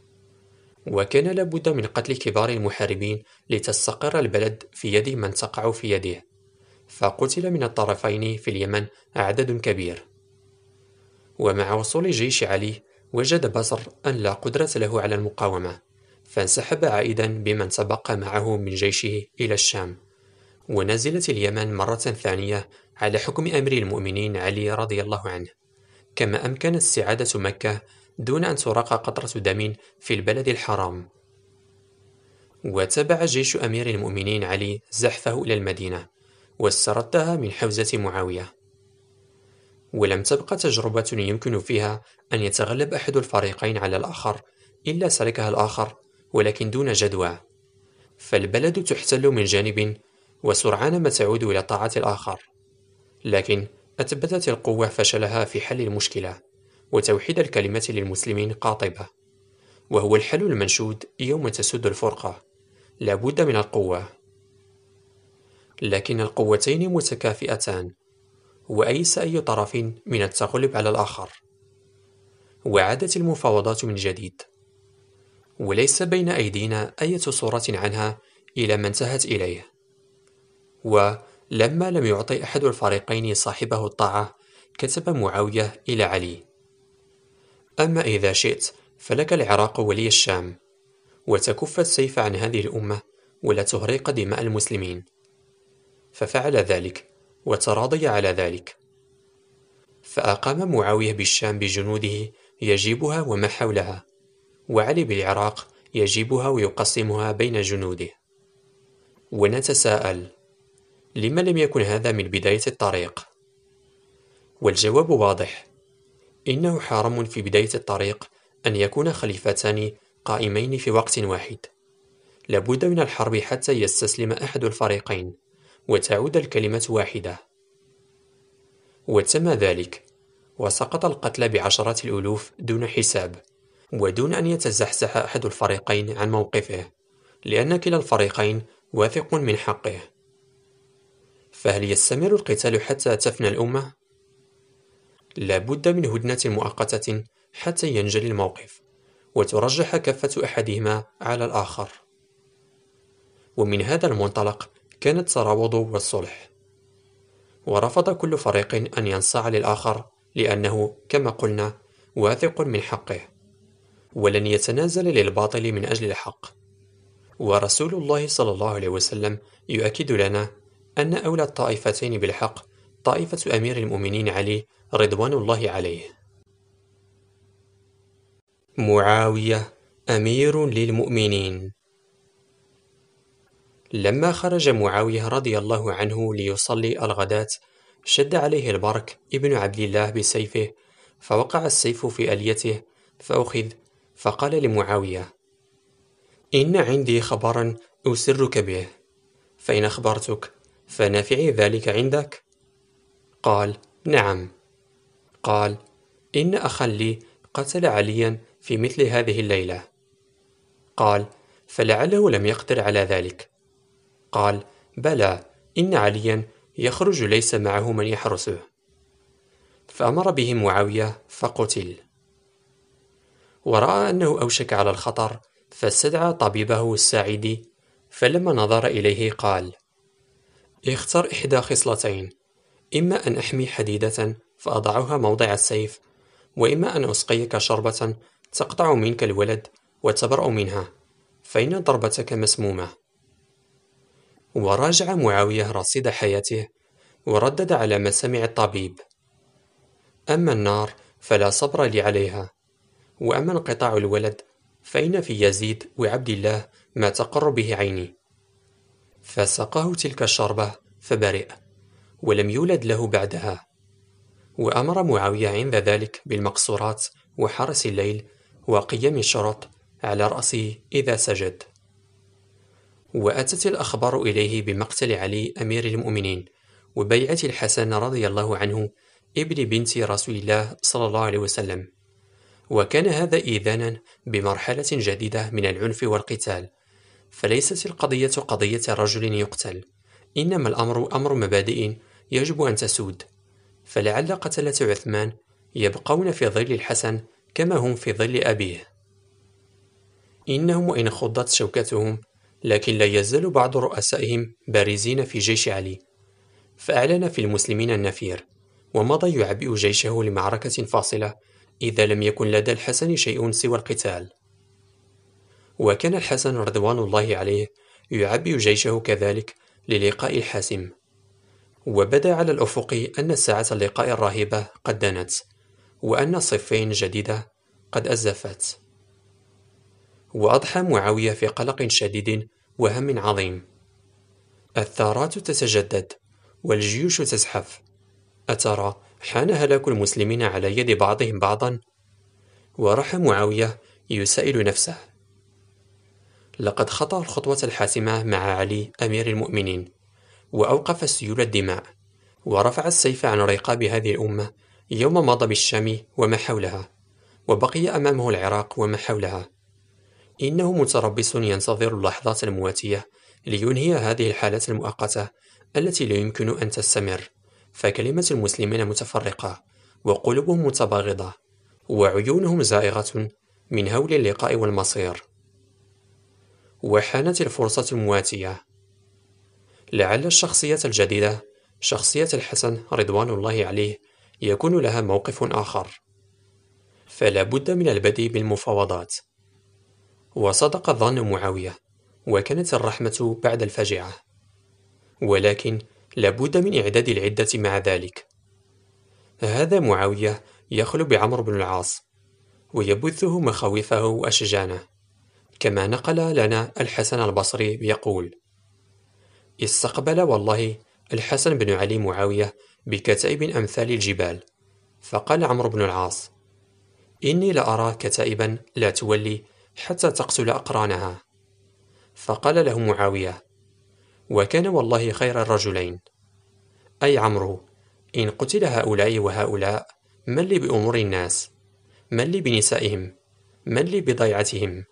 وكان لابد من قتل كبار المحاربين لتستقر البلد في يد من تقع في يده، فقتل من الطرفين في اليمن عدد كبير. ومع وصول جيش علي وجد بصر أن لا قدرة له على المقاومة، فانسحب عائدا بمن تبقى معه من جيشه إلى الشام، ونزلت اليمن مرة ثانية على حكم أمير المؤمنين علي رضي الله عنه، كما أمكن استعادة مكة دون أن تراق قطرة دم في البلد الحرام. وتبع جيش أمير المؤمنين علي زحفه إلى المدينة واستردها من حوزة معاوية. ولم تبقى تجربة يمكن فيها أن يتغلب أحد الفريقين على الآخر إلا سلكها الآخر، ولكن دون جدوى، فالبلد تحتل من جانب وسرعان ما تعود إلى طاعة الآخر. لكن أثبتت القوة فشلها في حل المشكلة، وتوحيد الكلمة للمسلمين قاطبة، وهو الحل المنشود يوم تسود الفرقة. لا بد من القوة، لكن القوتين متكافئتان، وأيس أي طرف من التغلب على الآخر. وعادت المفاوضات من جديد، وليس بين أيدينا أي صورة عنها إلى ما انتهت إليه. ولما لم يعطي أحد الفريقين صاحبه الطاعة كتب معاوية إلى علي: أما إذا شئت فلك العراق ولي الشام، وتكف السيف عن هذه الأمة ولا تهريق دماء المسلمين. ففعل ذلك وتراضي على ذلك. فأقام معاوية بالشام بجنوده يجيبها وما حولها، وعلي بالعراق يجيبها ويقسمها بين جنوده. ونتساءل: لما لم يكن هذا من بداية الطريق؟ والجواب واضح: إنه حرام في بداية الطريق أن يكون خليفتان قائمين في وقت واحد. لابد من الحرب حتى يستسلم أحد الفريقين وتعود الكلمة واحدة. وتم ذلك، وسقط القتلى بعشرات الألوف دون حساب، ودون أن يتزحزح أحد الفريقين عن موقفه، لأن كلا الفريقين واثق من حقه. فهل يستمر القتال حتى تفنى الأمة؟ لا بد من هدنة مؤقتة حتى ينجلي الموقف وترجح كفة أحدهما على الآخر. ومن هذا المنطلق كان التراوض والصلح، ورفض كل فريق أن ينصاع للآخر، لأنه كما قلنا واثق من حقه ولن يتنازل للباطل من أجل الحق. ورسول الله صلى الله عليه وسلم يؤكد لنا أن أولى الطائفتين بالحق طائفة أمير المؤمنين علي رضوان الله عليه. معاوية أمير للمؤمنين. لما خرج معاوية رضي الله عنه ليصلي الغداة، شد عليه البرك ابن عبد الله بسيفه، فوقع السيف في أليته فأخذ، فقال لمعاوية: إن عندي خبرا أسرك به، فإن أخبرتك فنافعي ذلك عندك؟ قال: نعم. قال: إن أخا لي قتل عليا في مثل هذه الليلة. قال: فلعله لم يقدر على ذلك. قال: بلى، إن عليا يخرج ليس معه من يحرسه. فأمر به معاوية فقتل. ورأى أنه أوشك على الخطر، فاستدعى طبيبه الساعدي، فلما نظر إليه قال: اختر إحدى خصلتين، إما أن أحمي حديدة فأضعها موضع السيف، وإما أن أسقيك شربة تقطع منك الولد وتبرأ منها، فإن ضربتك مسمومة. وراجع معاوية رصيد حياته، وردد على ما سمع الطبيب: أما النار فلا صبر لي عليها، وأما انقطاع الولد فإن في يزيد وعبد الله ما تقر به عيني. فسقاه تلك الشربة فبرئ، ولم يولد له بعدها. وأمر معاوية عند ذلك بالمقصورات وحرس الليل وقيام الشرط على رأسه إذا سجد. وأتت الأخبار إليه بمقتل علي أمير المؤمنين وبيعة الحسن رضي الله عنه ابن بنت رسول الله صلى الله عليه وسلم. وكان هذا إيذانا بمرحلة جديدة من العنف والقتال، فليست القضية قضية رجل يقتل، إنما الأمر أمر مبادئ يجب أن تسود. فلعل قتلة عثمان يبقون في ظل الحسن كما هم في ظل أبيه. إنهم وإن خضت شوكتهم، لكن لا يزال بعض رؤسائهم بارزين في جيش علي. فأعلن في المسلمين النفير، ومضى يعبئ جيشه لمعركة فاصلة إذا لم يكن لدى الحسن شيء سوى القتال. وكان الحسن رضوان الله عليه يعبئ جيشه كذلك للقاء الحاسم. وبدا على الأفق أن ساعة اللقاء الراهبة قد دنت، وأن صفين جديدة قد أزفت. وأضحى معاوية في قلق شديد وهم عظيم. الثارات تتجدد والجيوش تزحف. أترى حان هلاك المسلمين على يد بعضهم بعضا؟ وراح معاوية يسائل نفسه. لقد خطأ الخطوة الحاسمة مع علي أمير المؤمنين، وأوقف سيول الدماء، ورفع السيف عن رقاب هذه الأمة يوم مضى بالشام وما حولها، وبقي أمامه العراق وما حولها. إنه متربص ينتظر اللحظات المواتية لينهي هذه الحالة المؤقتة التي لا يمكن أن تستمر. فكلمة المسلمين متفرقة، وقلوبهم متباغضة، وعيونهم زائغة من هول اللقاء والمصير. وحانت الفرصة المواتية. لعل الشخصية الجديدة، شخصية الحسن رضوان الله عليه، يكون لها موقف آخر. فلا بد من البدء بالمفاوضات. وصدق ظن معاوية، وكانت الرحمة بعد الفجعة. ولكن لا بد من إعداد العدة مع ذلك. هذا معاوية يخلو بعمرو بن العاص ويبثه مخاوفه وأشجانه، كما نقل لنا الحسن البصري يقول: استقبل والله الحسن بن علي معاوية بكتائب أمثال الجبال، فقال عمرو بن العاص: إني لأرى كتائبا لا تولي حتى تقتل أقرانها. فقال له معاوية: وكان والله خير الرجلين، أي عمرو، إن قتل هؤلاء وهؤلاء من لي بأمور الناس؟ من لي بنسائهم؟ من لي بضيعتهم؟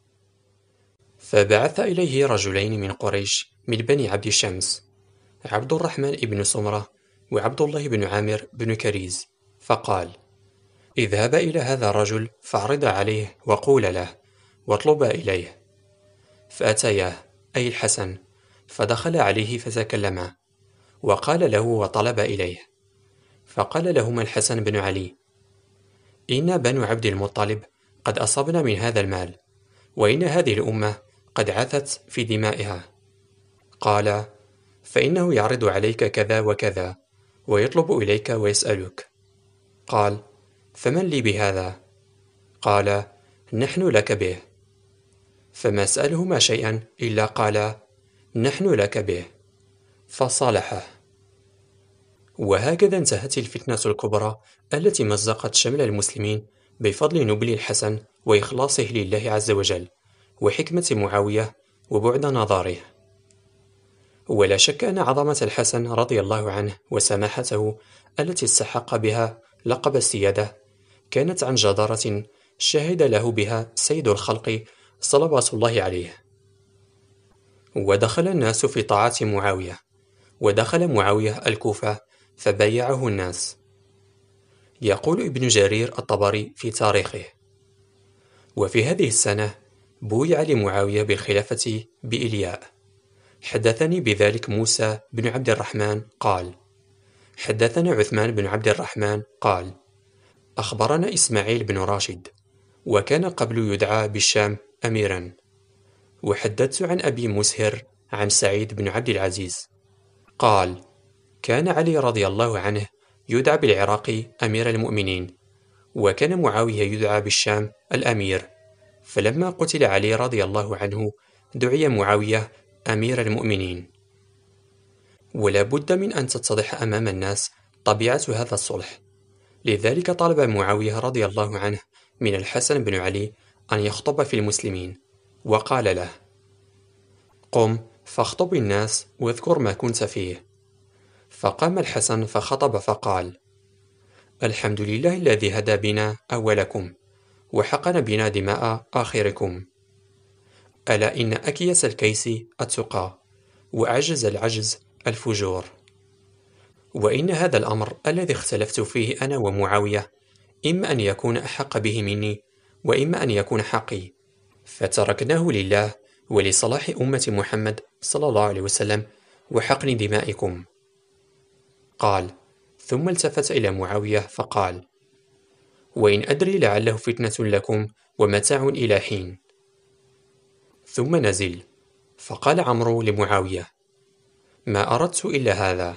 فبعث إليه رجلين من قريش من بني عبد الشمس، عبد الرحمن بن سمرة وعبد الله بن عامر بن كريز، فقال: اذهبا إلى هذا الرجل فاعرضا عليه وقولا له واطلبا إليه. فأتياه، أي الحسن، فدخل عليه فتكلما، وقال له وطلب إليه. فقال لهما الحسن بن علي: إن بنو عبد المطلب قد أصبنا من هذا المال، وإن هذه الأمة قد عثت في دمائها. قال: فإنه يعرض عليك كذا وكذا، ويطلب إليك ويسألك. قال: فمن لي بهذا؟ قال: نحن لك به. فما سألهما شيئا إلا قال: نحن لك به، فصالحه. وهكذا انتهت الفتنة الكبرى التي مزقت شمل المسلمين بفضل نبل الحسن وإخلاصه لله عز وجل، وحكمة معاوية وبعد نظاره. ولا شك أن عظمة الحسن رضي الله عنه وسماحته التي استحق بها لقب السيادة كانت عن جدارة شهد له بها سيد الخلق صلوات الله عليه. ودخل الناس في طاعة معاوية، ودخل معاوية الكوفة فبايعه الناس. يقول ابن جرير الطبري في تاريخه: وفي هذه السنة بويع لمعاوية بالخلافة بإلياء. حدثني بذلك موسى بن عبد الرحمن قال: حدثنا عثمان بن عبد الرحمن قال: أخبرنا إسماعيل بن راشد، وكان قبل يدعى بالشام أميرا. وحدثت عن أبي مسهر عن سعيد بن عبد العزيز قال: كان علي رضي الله عنه يدعى بالعراق أمير المؤمنين، وكان معاوية يدعى بالشام الأمير، فلما قتل علي رضي الله عنه دعي معاوية أمير المؤمنين. ولا بد من أن تتضح أمام الناس طبيعة هذا الصلح، لذلك طلب معاوية رضي الله عنه من الحسن بن علي أن يخطب في المسلمين، وقال له: قم فاخطب الناس واذكر ما كنت فيه. فقام الحسن فخطب فقال: الحمد لله الذي هدى بنا أولكم، وحقن بنا دماء آخركم. ألا إن أكيس الكيس التقى، وأعجز العجز الفجور. وإن هذا الأمر الذي اختلفت فيه أنا ومعاوية إما أن يكون أحق به مني، وإما أن يكون حقي، فتركناه لله ولصلاح أمة محمد صلى الله عليه وسلم وحقن دمائكم. قال، ثم التفت إلى معاوية فقال: وإن أدري لعله فتنة لكم ومتاع إلى حين. ثم نزل، فقال عمرو لمعاوية: ما أردت إلا هذا.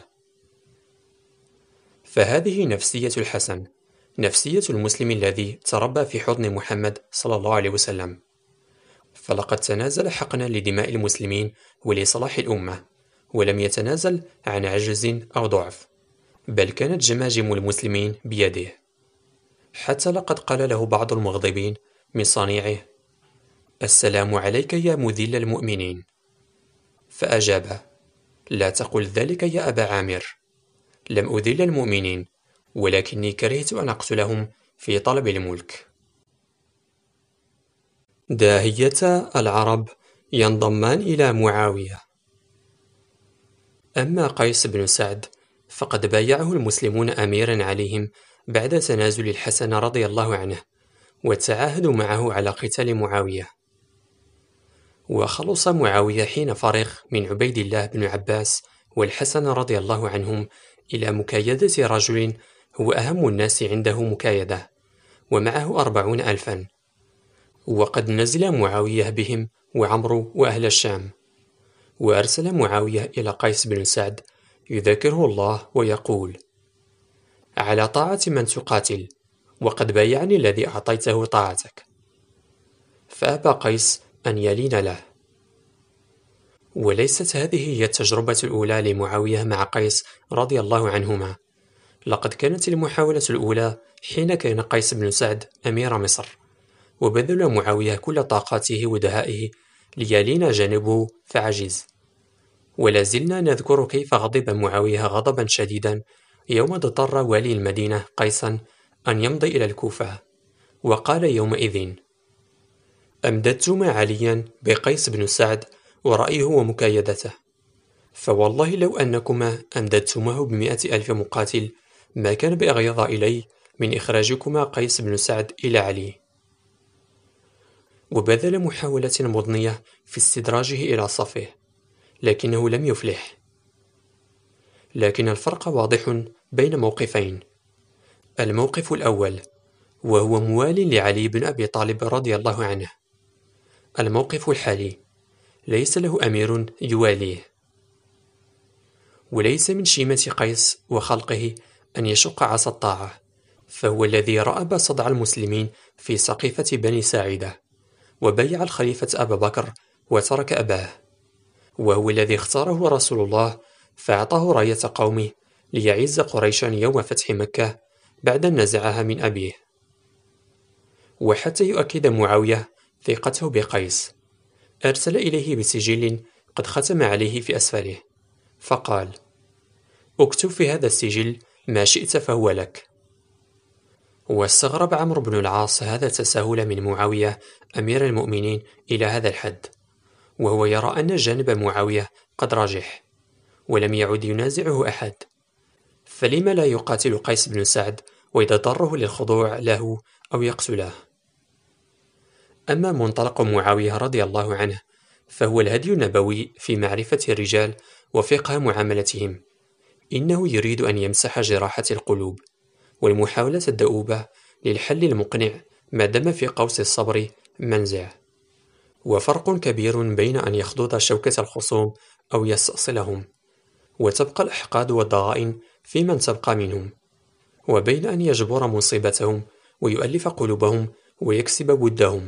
فهذه نفسية الحسن، نفسية المسلم الذي تربى في حضن محمد صلى الله عليه وسلم. فلقد تنازل حقنا لدماء المسلمين ولصلاح الأمة، ولم يتنازل عن عجز أو ضعف، بل كانت جماجم المسلمين بيده. حتى لقد قال له بعض المغضبين من صنيعه: السلام عليك يا مذل المؤمنين. فأجاب: لا تقل ذلك يا أبا عامر، لم أذل المؤمنين، ولكني كرهت أن أقتلهم في طلب الملك. داهية العرب ينضمان إلى معاوية. أما قيس بن سعد فقد بايعه المسلمون أميرا عليهم بعد تنازل الحسن رضي الله عنه، وتعاهدوا معه على قتال معاوية. وخلص معاوية حين فرغ من عبيد الله بن عباس والحسن رضي الله عنهم إلى مكايدة رجل هو أهم الناس عنده مكايدة، ومعه 40,000. وقد نزل معاوية بهم وعمرو وأهل الشام. وأرسل معاوية إلى قيس بن سعد يذكره الله ويقول: على طاعة من تقاتل، وقد بايعني الذي أعطيته طاعتك. فأبى قيس أن يلين له. وليست هذه هي التجربة الأولى لمعاوية مع قيس رضي الله عنهما. لقد كانت المحاولة الأولى حين كان قيس بن سعد أمير مصر، وبذل معاوية كل طاقاته ودهائه ليلين جانبه فعجز. ولا زلنا نذكر كيف غضب معاوية غضبا شديدا يوم اضطر والي المدينة قيسا أن يمضي إلى الكوفة، وقال يومئذ: أمددتما عليا بقيس بن سعد ورأيه ومكايدته، فوالله لو أنكما أمددتماه ب100,000 مقاتل ما كان بأغيظ إلي من إخراجكما قيس بن سعد إلى علي. وبذل محاولة مضنية في استدراجه إلى صفه، لكنه لم يفلح. لكن الفرق واضح بين موقفين. الموقف الأول وهو موال لعلي بن أبي طالب رضي الله عنه. الموقف الحالي ليس له أمير يواليه. وليس من شيمة قيس وخلقه أن يشق عصا الطاعة، فهو الذي رأب صدع المسلمين في سقيفة بني ساعدة، وبيع الخليفة أبا بكر وترك أباه، وهو الذي اختاره رسول الله فأعطاه راية قومه ليعز قريشا يوم فتح مكة بعد أن نزعها من أبيه. وحتى يؤكد معاوية ثقته بقيس، أرسل إليه بسجل قد ختم عليه في أسفله، فقال: اكتب في هذا السجل ما شئت فهو لك. واستغرب عمرو بن العاص هذا التساهل من معاوية أمير المؤمنين إلى هذا الحد، وهو يرى أن جانب معاوية قد رجح، ولم يعد ينازعه أحد، فلم لا يقاتل قيس بن سعد ويضطره للخضوع له أو يقتله؟ أما منطلق معاوية رضي الله عنه فهو الهدي النبوي في معرفة الرجال وفقه معاملتهم. إنه يريد أن يمسح جراحة القلوب والمحاولة الدؤوبة للحل المقنع ما دام في قوس الصبر منزع. وفرق كبير بين أن يخضض شوكة الخصوم أو يستأصلهم وتبقى الأحقاد والضغائن في من تبقى منهم، وبين أن يجبر مصيبتهم ويؤلف قلوبهم ويكسب ودهم.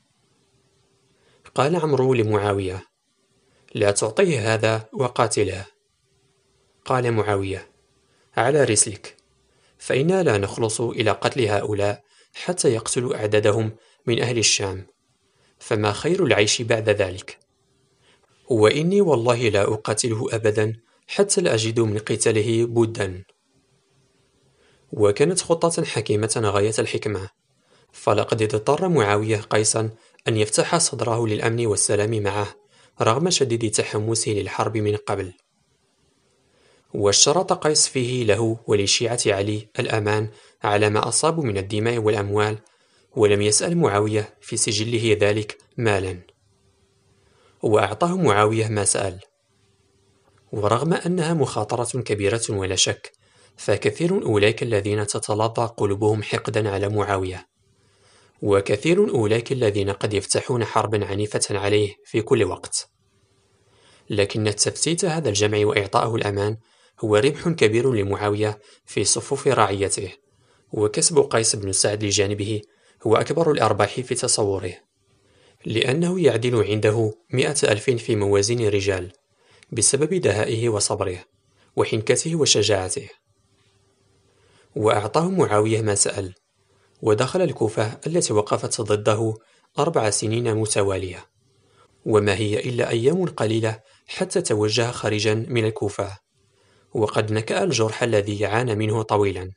قال عمرو لمعاوية: لا تعطيه هذا وقاتله. قال معاوية: على رسلك، فإنا لا نخلص إلى قتل هؤلاء حتى يقتلوا أعدادهم من أهل الشام، فما خير العيش بعد ذلك؟ وإني والله لا أقاتله أبدا حتى لا أجد من قتاله بدا. وكانت خطة حكيمة غاية الحكمة، فلقد اضطر معاوية قيسا أن يفتح صدره للأمن والسلام معه رغم شديد تحمسه للحرب من قبل. واشترط قيس فيه له ولشيعة علي الأمان على ما أصابوا من الدماء والأموال، ولم يسأل معاوية في سجله ذلك مالا، وأعطاه معاوية ما سأل. ورغم أنها مخاطرة كبيرة ولا شك، فكثير أولئك الذين تتلظى قلوبهم حقدا على معاوية، وكثير أولئك الذين قد يفتحون حربا عنيفة عليه في كل وقت. لكن تفتيت هذا الجمع وإعطاءه الأمان هو ربح كبير لمعاوية في صفوف رعيته، وكسب قيس بن سعد لجانبه هو أكبر الأرباح في تصوره، لأنه يعدل عنده 100,000 في موازين الرجال بسبب دهائه وصبره وحنكته وشجاعته. وأعطاه معاوية ما سأل، ودخل الكوفة التي وقفت ضده 4 سنين متوالية، وما هي إلا أيام قليلة حتى توجه خارجا من الكوفة، وقد نكأ الجرح الذي عانى منه طويلا.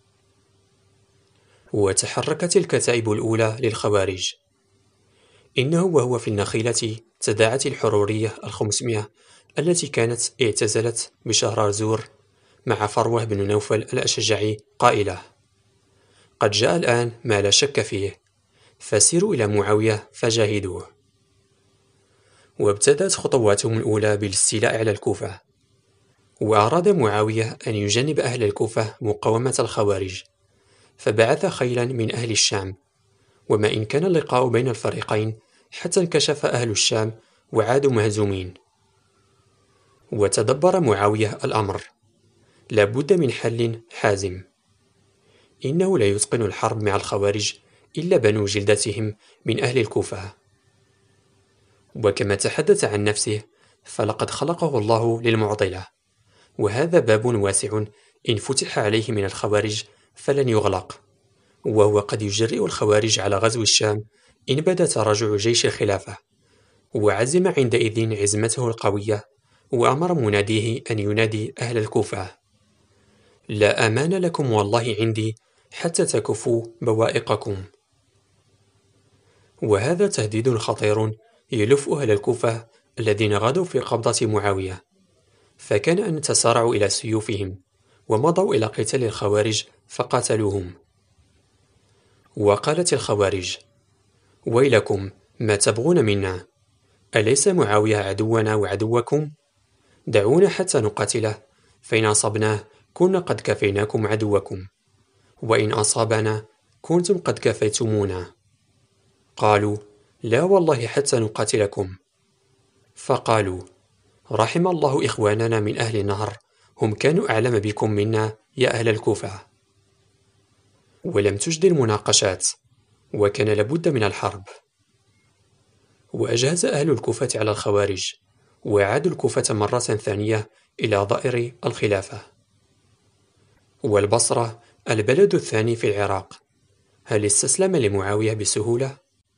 وتحركت الكتائب الأولى للخوارج. إنه وهو في النخيلة تداعت الحرورية 500 التي كانت اعتزلت بشهرزور مع فروة بن نوفل الأشجعي قائلة: قد جاء الآن ما لا شك فيه، فسيروا إلى معاوية فجاهدوه. وابتدأت خطواتهم الأولى بالاستيلاء على الكوفة، وأراد معاوية أن يجنب أهل الكوفة مقاومة الخوارج، فبعث خيلا من أهل الشام، وما إن كان اللقاء بين الفريقين حتى انكشف أهل الشام وعادوا مهزومين. وتدبر معاوية الأمر، لا بد من حل حازم، إنه لا يتقن الحرب مع الخوارج إلا بنو جلدتهم من أهل الكوفة. وكما تحدث عن نفسه فلقد خلقه الله للمعضلة، وهذا باب واسع إن فتح عليه من الخوارج فلن يغلق، وهو قد يجرئ الخوارج على غزو الشام إن بدا تراجع جيش الخلافة. وعزم عندئذ عزمته القوية، وأمر مناديه أن ينادي أهل الكوفة: لا أمان لكم والله عندي حتى تكفوا بوائقكم. وهذا تهديد خطير يلف أهل الكوفة الذين غدوا في قبضة معاوية، فكان أن تسارعوا إلى سيوفهم ومضوا إلى قتال الخوارج فقاتلوهم. وقالت الخوارج: ويلكم ما تبغون منا؟ أليس معاوية عدونا وعدوكم؟ دعونا حتى نقاتله، فإن أصبناه كنا قد كفيناكم عدوكم، وإن أصابنا كنتم قد كفيتمونا. قالوا: لا والله حتى نقاتلكم. فقالوا: رحم الله إخواننا من أهل النهر، هم كانوا أعلم بكم منا يا أهل الكوفة. ولم تجد المناقشات، وكان لابد من الحرب. وأجهز أهل الكوفة على الخوارج، وعادوا الكوفة مرة ثانية إلى ظائر الخلافة. والبصرة البلد الثاني في العراق، هل استسلم لمعاوية بسهولة؟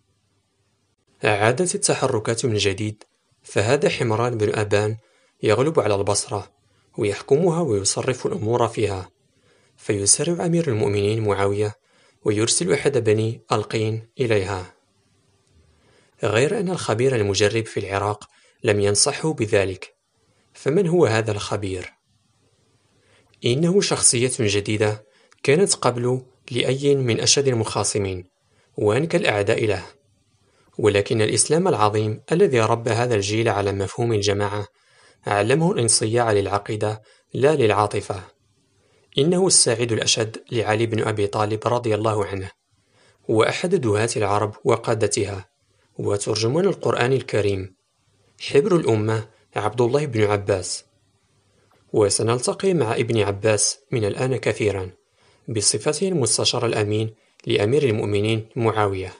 عادت التحركات من جديد، فهذا حمران بن أبان يغلب على البصرة ويحكمها ويصرف الأمور فيها، فيسرع أمير المؤمنين معاوية ويرسل أحد بني ألقين إليها. غير أن الخبير المجرب في العراق لم ينصحه بذلك. فمن هو هذا الخبير؟ إنه شخصية جديدة كانت قبل لأي من أشد المخاصمين وأنكى الأعداء له، ولكن الإسلام العظيم الذي ربى هذا الجيل على مفهوم الجماعة علمه الانصياع للعقيدة لا للعاطفة. إنه الساعد الأشد لعلي بن أبي طالب رضي الله عنه، وأحد دهاة العرب وقادتها، وترجمان القرآن الكريم، حبر الأمة عبد الله بن عباس. وسنلتقي مع ابن عباس من الآن كثيرا بصفته المستشار الأمين لأمير المؤمنين معاوية.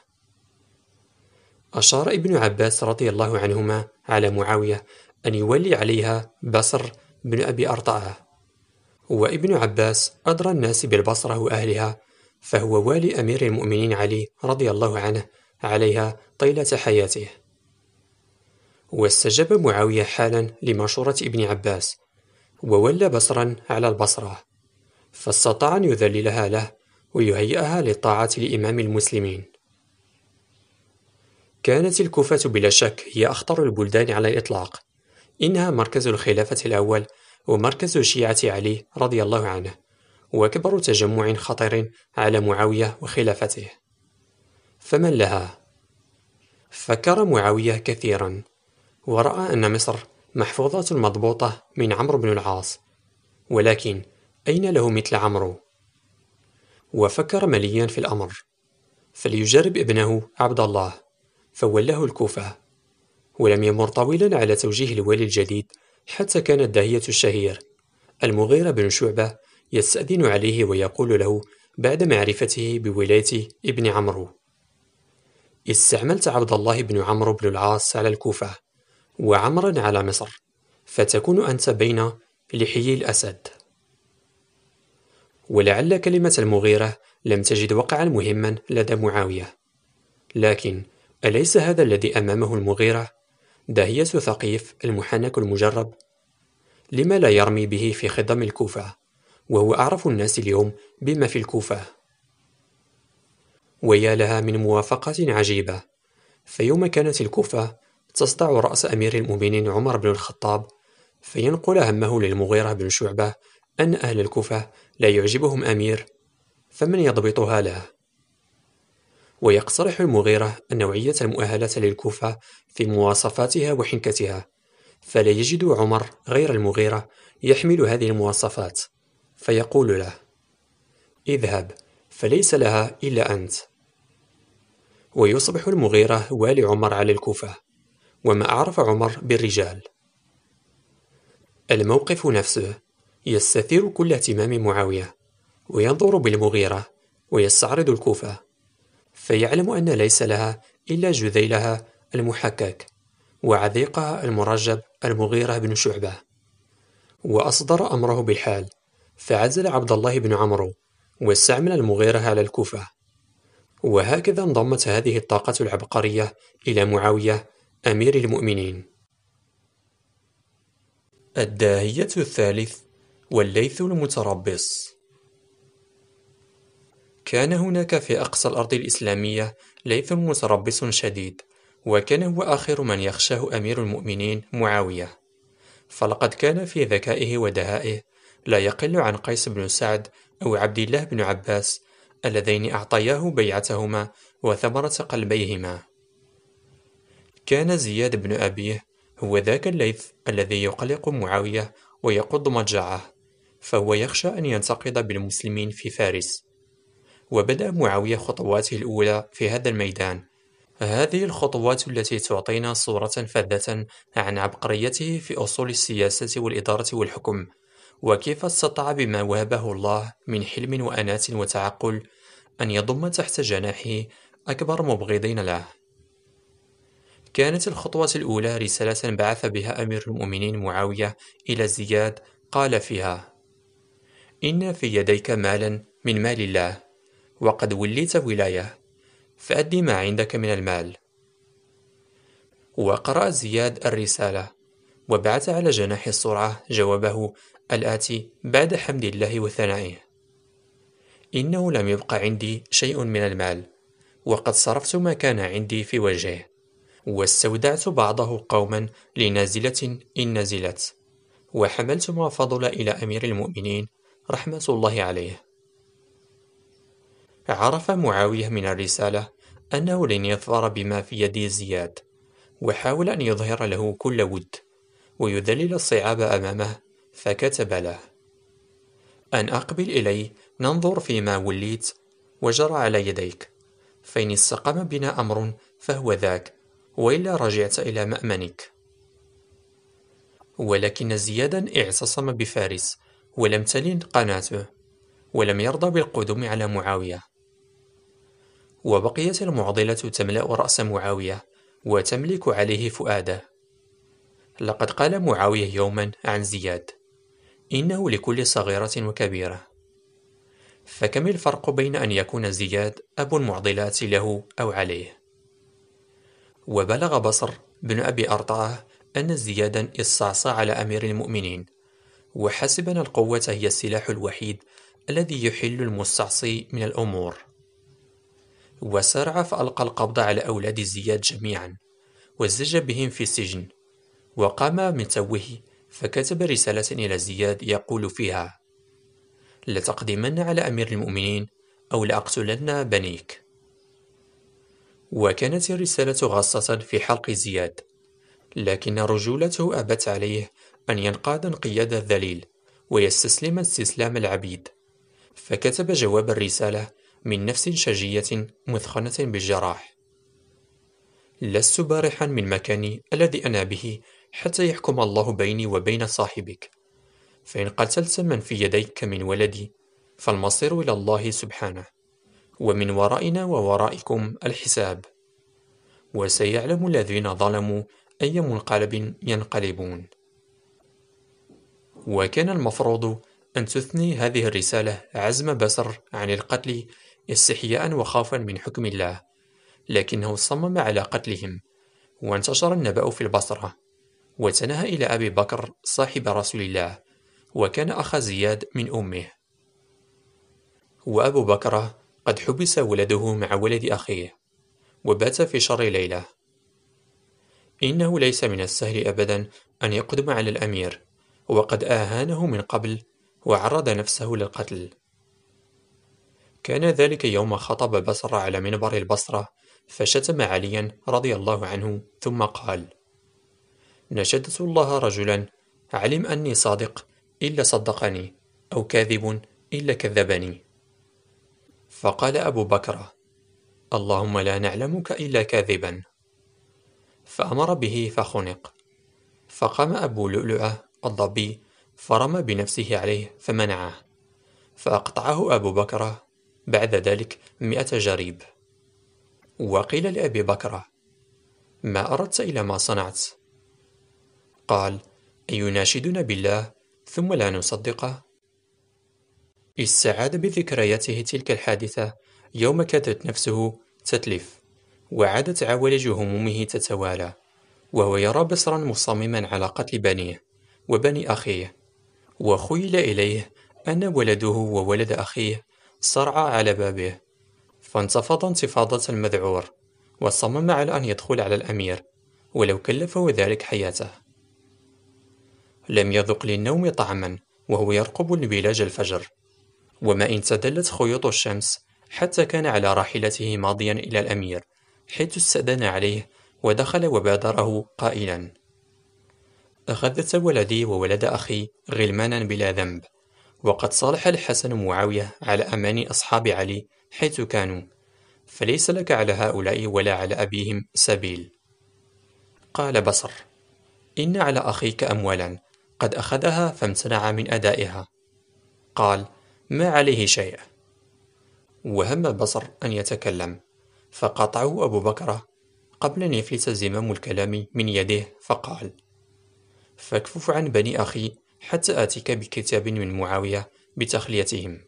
أشار ابن عباس رضي الله عنهما على معاوية أن يولي عليها بصر بن أبي أرطاة، وابن عباس أدرى الناس بالبصرة وأهلها، فهو والي أمير المؤمنين علي رضي الله عنه عليها طيلة حياته. واستجاب معاوية حالا لمشورة ابن عباس، وولى بصرا على البصرة، فاستطاع أن يذللها له ويهيئها للطاعة لإمام المسلمين. كانت الكوفة بلا شك هي أخطر البلدان على الإطلاق، إنها مركز الخلافة الأول ومركز شيعة علي رضي الله عنه، وأكبر تجمع خطير على معاوية وخلافته. فمن لها؟ فكر معاوية كثيرا، ورأى أن مصر محفوظة مضبوطة من عمرو بن العاص، ولكن أين له مثل عمرو؟ وفكر مليا في الأمر، فليجرب ابنه عبد الله، فولاه الكوفة. ولم يمر طويلا على توجيه الوالي الجديد حتى كان الداهية الشهير المغيرة بن شعبة يستأذن عليه ويقول له بعد معرفته بولاية ابن عمرو: استعملت عبد الله بن عمرو بن العاص على الكوفة وعمرا على مصر، فتكون أنت بين لحيي الأسد. ولعل كلمة المغيرة لم تجد وقعا مهما لدى معاوية، لكن أليس هذا الذي أمامه المغيرة؟ داهية ثقيف المحنك المجرب. لما لا يرمي به في خضم الكوفة، وهو أعرف الناس اليوم بما في الكوفة؟ ويا لها من موافقة عجيبة. فيوم كانت الكوفة تصدع رأس أمير المؤمنين عمر بن الخطاب، فينقل همه للمغيرة بن شعبة أن أهل الكوفة لا يعجبهم أمير، فمن يضبطها له؟ ويقترح المغيرة النوعية المؤهلة للكوفة في مواصفاتها وحنكتها، فلا يجد عمر غير المغيرة يحمل هذه المواصفات، فيقول له: اذهب فليس لها إلا أنت. ويصبح المغيرة والي عمر على الكوفة، وما أعرف عمر بالرجال. الموقف نفسه يستثير كل اهتمام معاوية، وينظر بالمغيرة ويستعرض الكوفة، فيعلم أن ليس لها إلا جذيلها المحكك وعذيقها المرجب المغيرة بن شعبة. وأصدر أمره بالحال، فعزل عبد الله بن عمرو واستعمل المغيرة على الكوفة. وهكذا انضمت هذه الطاقة العبقرية إلى معاوية أمير المؤمنين. الداهية الثالث والليث المتربص. كان هناك في أقصى الأرض الإسلامية ليث متربص شديد، وكان هو آخر من يخشاه أمير المؤمنين معاوية، فلقد كان في ذكائه ودهائه لا يقل عن قيس بن سعد أو عبد الله بن عباس، اللذين أعطياه بيعتهما وثمرة قلبيهما. كان زياد بن أبيه هو ذاك الليث الذي يقلق معاوية ويقض مضجعه، فهو يخشى أن ينتقض بالمسلمين في فارس. وبدأ معاوية خطواته الأولى في هذا الميدان. هذه الخطوات التي تعطينا صورة فذة عن عبقريته في أصول السياسة والإدارة والحكم، وكيف استطاع بما وهبه الله من حلم وأناة وتعقل أن يضم تحت جناحه أكبر مبغضين له. كانت الخطوة الأولى رسالة بعث بها أمير المؤمنين معاوية إلى زياد، قال فيها: إن في يديك مالا من مال الله، وقد وليت ولاية، فأدي ما عندك من المال. وقرأ زياد الرسالة، وبعث على جناح السرعة جوابه الآتي بعد حمد الله وثنائه: إنه لم يبق عندي شيء من المال، وقد صرفت ما كان عندي في وجهه، واستودعت بعضه قوما لنازلة إن نزلت، وحملت ما فضل إلى أمير المؤمنين رحمة الله عليه. عرف معاوية من الرسالة أنه لن يظفر بما في يد زياد، وحاول أن يظهر له كل ود ويذلل الصعاب أمامه، فكتب له: أن أقبل إلي ننظر فيما وليت وجرى على يديك، فإن استقام بنا أمر فهو ذاك، وإلا رجعت إلى مأمنك. ولكن زيادا اعتصم بفارس ولم تلن قناته، ولم يرضى بالقدوم على معاوية. وبقيت المعضلة تملأ رأس معاوية وتملك عليه فؤاده. لقد قال معاوية يوما عن زياد: إنه لكل صغيرة وكبيرة. فكم الفرق بين أن يكون زياد أبو المعضلات له أو عليه؟ وبلغ بصر بن أبي أرطاه أن زيادا استعصى على أمير المؤمنين، وحسب أن القوة هي السلاح الوحيد الذي يحل المستعصي من الأمور. وسارع فألقى القبض على أولاد زياد جميعا، وزج بهم في السجن، وقام من توه فكتب رسالة إلى زياد يقول فيها: لتقدمن على أمير المؤمنين أو لأقتلن بنيك. وكانت الرسالة غاصة في حلق زياد، لكن رجولته أبت عليه أن ينقاد انقياد الذليل ويستسلم استسلام العبيد، فكتب جواب الرسالة من نفس شجية مثخنة بالجراح: لست بارحا من مكاني الذي أنا به حتى يحكم الله بيني وبين صاحبك، فإن قتلت من في يديك من ولدي فالمصير إلى الله سبحانه، ومن ورائنا وورائكم الحساب، وسيعلم الذين ظلموا أي منقلب ينقلبون. وكان المفروض أن تثني هذه الرسالة عزم بصر عن القتل استحياء وخوفا من حكم الله، لكنه صمم على قتلهم. وانتشر النبأ في البصرة، وتنهى إلى أبي بكر صاحب رسول الله، وكان أخ زياد من أمه. وأبو بكر قد حبس ولده مع ولد أخيه، وبات في شر ليلة. إنه ليس من السهل أبدا أن يقدم على الأمير، وقد آهانه من قبل وعرض نفسه للقتل. كان ذلك يوم خطب بصر على منبر البصرة، فشتم عليا رضي الله عنه، ثم قال: نشدت الله رجلا علم أني صادق إلا صدقني، أو كاذب إلا كذبني. فقال أبو بكر: اللهم لا نعلمك إلا كاذبا. فأمر به فخنق. فقام أبو لؤلؤة الضبي فرمى بنفسه عليه فمنعه، فأقطعه أبو بكر بعد ذلك 100 جريب. وقيل لأبي بكر: ما أردت إلى ما صنعت؟ قال: أن يناشدون بالله ثم لا نصدقه. استعاد بذكرياته تلك الحادثة يوم كادت نفسه تتلف، وعادت عوالج همومه تتوالى، وهو يرى بصرا مصمما على قتل بنيه وبني أخيه، وخيل إليه أن ولده وولد أخيه صرعى على بابه، فانتفض انتفاضة المذعور، وصمم على أن يدخل على الأمير ولو كلفه ذلك حياته. لم يذق للنوم طعما وهو يرقب انبلاج الفجر، وما إن تدلت خيوط الشمس حتى كان على راحلته ماضيا إلى الأمير، حيث استأذن عليه ودخل وبادره قائلا: أخذت ولدي وولد أخي غلمانا بلا ذنب، وقد صالح الحسن معاوية على أمان أصحاب علي حيث كانوا، فليس لك على هؤلاء ولا على أبيهم سبيل. قال بصر: إن على أخيك أموالا قد أخذها فامتنع من أدائها. قال: ما عليه شيء. وهم بصر أن يتكلم، فقاطعه أبو بكر قبل أن يفلت زمام الكلام من يده، فقال: فاكفف عن بني أخي حتى آتيك بكتاب من معاوية بتخليتهم.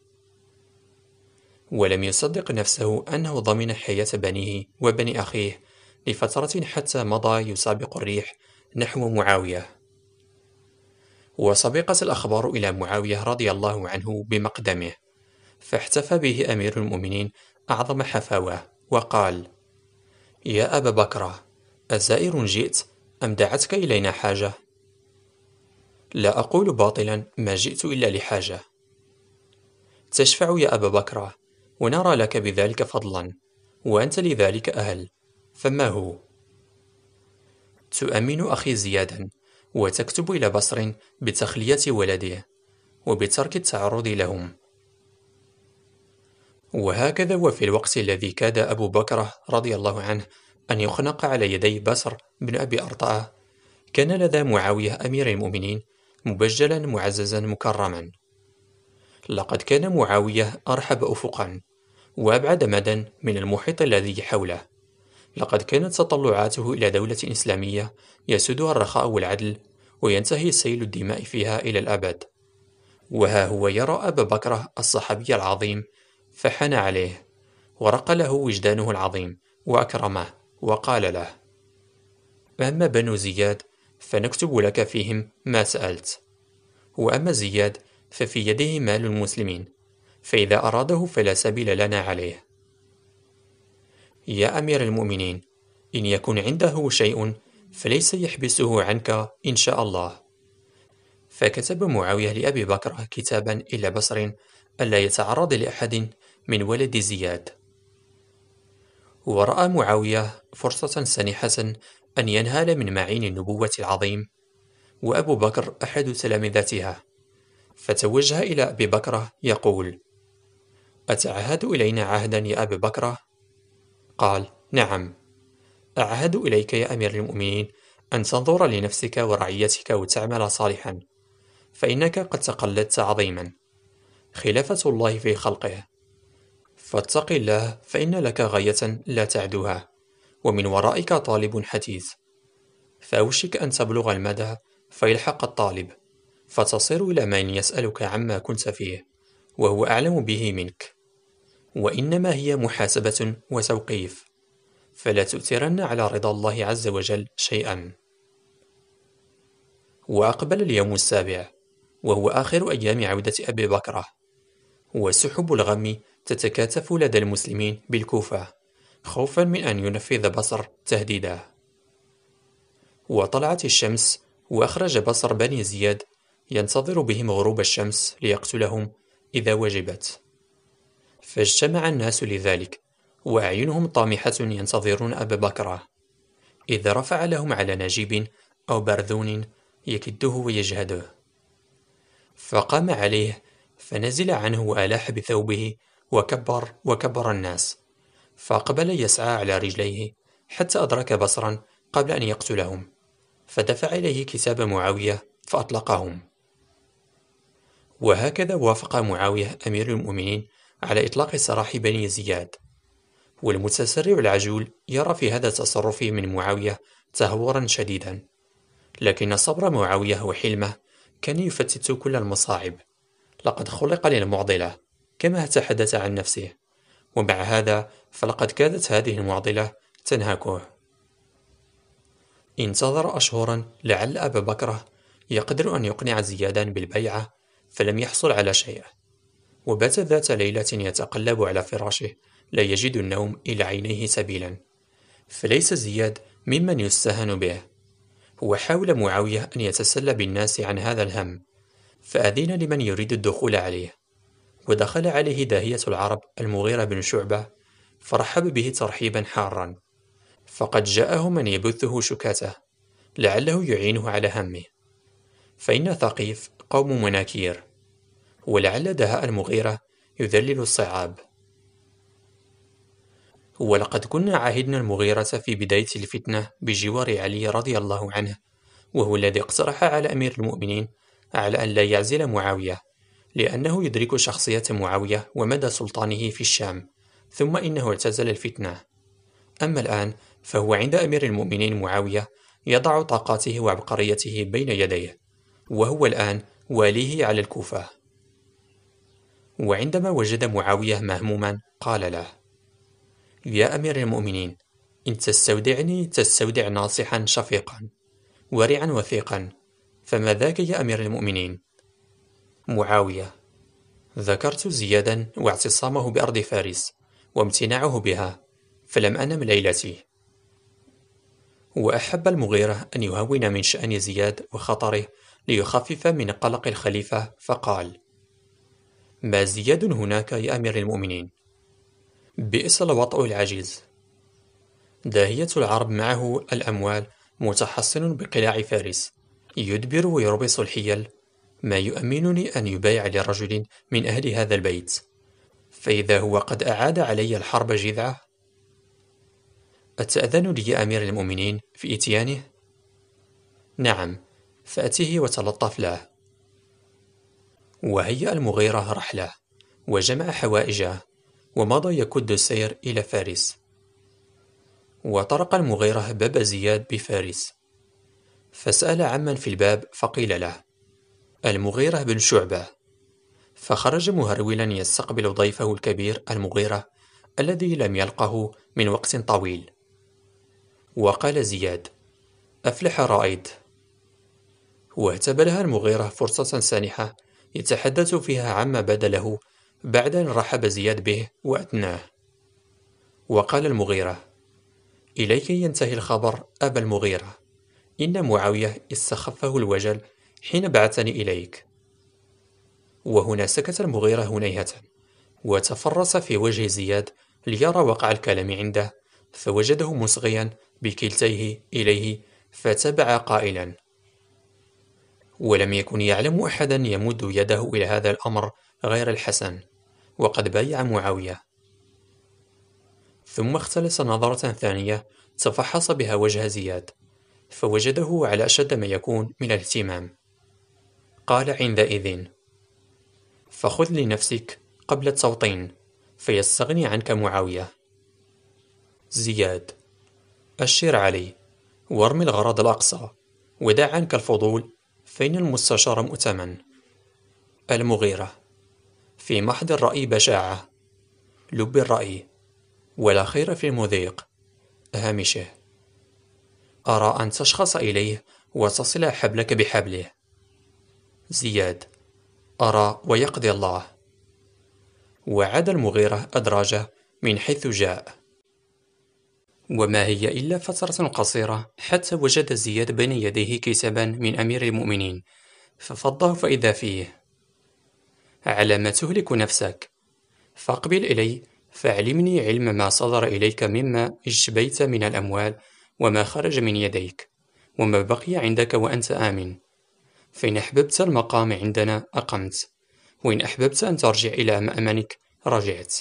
ولم يصدق نفسه أنه ضمن حياة بنيه وبني أخيه لفترة حتى مضى يسابق الريح نحو معاوية. وسبقت الأخبار إلى معاوية رضي الله عنه بمقدمه، فاحتفى به أمير المؤمنين أعظم حفاوة وقال: يا أبا بكر، أزائر جئت أم دعتك إلينا حاجة؟ لا أقول باطلا، ما جئت إلا لحاجة. تشفع يا أبا بكر، ونرى لك بذلك فضلا، وأنت لذلك أهل، فما هو؟ تؤمن أخي زيادا، وتكتب إلى بصر بتخلية ولده وبترك التعرض لهم. وهكذا وفي الوقت الذي كاد أبو بكر رضي الله عنه أن يخنق على يدي بصر بن أبي أرطاة، كان لدى معاوية أمير المؤمنين مبجلا معززا مكرما. لقد كان معاوية أرحب أفقا وأبعد مدى من المحيط الذي حوله. لقد كانت تطلعاته إلى دولة إسلامية يسودها الرخاء والعدل، وينتهي سيل الدماء فيها إلى الأبد. وها هو يرى أبا بكر الصحابي العظيم، فحن عليه ورق له وجدانه العظيم وأكرمه، وقال له: أما بنو زياد فنكتب لك فيهم ما سألت، وأما زياد ففي يده مال المسلمين، فإذا أراده فلا سبيل لنا عليه. يا أمير المؤمنين، إن يكن عنده شيء فليس يحبسه عنك إن شاء الله. فكتب معاوية لأبي بكر كتابا إلى بصر ألا يتعرض لأحد من ولد زياد. ورأى معاوية فرصة سانحة أن ينهال من معين النبوة العظيم، وأبو بكر أحد تلامذتها، فتوجه إلى أبي بكر يقول: أتعهد إلينا عهدا يا أبي بكر؟ قال: نعم، أعهد إليك يا أمير المؤمنين أن تنظر لنفسك ورعيتك وتعمل صالحا، فإنك قد تقلدت عظيما، خلافة الله في خلقه، فاتق الله فإن لك غاية لا تعدوها، ومن ورائك طالب حثيث، فأوشك أن تبلغ المدى فيلحق الطالب، فتصير إلى من يسألك عما كنت فيه وهو أعلم به منك، وإنما هي محاسبة وتوقيف، فلا تؤثرن على رضا الله عز وجل شيئا. وأقبل اليوم السابع، وهو آخر أيام عودة أبي بكر، وسحب الغم تتكاتف لدى المسلمين بالكوفة خوفا من أن ينفذ بصر تهديده. وطلعت الشمس، وأخرج بصر بني زياد ينتظر بهم غروب الشمس ليقتلهم إذا وجبت. فاجتمع الناس لذلك، وأعينهم طامحة ينتظرون أبا بكر إذا رفع لهم على نجيب أو برذون يكده ويجهده. فقام عليه فنزل عنه وألاح بثوبه وكبر الناس، فأقبل يسعى على رجليه حتى أدرك بصرا قبل أن يقتلهم، فدفع إليه كتاب معاوية فأطلقهم. وهكذا وافق معاوية أمير المؤمنين على إطلاق سراح بني زياد. والمتسرع العجول يرى في هذا التصرف من معاوية تهورا شديدا، لكن صبر معاوية وحلمه كان يفتت كل المصاعب. لقد خلق للمعضلة كما تحدث عن نفسه، ومع هذا فلقد كادت هذه المعضلة تنهكه. انتظر أشهرا لعل أبا بكر يقدر أن يقنع زيادا بالبيعة، فلم يحصل على شيء. وبات ذات ليلة يتقلب على فراشه لا يجد النوم إلى عينيه سبيلا، فليس زياد ممن يستهان به. وحاول معاوية أن يتسلى بالناس عن هذا الهم، فأذن لمن يريد الدخول عليه، ودخل عليه داهية العرب المغيرة بن شعبة، فرحب به ترحيبا حارا، فقد جاءه من يبثه شكاته لعله يعينه على همه، فإن ثقيف قوم مناكير، ولعل دهاء المغيرة يذلل الصعاب. ولقد كنا عاهدنا المغيرة في بداية الفتنة بجوار علي رضي الله عنه، وهو الذي اقترح على أمير المؤمنين على أن لا يعزل معاوية، لأنه يدرك شخصية معاوية ومدى سلطانه في الشام، ثم إنه اعتزل الفتنة. أما الآن فهو عند أمير المؤمنين معاوية يضع طاقاته وعبقريته بين يديه، وهو الآن واليه على الكوفة. وعندما وجد معاوية مهموما قال له: يا أمير المؤمنين، إن تستودعني تستودع ناصحا شفيقا ورعا وثيقا، فما ذاك يا أمير المؤمنين؟ معاوية: ذكرت زيادا واعتصامه بأرض فارس وامتناعه بها، فلم أنم ليلتي. وأحب المغيرة أن يهون من شأن زياد وخطره ليخفف من قلق الخليفة، فقال: ما زياد هناك يا أمير المؤمنين؟ بئس الوطء العجيز. داهية العرب معه الأموال متحصن بقلاع فارس، يدبر ويربص الحيل، ما يؤمنني أن يبايع لرجل من أهل هذا البيت، فإذا هو قد أعاد علي الحرب جذعه. أتأذن لي يا أمير المؤمنين في إتيانه؟ نعم، فأته وتلطف له. وهيأ المغيرة رحله، وجمع حوائجه، ومضى يكد السير إلى فارس. وطرق المغيرة باب زياد بفارس، فسأل عمن في الباب فقيل له: المغيرة بن شعبة. فخرج مهرولا يستقبل ضيفه الكبير المغيرة الذي لم يلقه من وقت طويل. وقال زياد: أفلح رائد. واعتبرها المغيرة فرصة سانحة يتحدث فيها عما بدا له بعد أن رحب زياد به وأثناه. وقال المغيرة: إليك ينتهي الخبر أبا المغيرة، إن معاوية استخفه الوجل حين بعثني إليك. وهنا سكت المغيرة هنيهة، وتفرس في وجه زياد ليرى وقع الكلام عنده، فوجده مصغيا بكلتيه إليه، فتبع قائلا: ولم يكن يعلم أحدا يمد يده إلى هذا الأمر غير الحسن، وقد بايع معاوية. ثم اختلس نظرة ثانية تفحص بها وجه زياد، فوجده على أشد ما يكون من الاهتمام. قال عندئذ: فخذ لنفسك قبل التوطين، فيستغني عنك معاوية. زياد: أشر علي، وارمي الغرض الأقصى، ودع عنك الفضول، فإن المستشار مؤتمن. المغيرة: في محض الرأي بشاعة، لب الرأي، ولا خير في المذيق. هامشه: أرى أن تشخص إليه وتصل حبلك بحبله. زياد: أرى ويقضي الله. وعاد المغيرة أدراجه من حيث جاء. وما هي إلا فترة قصيرة حتى وجد زياد بين يديه كتابا من أمير المؤمنين، ففضه فإذا فيه: على ما تهلك نفسك، فاقبل إلي فاعلمني علم ما صدر إليك مما اجتبيت من الأموال، وما خرج من يديك، وما بقي عندك وأنت آمن. فإن أحببت المقام عندنا أقمت، وإن أحببت أن ترجع إلى مأمنك رجعت.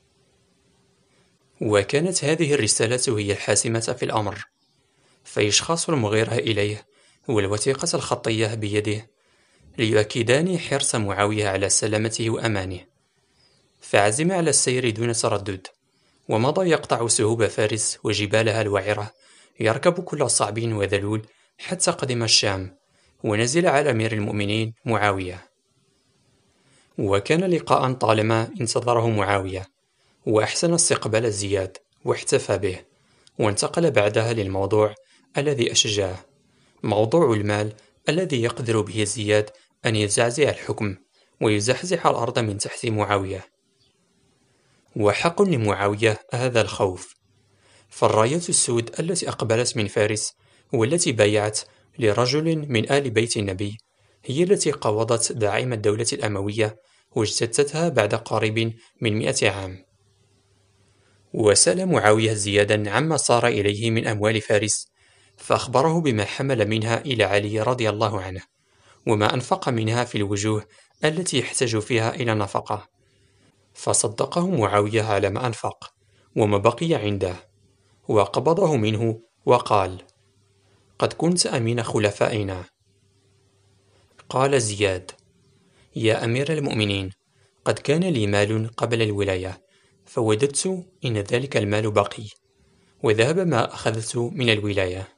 وكانت هذه الرسالة هي الحاسمة في الأمر، فإشخاص المغيرة إليه والوثيقة الخطية بيده ليؤكدان حرص معاوية على سلامته وأمانه، فعزم على السير دون تردد، ومضى يقطع سهوب فارس وجبالها الوعرة، يركب كل صعب وذلول حتى قدم الشام، ونزل على أمير المؤمنين معاوية. وكان لقاء طالما انتظره معاوية، وأحسن استقبال زياد واحتفى به، وانتقل بعدها للموضوع الذي أشجاه، موضوع المال الذي يقدر به زياد أن يزعزع الحكم ويزحزح الأرض من تحت معاوية. وحق لمعاوية هذا الخوف، فالراية السود التي أقبلت من فارس والتي بايعت لرجل من آل بيت النبي هي التي قوضت دعائم الدولة الأموية واجتثتها بعد قريب من 100 عام. وسأل معاوية زيادا عما صار إليه من أموال فارس، فأخبره بما حمل منها إلى علي رضي الله عنه، وما أنفق منها في الوجوه التي يحتاج فيها إلى نفقة، فصدقه معاوية على ما أنفق وما بقي عنده، وقبضه منه وقال: قد كنت أمين خلفائنا. قال زياد: يا أمير المؤمنين، قد كان لي مال قبل الولاية، فوددت إن ذلك المال بقي، وذهب ما أخذت من الولاية.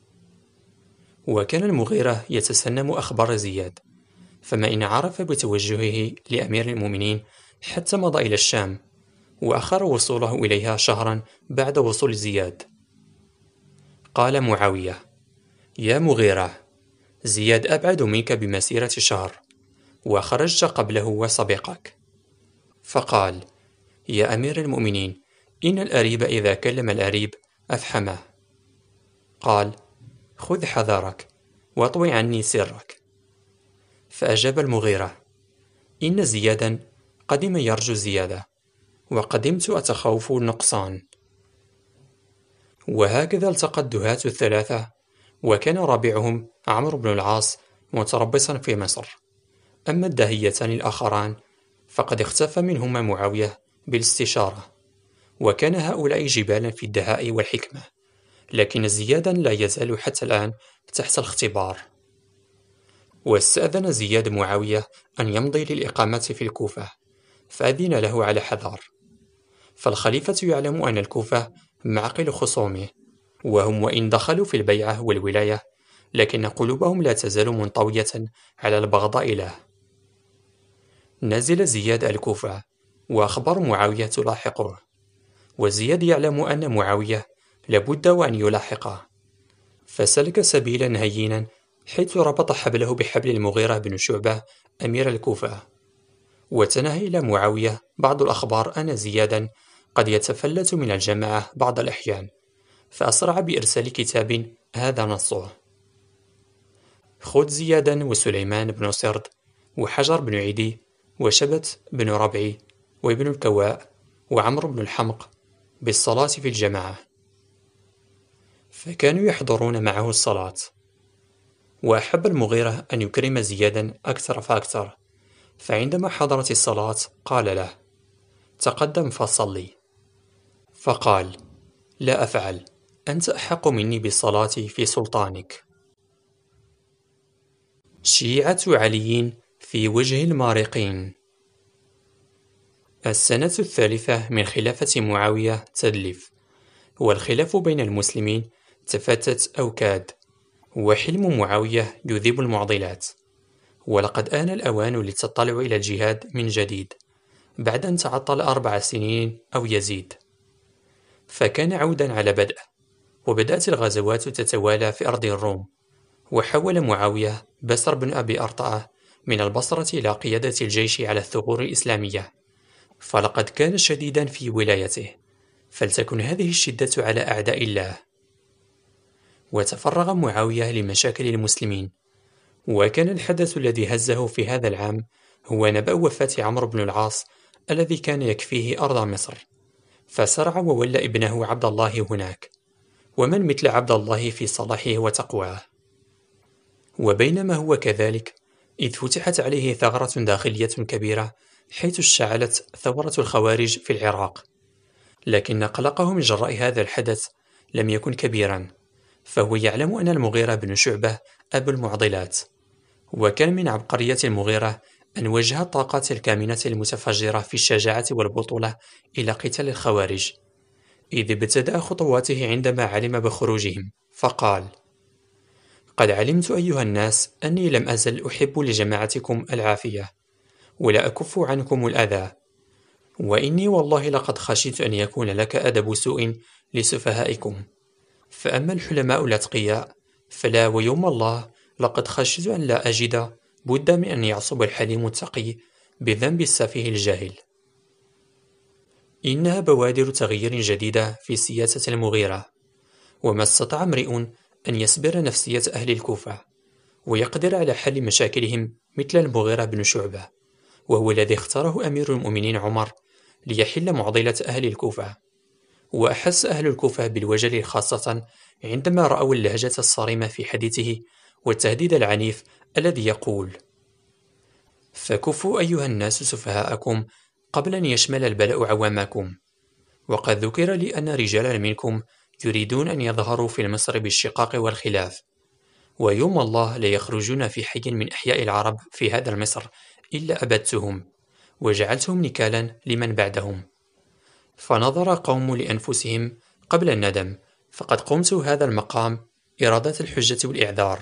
وكان المغيرة يتسنم أخبار زياد، فما إن عرف بتوجهه لأمير المؤمنين حتى مضى إلى الشام، وأخر وصوله إليها شهرا بعد وصول زياد. قال معاوية: يا مغيرة، زياد أبعد منك بمسيرة شهر، وخرجت قبله وسبقك. فقال: يا أمير المؤمنين، إن الأريب إذا كلم الأريب أفحمه. قال: خذ حذرك واطوي عني سرك. فأجاب المغيرة: إن زيادا قدم يرجو الزيادة، وقدمت أتخوف النقصان. وهكذا التقى الدهاة الثلاثة، وكان رابعهم عمرو بن العاص متربصا في مصر. أما الداهيتان الآخران فقد اختفى منهما معاوية بالاستشارة، وكان هؤلاء جبالا في الدهاء والحكمة، لكن زيادا لا يزال حتى الآن تحت الاختبار. واستأذن زياد معاوية أن يمضي للإقامة في الكوفة، فأذن له على حذر، فالخليفة يعلم أن الكوفة معقل خصومه، وهم وإن دخلوا في البيعة والولاية لكن قلوبهم لا تزال منطوية على البغضاء له. نزل زياد الكوفة، وأخبار معاوية تلاحقه، وزياد يعلم أن معاوية لابد وأن يلاحقه، فسلك سبيلا هينا حيث ربط حبله بحبل المغيرة بن شعبة أمير الكوفة. وتنهى إلى معاوية بعض الأخبار أن زيادا قد يتفلت من الجماعة بعض الأحيان، فأسرع بإرسال كتاب هذا نصه: خذ زيادا وسليمان بن سرد وحجر بن عدي وشبت بن ربعي وابن الكواء وعمرو بن الحمق بالصلاة في الجماعة. فكانوا يحضرون معه الصلاة. وأحب المغيرة أن يكرم زيادا أكثر فأكثر، فعندما حضرت الصلاة قال له: تقدم فصلي. فقال: لا أفعل، أنت أحق مني بالصلاة في سلطانك. شيعة علي في وجه المارقين. السنة الثالثة من خلافة معاوية تدلف، والخلاف بين المسلمين تفتت أو كاد، وحلم معاوية يذيب المعضلات، ولقد آن الأوان للتطلع إلى الجهاد من جديد بعد أن تعطل 4 سنين أو يزيد. فكان عودا على بدء، وبدأت الغزوات تتوالى في أرض الروم، وحول معاوية بسر بن أبي أرطأة من البصرة إلى قيادة الجيش على الثغور الإسلامية، فلقد كان شديدا في ولايته، فلتكن هذه الشدة على أعداء الله. وتفرغ معاوية لمشاكل المسلمين، وكان الحدث الذي هزه في هذا العام هو نبأ وفاة عمرو بن العاص الذي كان يكفيه أرض مصر، فسرع وولى ابنه عبد الله هناك، ومن مثل عبد الله في صلاحه وتقواه. وبينما هو كذلك إذ فتحت عليه ثغرة داخلية كبيرة حيث اشتعلت ثورة الخوارج في العراق، لكن قلقه من جراء هذا الحدث لم يكن كبيرا، فهو يعلم أن المغيرة بن شعبة أبو المعضلات، وكان من عبقرية المغيرة أن وجه الطاقات الكامنة المتفجرة في الشجاعة والبطولة إلى قتال الخوارج، إذ ابتدأ خطواته عندما علم بخروجهم فقال: قد علمت أيها الناس أني لم أزل أحب لجماعتكم العافية ولا أكف عنكم الأذى، وإني والله لقد خشيت أن يكون لك أدب سوء لسفهائكم، فأما الحلماء الأتقياء فلا ويوم الله لقد خشيت أن لا أجد بد من أن يعصب الحليم التقي بذنب السفيه الجاهل. إنها بوادر تغيير جديدة في سياسة المغيرة، وما استطاع امرئ أن يسبر نفسية أهل الكوفة ويقدر على حل مشاكلهم مثل المغيرة بن شعبة، وهو الذي اختاره أمير المؤمنين عمر ليحل معضلة أهل الكوفة. وأحس أهل الكوفة بالوجل خاصة عندما رأوا اللهجة الصارمة في حديثه والتهديد العنيف الذي يقول: فكفوا أيها الناس سفهاءكم قبل أن يشمل البلاء عوامكم، وقد ذكر لي أن رجالا منكم يريدون أن يظهروا في مصر بالشقاق والخلاف، ويوم الله ليخرجون في حي من أحياء العرب في هذا مصر إلا أبدتهم وجعلتهم نكالا لمن بعدهم. فنظر قوم لأنفسهم قبل الندم، فقد قمت هذا المقام إرادة الحجة والإعذار.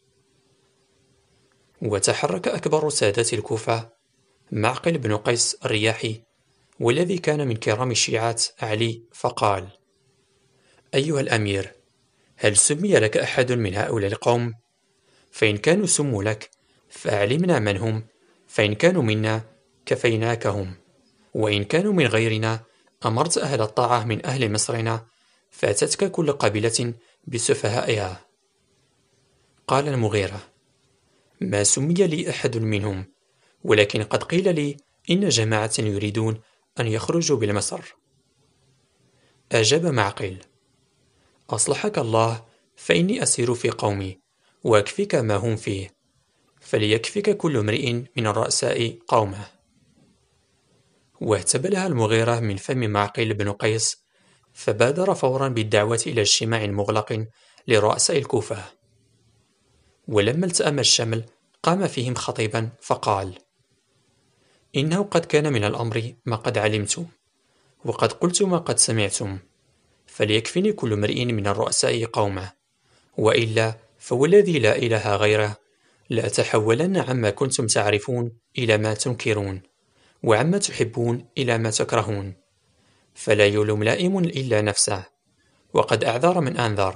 وتحرك أكبر سادات الكوفة معقل بن قيس الرياحي، والذي كان من كرام الشيعة علي، فقال: أيها الأمير، هل سمي لك أحد من هؤلاء القوم؟ فإن كانوا سموا لك فأعلمنا من هم، فإن كانوا منا كفيناكهم، وإن كانوا من غيرنا أمرت أهل الطاعة من أهل مصرنا فأتتك كل قبيلة بسفهائها. قال المغيرة: ما سمي لي أحد منهم، ولكن قد قيل لي إن جماعة يريدون أن يخرجوا بالمصر. أجاب معقل: أصلحك الله، فإني أسير في قومي وأكفيك ما هم فيه، فليكفك كل امرئ من الرؤساء قومه. واهتبلها المغيرة من فم معقل بن قيس، فبادر فورا بالدعوة إلى اجتماع مغلق لرؤساء الكوفة. ولما التأم الشمل قام فيهم خطيبا فقال: إنه قد كان من الأمر ما قد علمتم، وقد قلت ما قد سمعتم، فليكفني كل امرئ من الرؤساء قومه، وإلا فوالذي لا إله غيره لأتحولن عما كنتم تعرفون إلى ما تنكرون، وعما تحبون إلى ما تكرهون، فلا يلوم لائم إلا نفسه، وقد أعذر من أنذر.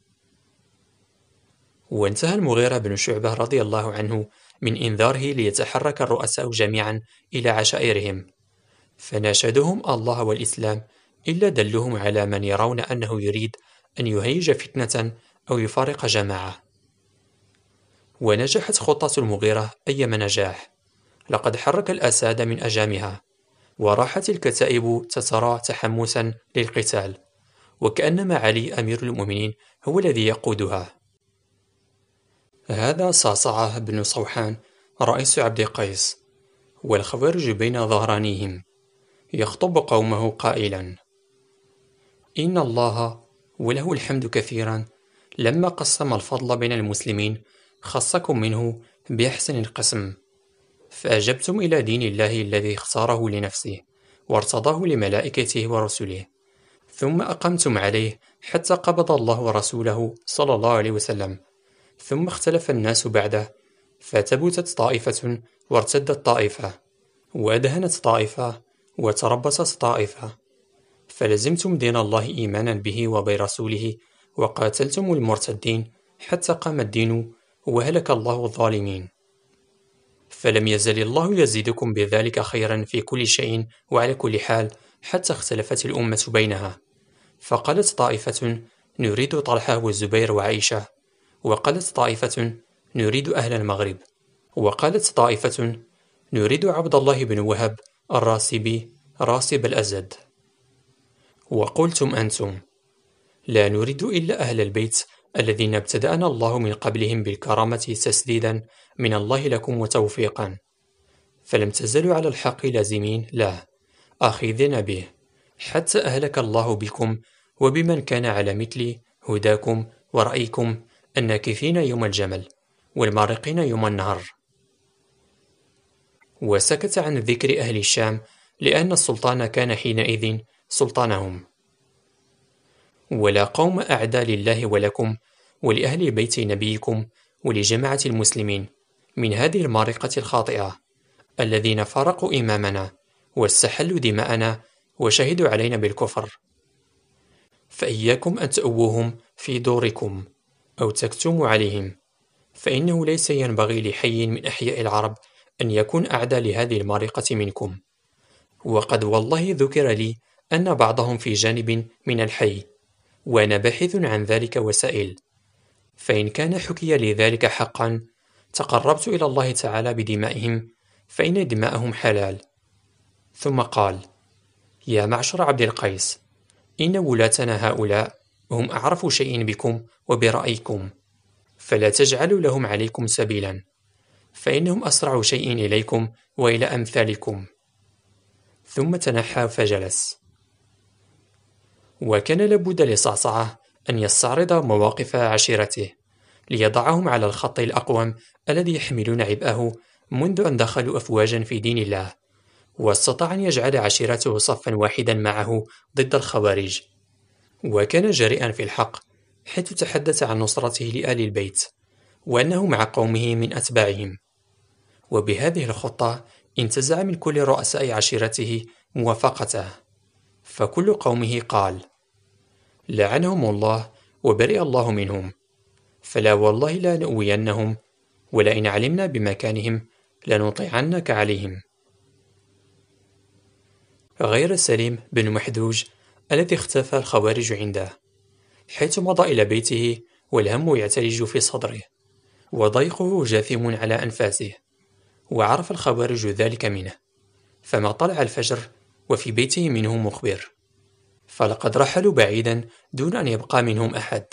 وانتهى المغيرة بن شعبة رضي الله عنه من إنذاره ليتحرك الرؤساء جميعا إلى عشائرهم، فناشدهم الله والإسلام إلا دلهم على من يرون أنه يريد أن يهيج فتنة أو يفارق جماعة. ونجحت خطة المغيرة أيما نجاح، لقد حرك الأساد من أجامها، وراحت الكتائب تترى تحمسا للقتال، وكأنما علي أمير المؤمنين هو الذي يقودها. هذا صعصعة بن صوحان رئيس عبد قيس، والخوارج بين ظهرانيهم، يخطب قومه قائلا: إن الله وله الحمد كثيرا لما قسم الفضل بين المسلمين خصكم منه بأحسن القسم، فأجبتم إلى دين الله الذي اختاره لنفسه وارتضاه لملائكته ورسله، ثم أقمتم عليه حتى قبض الله ورسوله صلى الله عليه وسلم، ثم اختلف الناس بعده، فتبتت طائفة وارتدت طائفة، وأدهنت طائفة وتربصت طائفة، فلزمتم دين الله إيمانا به وبرسوله، وقاتلتم المرتدين حتى قام الدين وهلك الله الظالمين. فلم يزل الله يزيدكم بذلك خيرا في كل شيء وعلى كل حال، حتى اختلفت الأمة بينها، فقالت طائفة: نريد طلحة والزبير وعائشة، وقالت طائفة: نريد أهل المغرب، وقالت طائفة: نريد عبد الله بن وهب الراسبي راسب الأزد. وقلتم أنتم: لا نريد إلا أهل البيت الذين ابتدأنا الله من قبلهم بالكرامة تسديدا من الله لكم وتوفيقا، فلم تزلوا على الحق لازمين له آخذين به، حتى أهلك الله بكم وبمن كان على مثل هداكم ورأيكم الناكثين يوم الجمل، والمارقين يوم النهر. وسكت عن ذكر أهل الشام لأن السلطان كان حينئذ سلطانهم. ولا قوم أعدى لله ولكم ولأهل بيت نبيكم ولجماعة المسلمين من هذه المارقة الخاطئة الذين فارقوا إمامنا واستحلوا دماءنا وشهدوا علينا بالكفر. فإياكم أن تؤووهم في دوركم أو تكتموا عليهم، فإنه ليس ينبغي لحي من أحياء العرب أن يكون أعدى لهذه المارقة منكم. وقد والله ذكر لي أن بعضهم في جانب من الحي، وأنا باحث عن ذلك وسائل، فإن كان حكي لي ذلك حقا تقربت إلى الله تعالى بدمائهم، فإن دماءهم حلال. ثم قال: يا معشر عبد القيس، إن ولاتنا هؤلاء هم أعرف شيء بكم وبرأيكم، فلا تجعلوا لهم عليكم سبيلا، فإنهم أسرع شيء إليكم وإلى أمثالكم. ثم تنحى فجلس. وكان لابد لصعصعة أن يستعرض مواقف عشيرته ليضعهم على الخط الأقوم الذي يحملون عبئه منذ أن دخلوا أفواجا في دين الله، واستطاع أن يجعل عشيرته صفا واحدا معه ضد الخوارج. وكان جريئا في الحق حيث تحدث عن نصرته لآل البيت وأنه مع قومه من أتباعهم. وبهذه الخطة انتزع من كل رؤساء عشيرته موافقته، فكل قومه قال: لعنهم الله وبرئ الله منهم، فلا والله لا نؤوينهم، ولئن علمنا بمكانهم لنطيعنك عليهم. غير سليم بن محدوج الذي اختفى الخوارج عنده، حيث مضى إلى بيته والهم يعتلج في صدره وضيقه جاثم على أنفاسه، وعرف الخوارج ذلك منه، فما طلع الفجر وفي بيته منهم مخبر، فلقد رحلوا بعيدا دون أن يبقى منهم أحد.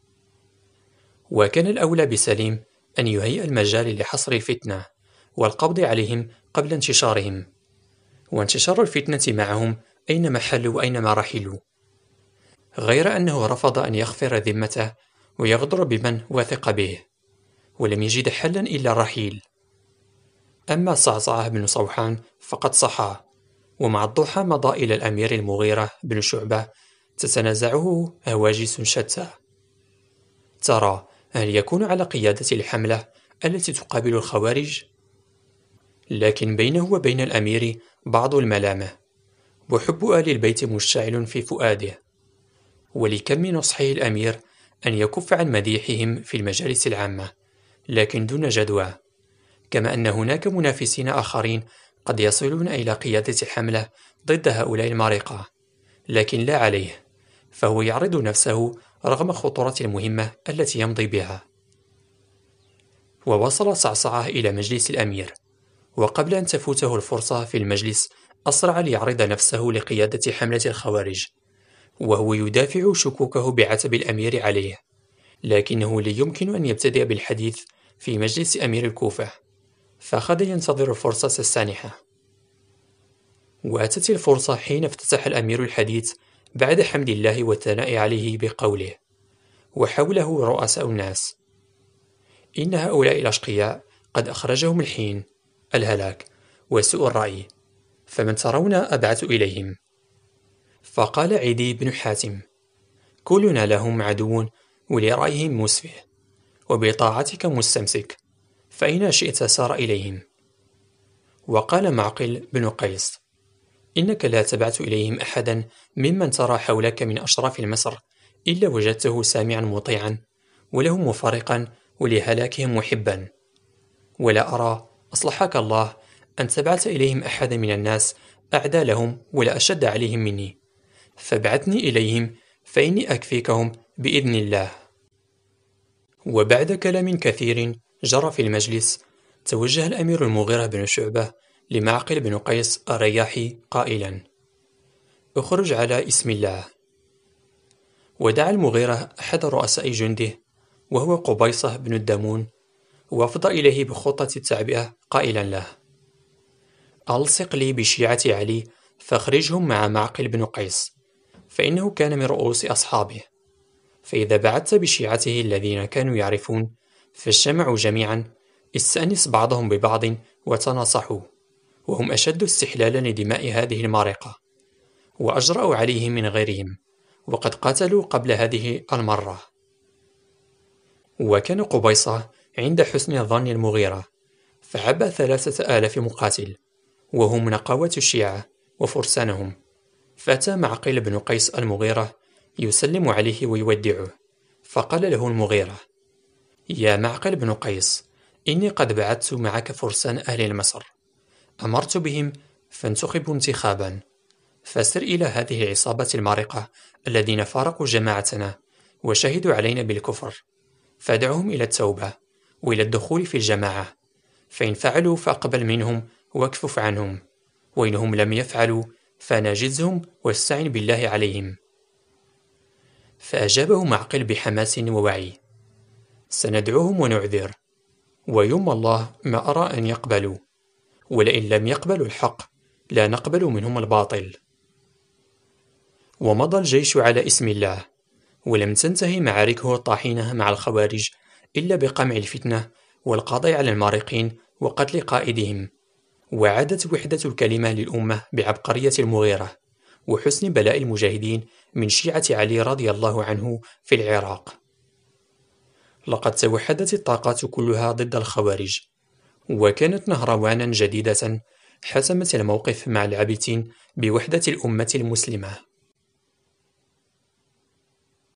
وكان الأولى بسليم أن يهيئ المجال لحصر الفتنة والقبض عليهم قبل انتشارهم، وانتشار الفتنة معهم أينما حلوا وأينما رحلوا، غير أنه رفض أن يغفر ذمته ويغدر بمن واثق به، ولم يجد حلا إلا الرحيل. أما صعصعة بن صوحان فقد صحى، ومع الضحى مضى إلى الأمير المغيرة بن شعبة تتنازعه هواجس شتى. ترى هل يكون على قيادة الحملة التي تقابل الخوارج؟ لكن بينه وبين الأمير بعض الملامة، وحب آل البيت مشتعل في فؤاده، ولكم من نصحه الأمير أن يكف عن مديحهم في المجالس العامة، لكن دون جدوى، كما أن هناك منافسين آخرين قد يصلون إلى قيادة حملة ضد هؤلاء المارقة، لكن لا عليه، فهو يعرض نفسه رغم خطورة المهمة التي يمضي بها. ووصل صعصعة إلى مجلس الأمير، وقبل أن تفوته الفرصة في المجلس أسرع ليعرض نفسه لقيادة حملة الخوارج، وهو يدافع شكوكه بعتب الأمير عليه، لكنه لا يمكن أن يبتدئ بالحديث في مجلس أمير الكوفة، فأخذ ينتظر الفرصة السانحة. وأتت الفرصة حين افتتح الأمير الحديث بعد حمد الله والثناء عليه بقوله، وحوله رؤساء الناس: إن هؤلاء الأشقياء قد أخرجهم الحين، الهلاك وسوء الرأي، فمن ترون أبعث إليهم. فقال عدي بن حاتم: كلنا لهم عدو ولرأيهم مسفه، وبطاعتك مستمسك، فإن شئت سار إليهم. وقال معقل بن قيس: إنك لا تبعث إليهم أحدا ممن ترى حولك من أشراف مصر إلا وجدته سامعا مطيعا، وله مفارقا ولهلاكهم محبا، ولا أرى أصلحك الله أن تبعث إليهم أحدا من الناس أعدى لهم ولا أشد عليهم مني، فابعثني إليهم فإني أكفيكهم بإذن الله. وبعد كلام كثير جرى في المجلس، توجه الأمير المغيرة بن شعبة لمعقل بن قيس الرياحي قائلا: اخرج على اسم الله. ودعا المغيرة أحد رؤساء جنده وهو قبيصة بن الدمون، وافض إليه بخطة التعبئة قائلا له: ألصق لي بشيعة علي فاخرجهم مع معقل بن قيس، فإنه كان من رؤوس أصحابه، فإذا بعثت بشيعته الذين كانوا يعرفون فاجتمعوا جميعا، استأنس بعضهم ببعض وتناصحوا، وهم أشد استحلالا لدماء هذه المارقة، وأجرأوا عليهم من غيرهم، وقد قاتلوا قبل هذه المرة. وكان قبيصة عند حسن ظن المغيرة، فعبى 3000 مقاتل، وهم نقاوة الشيعة وفرسانهم. فأتى معقل بن قيس المغيرة يسلم عليه ويودعه، فقال له المغيرة: يا معقل بن قيس، إني قد بعثت معك فرسان أهل مصر، أمرت بهم فانتخبوا انتخابا، فسر إلى هذه العصابة المارقة الذين فارقوا جماعتنا وشهدوا علينا بالكفر، فادعهم إلى التوبة وإلى الدخول في الجماعة، فإن فعلوا فأقبل منهم واكفف عنهم، وإنهم لم يفعلوا فناجزهم واستعن بالله عليهم. فأجابه معقل بحماس ووعي: سندعوهم ونعذر، ويوم الله ما أرى أن يقبلوا، ولئن لم يقبلوا الحق لا نقبل منهم الباطل. ومضى الجيش على اسم الله، ولم تنتهي معاركه الطاحنة مع الخوارج إلا بقمع الفتنة والقضاء على المارقين وقتل قائدهم. وعادت وحدة الكلمة للأمة بعبقرية المغيرة وحسن بلاء المجاهدين من شيعة علي رضي الله عنه في العراق. لقد توحدت الطاقات كلها ضد الخوارج، وكانت نهروانا جديدة حسمت الموقف مع العابثين بوحدة الأمة المسلمة.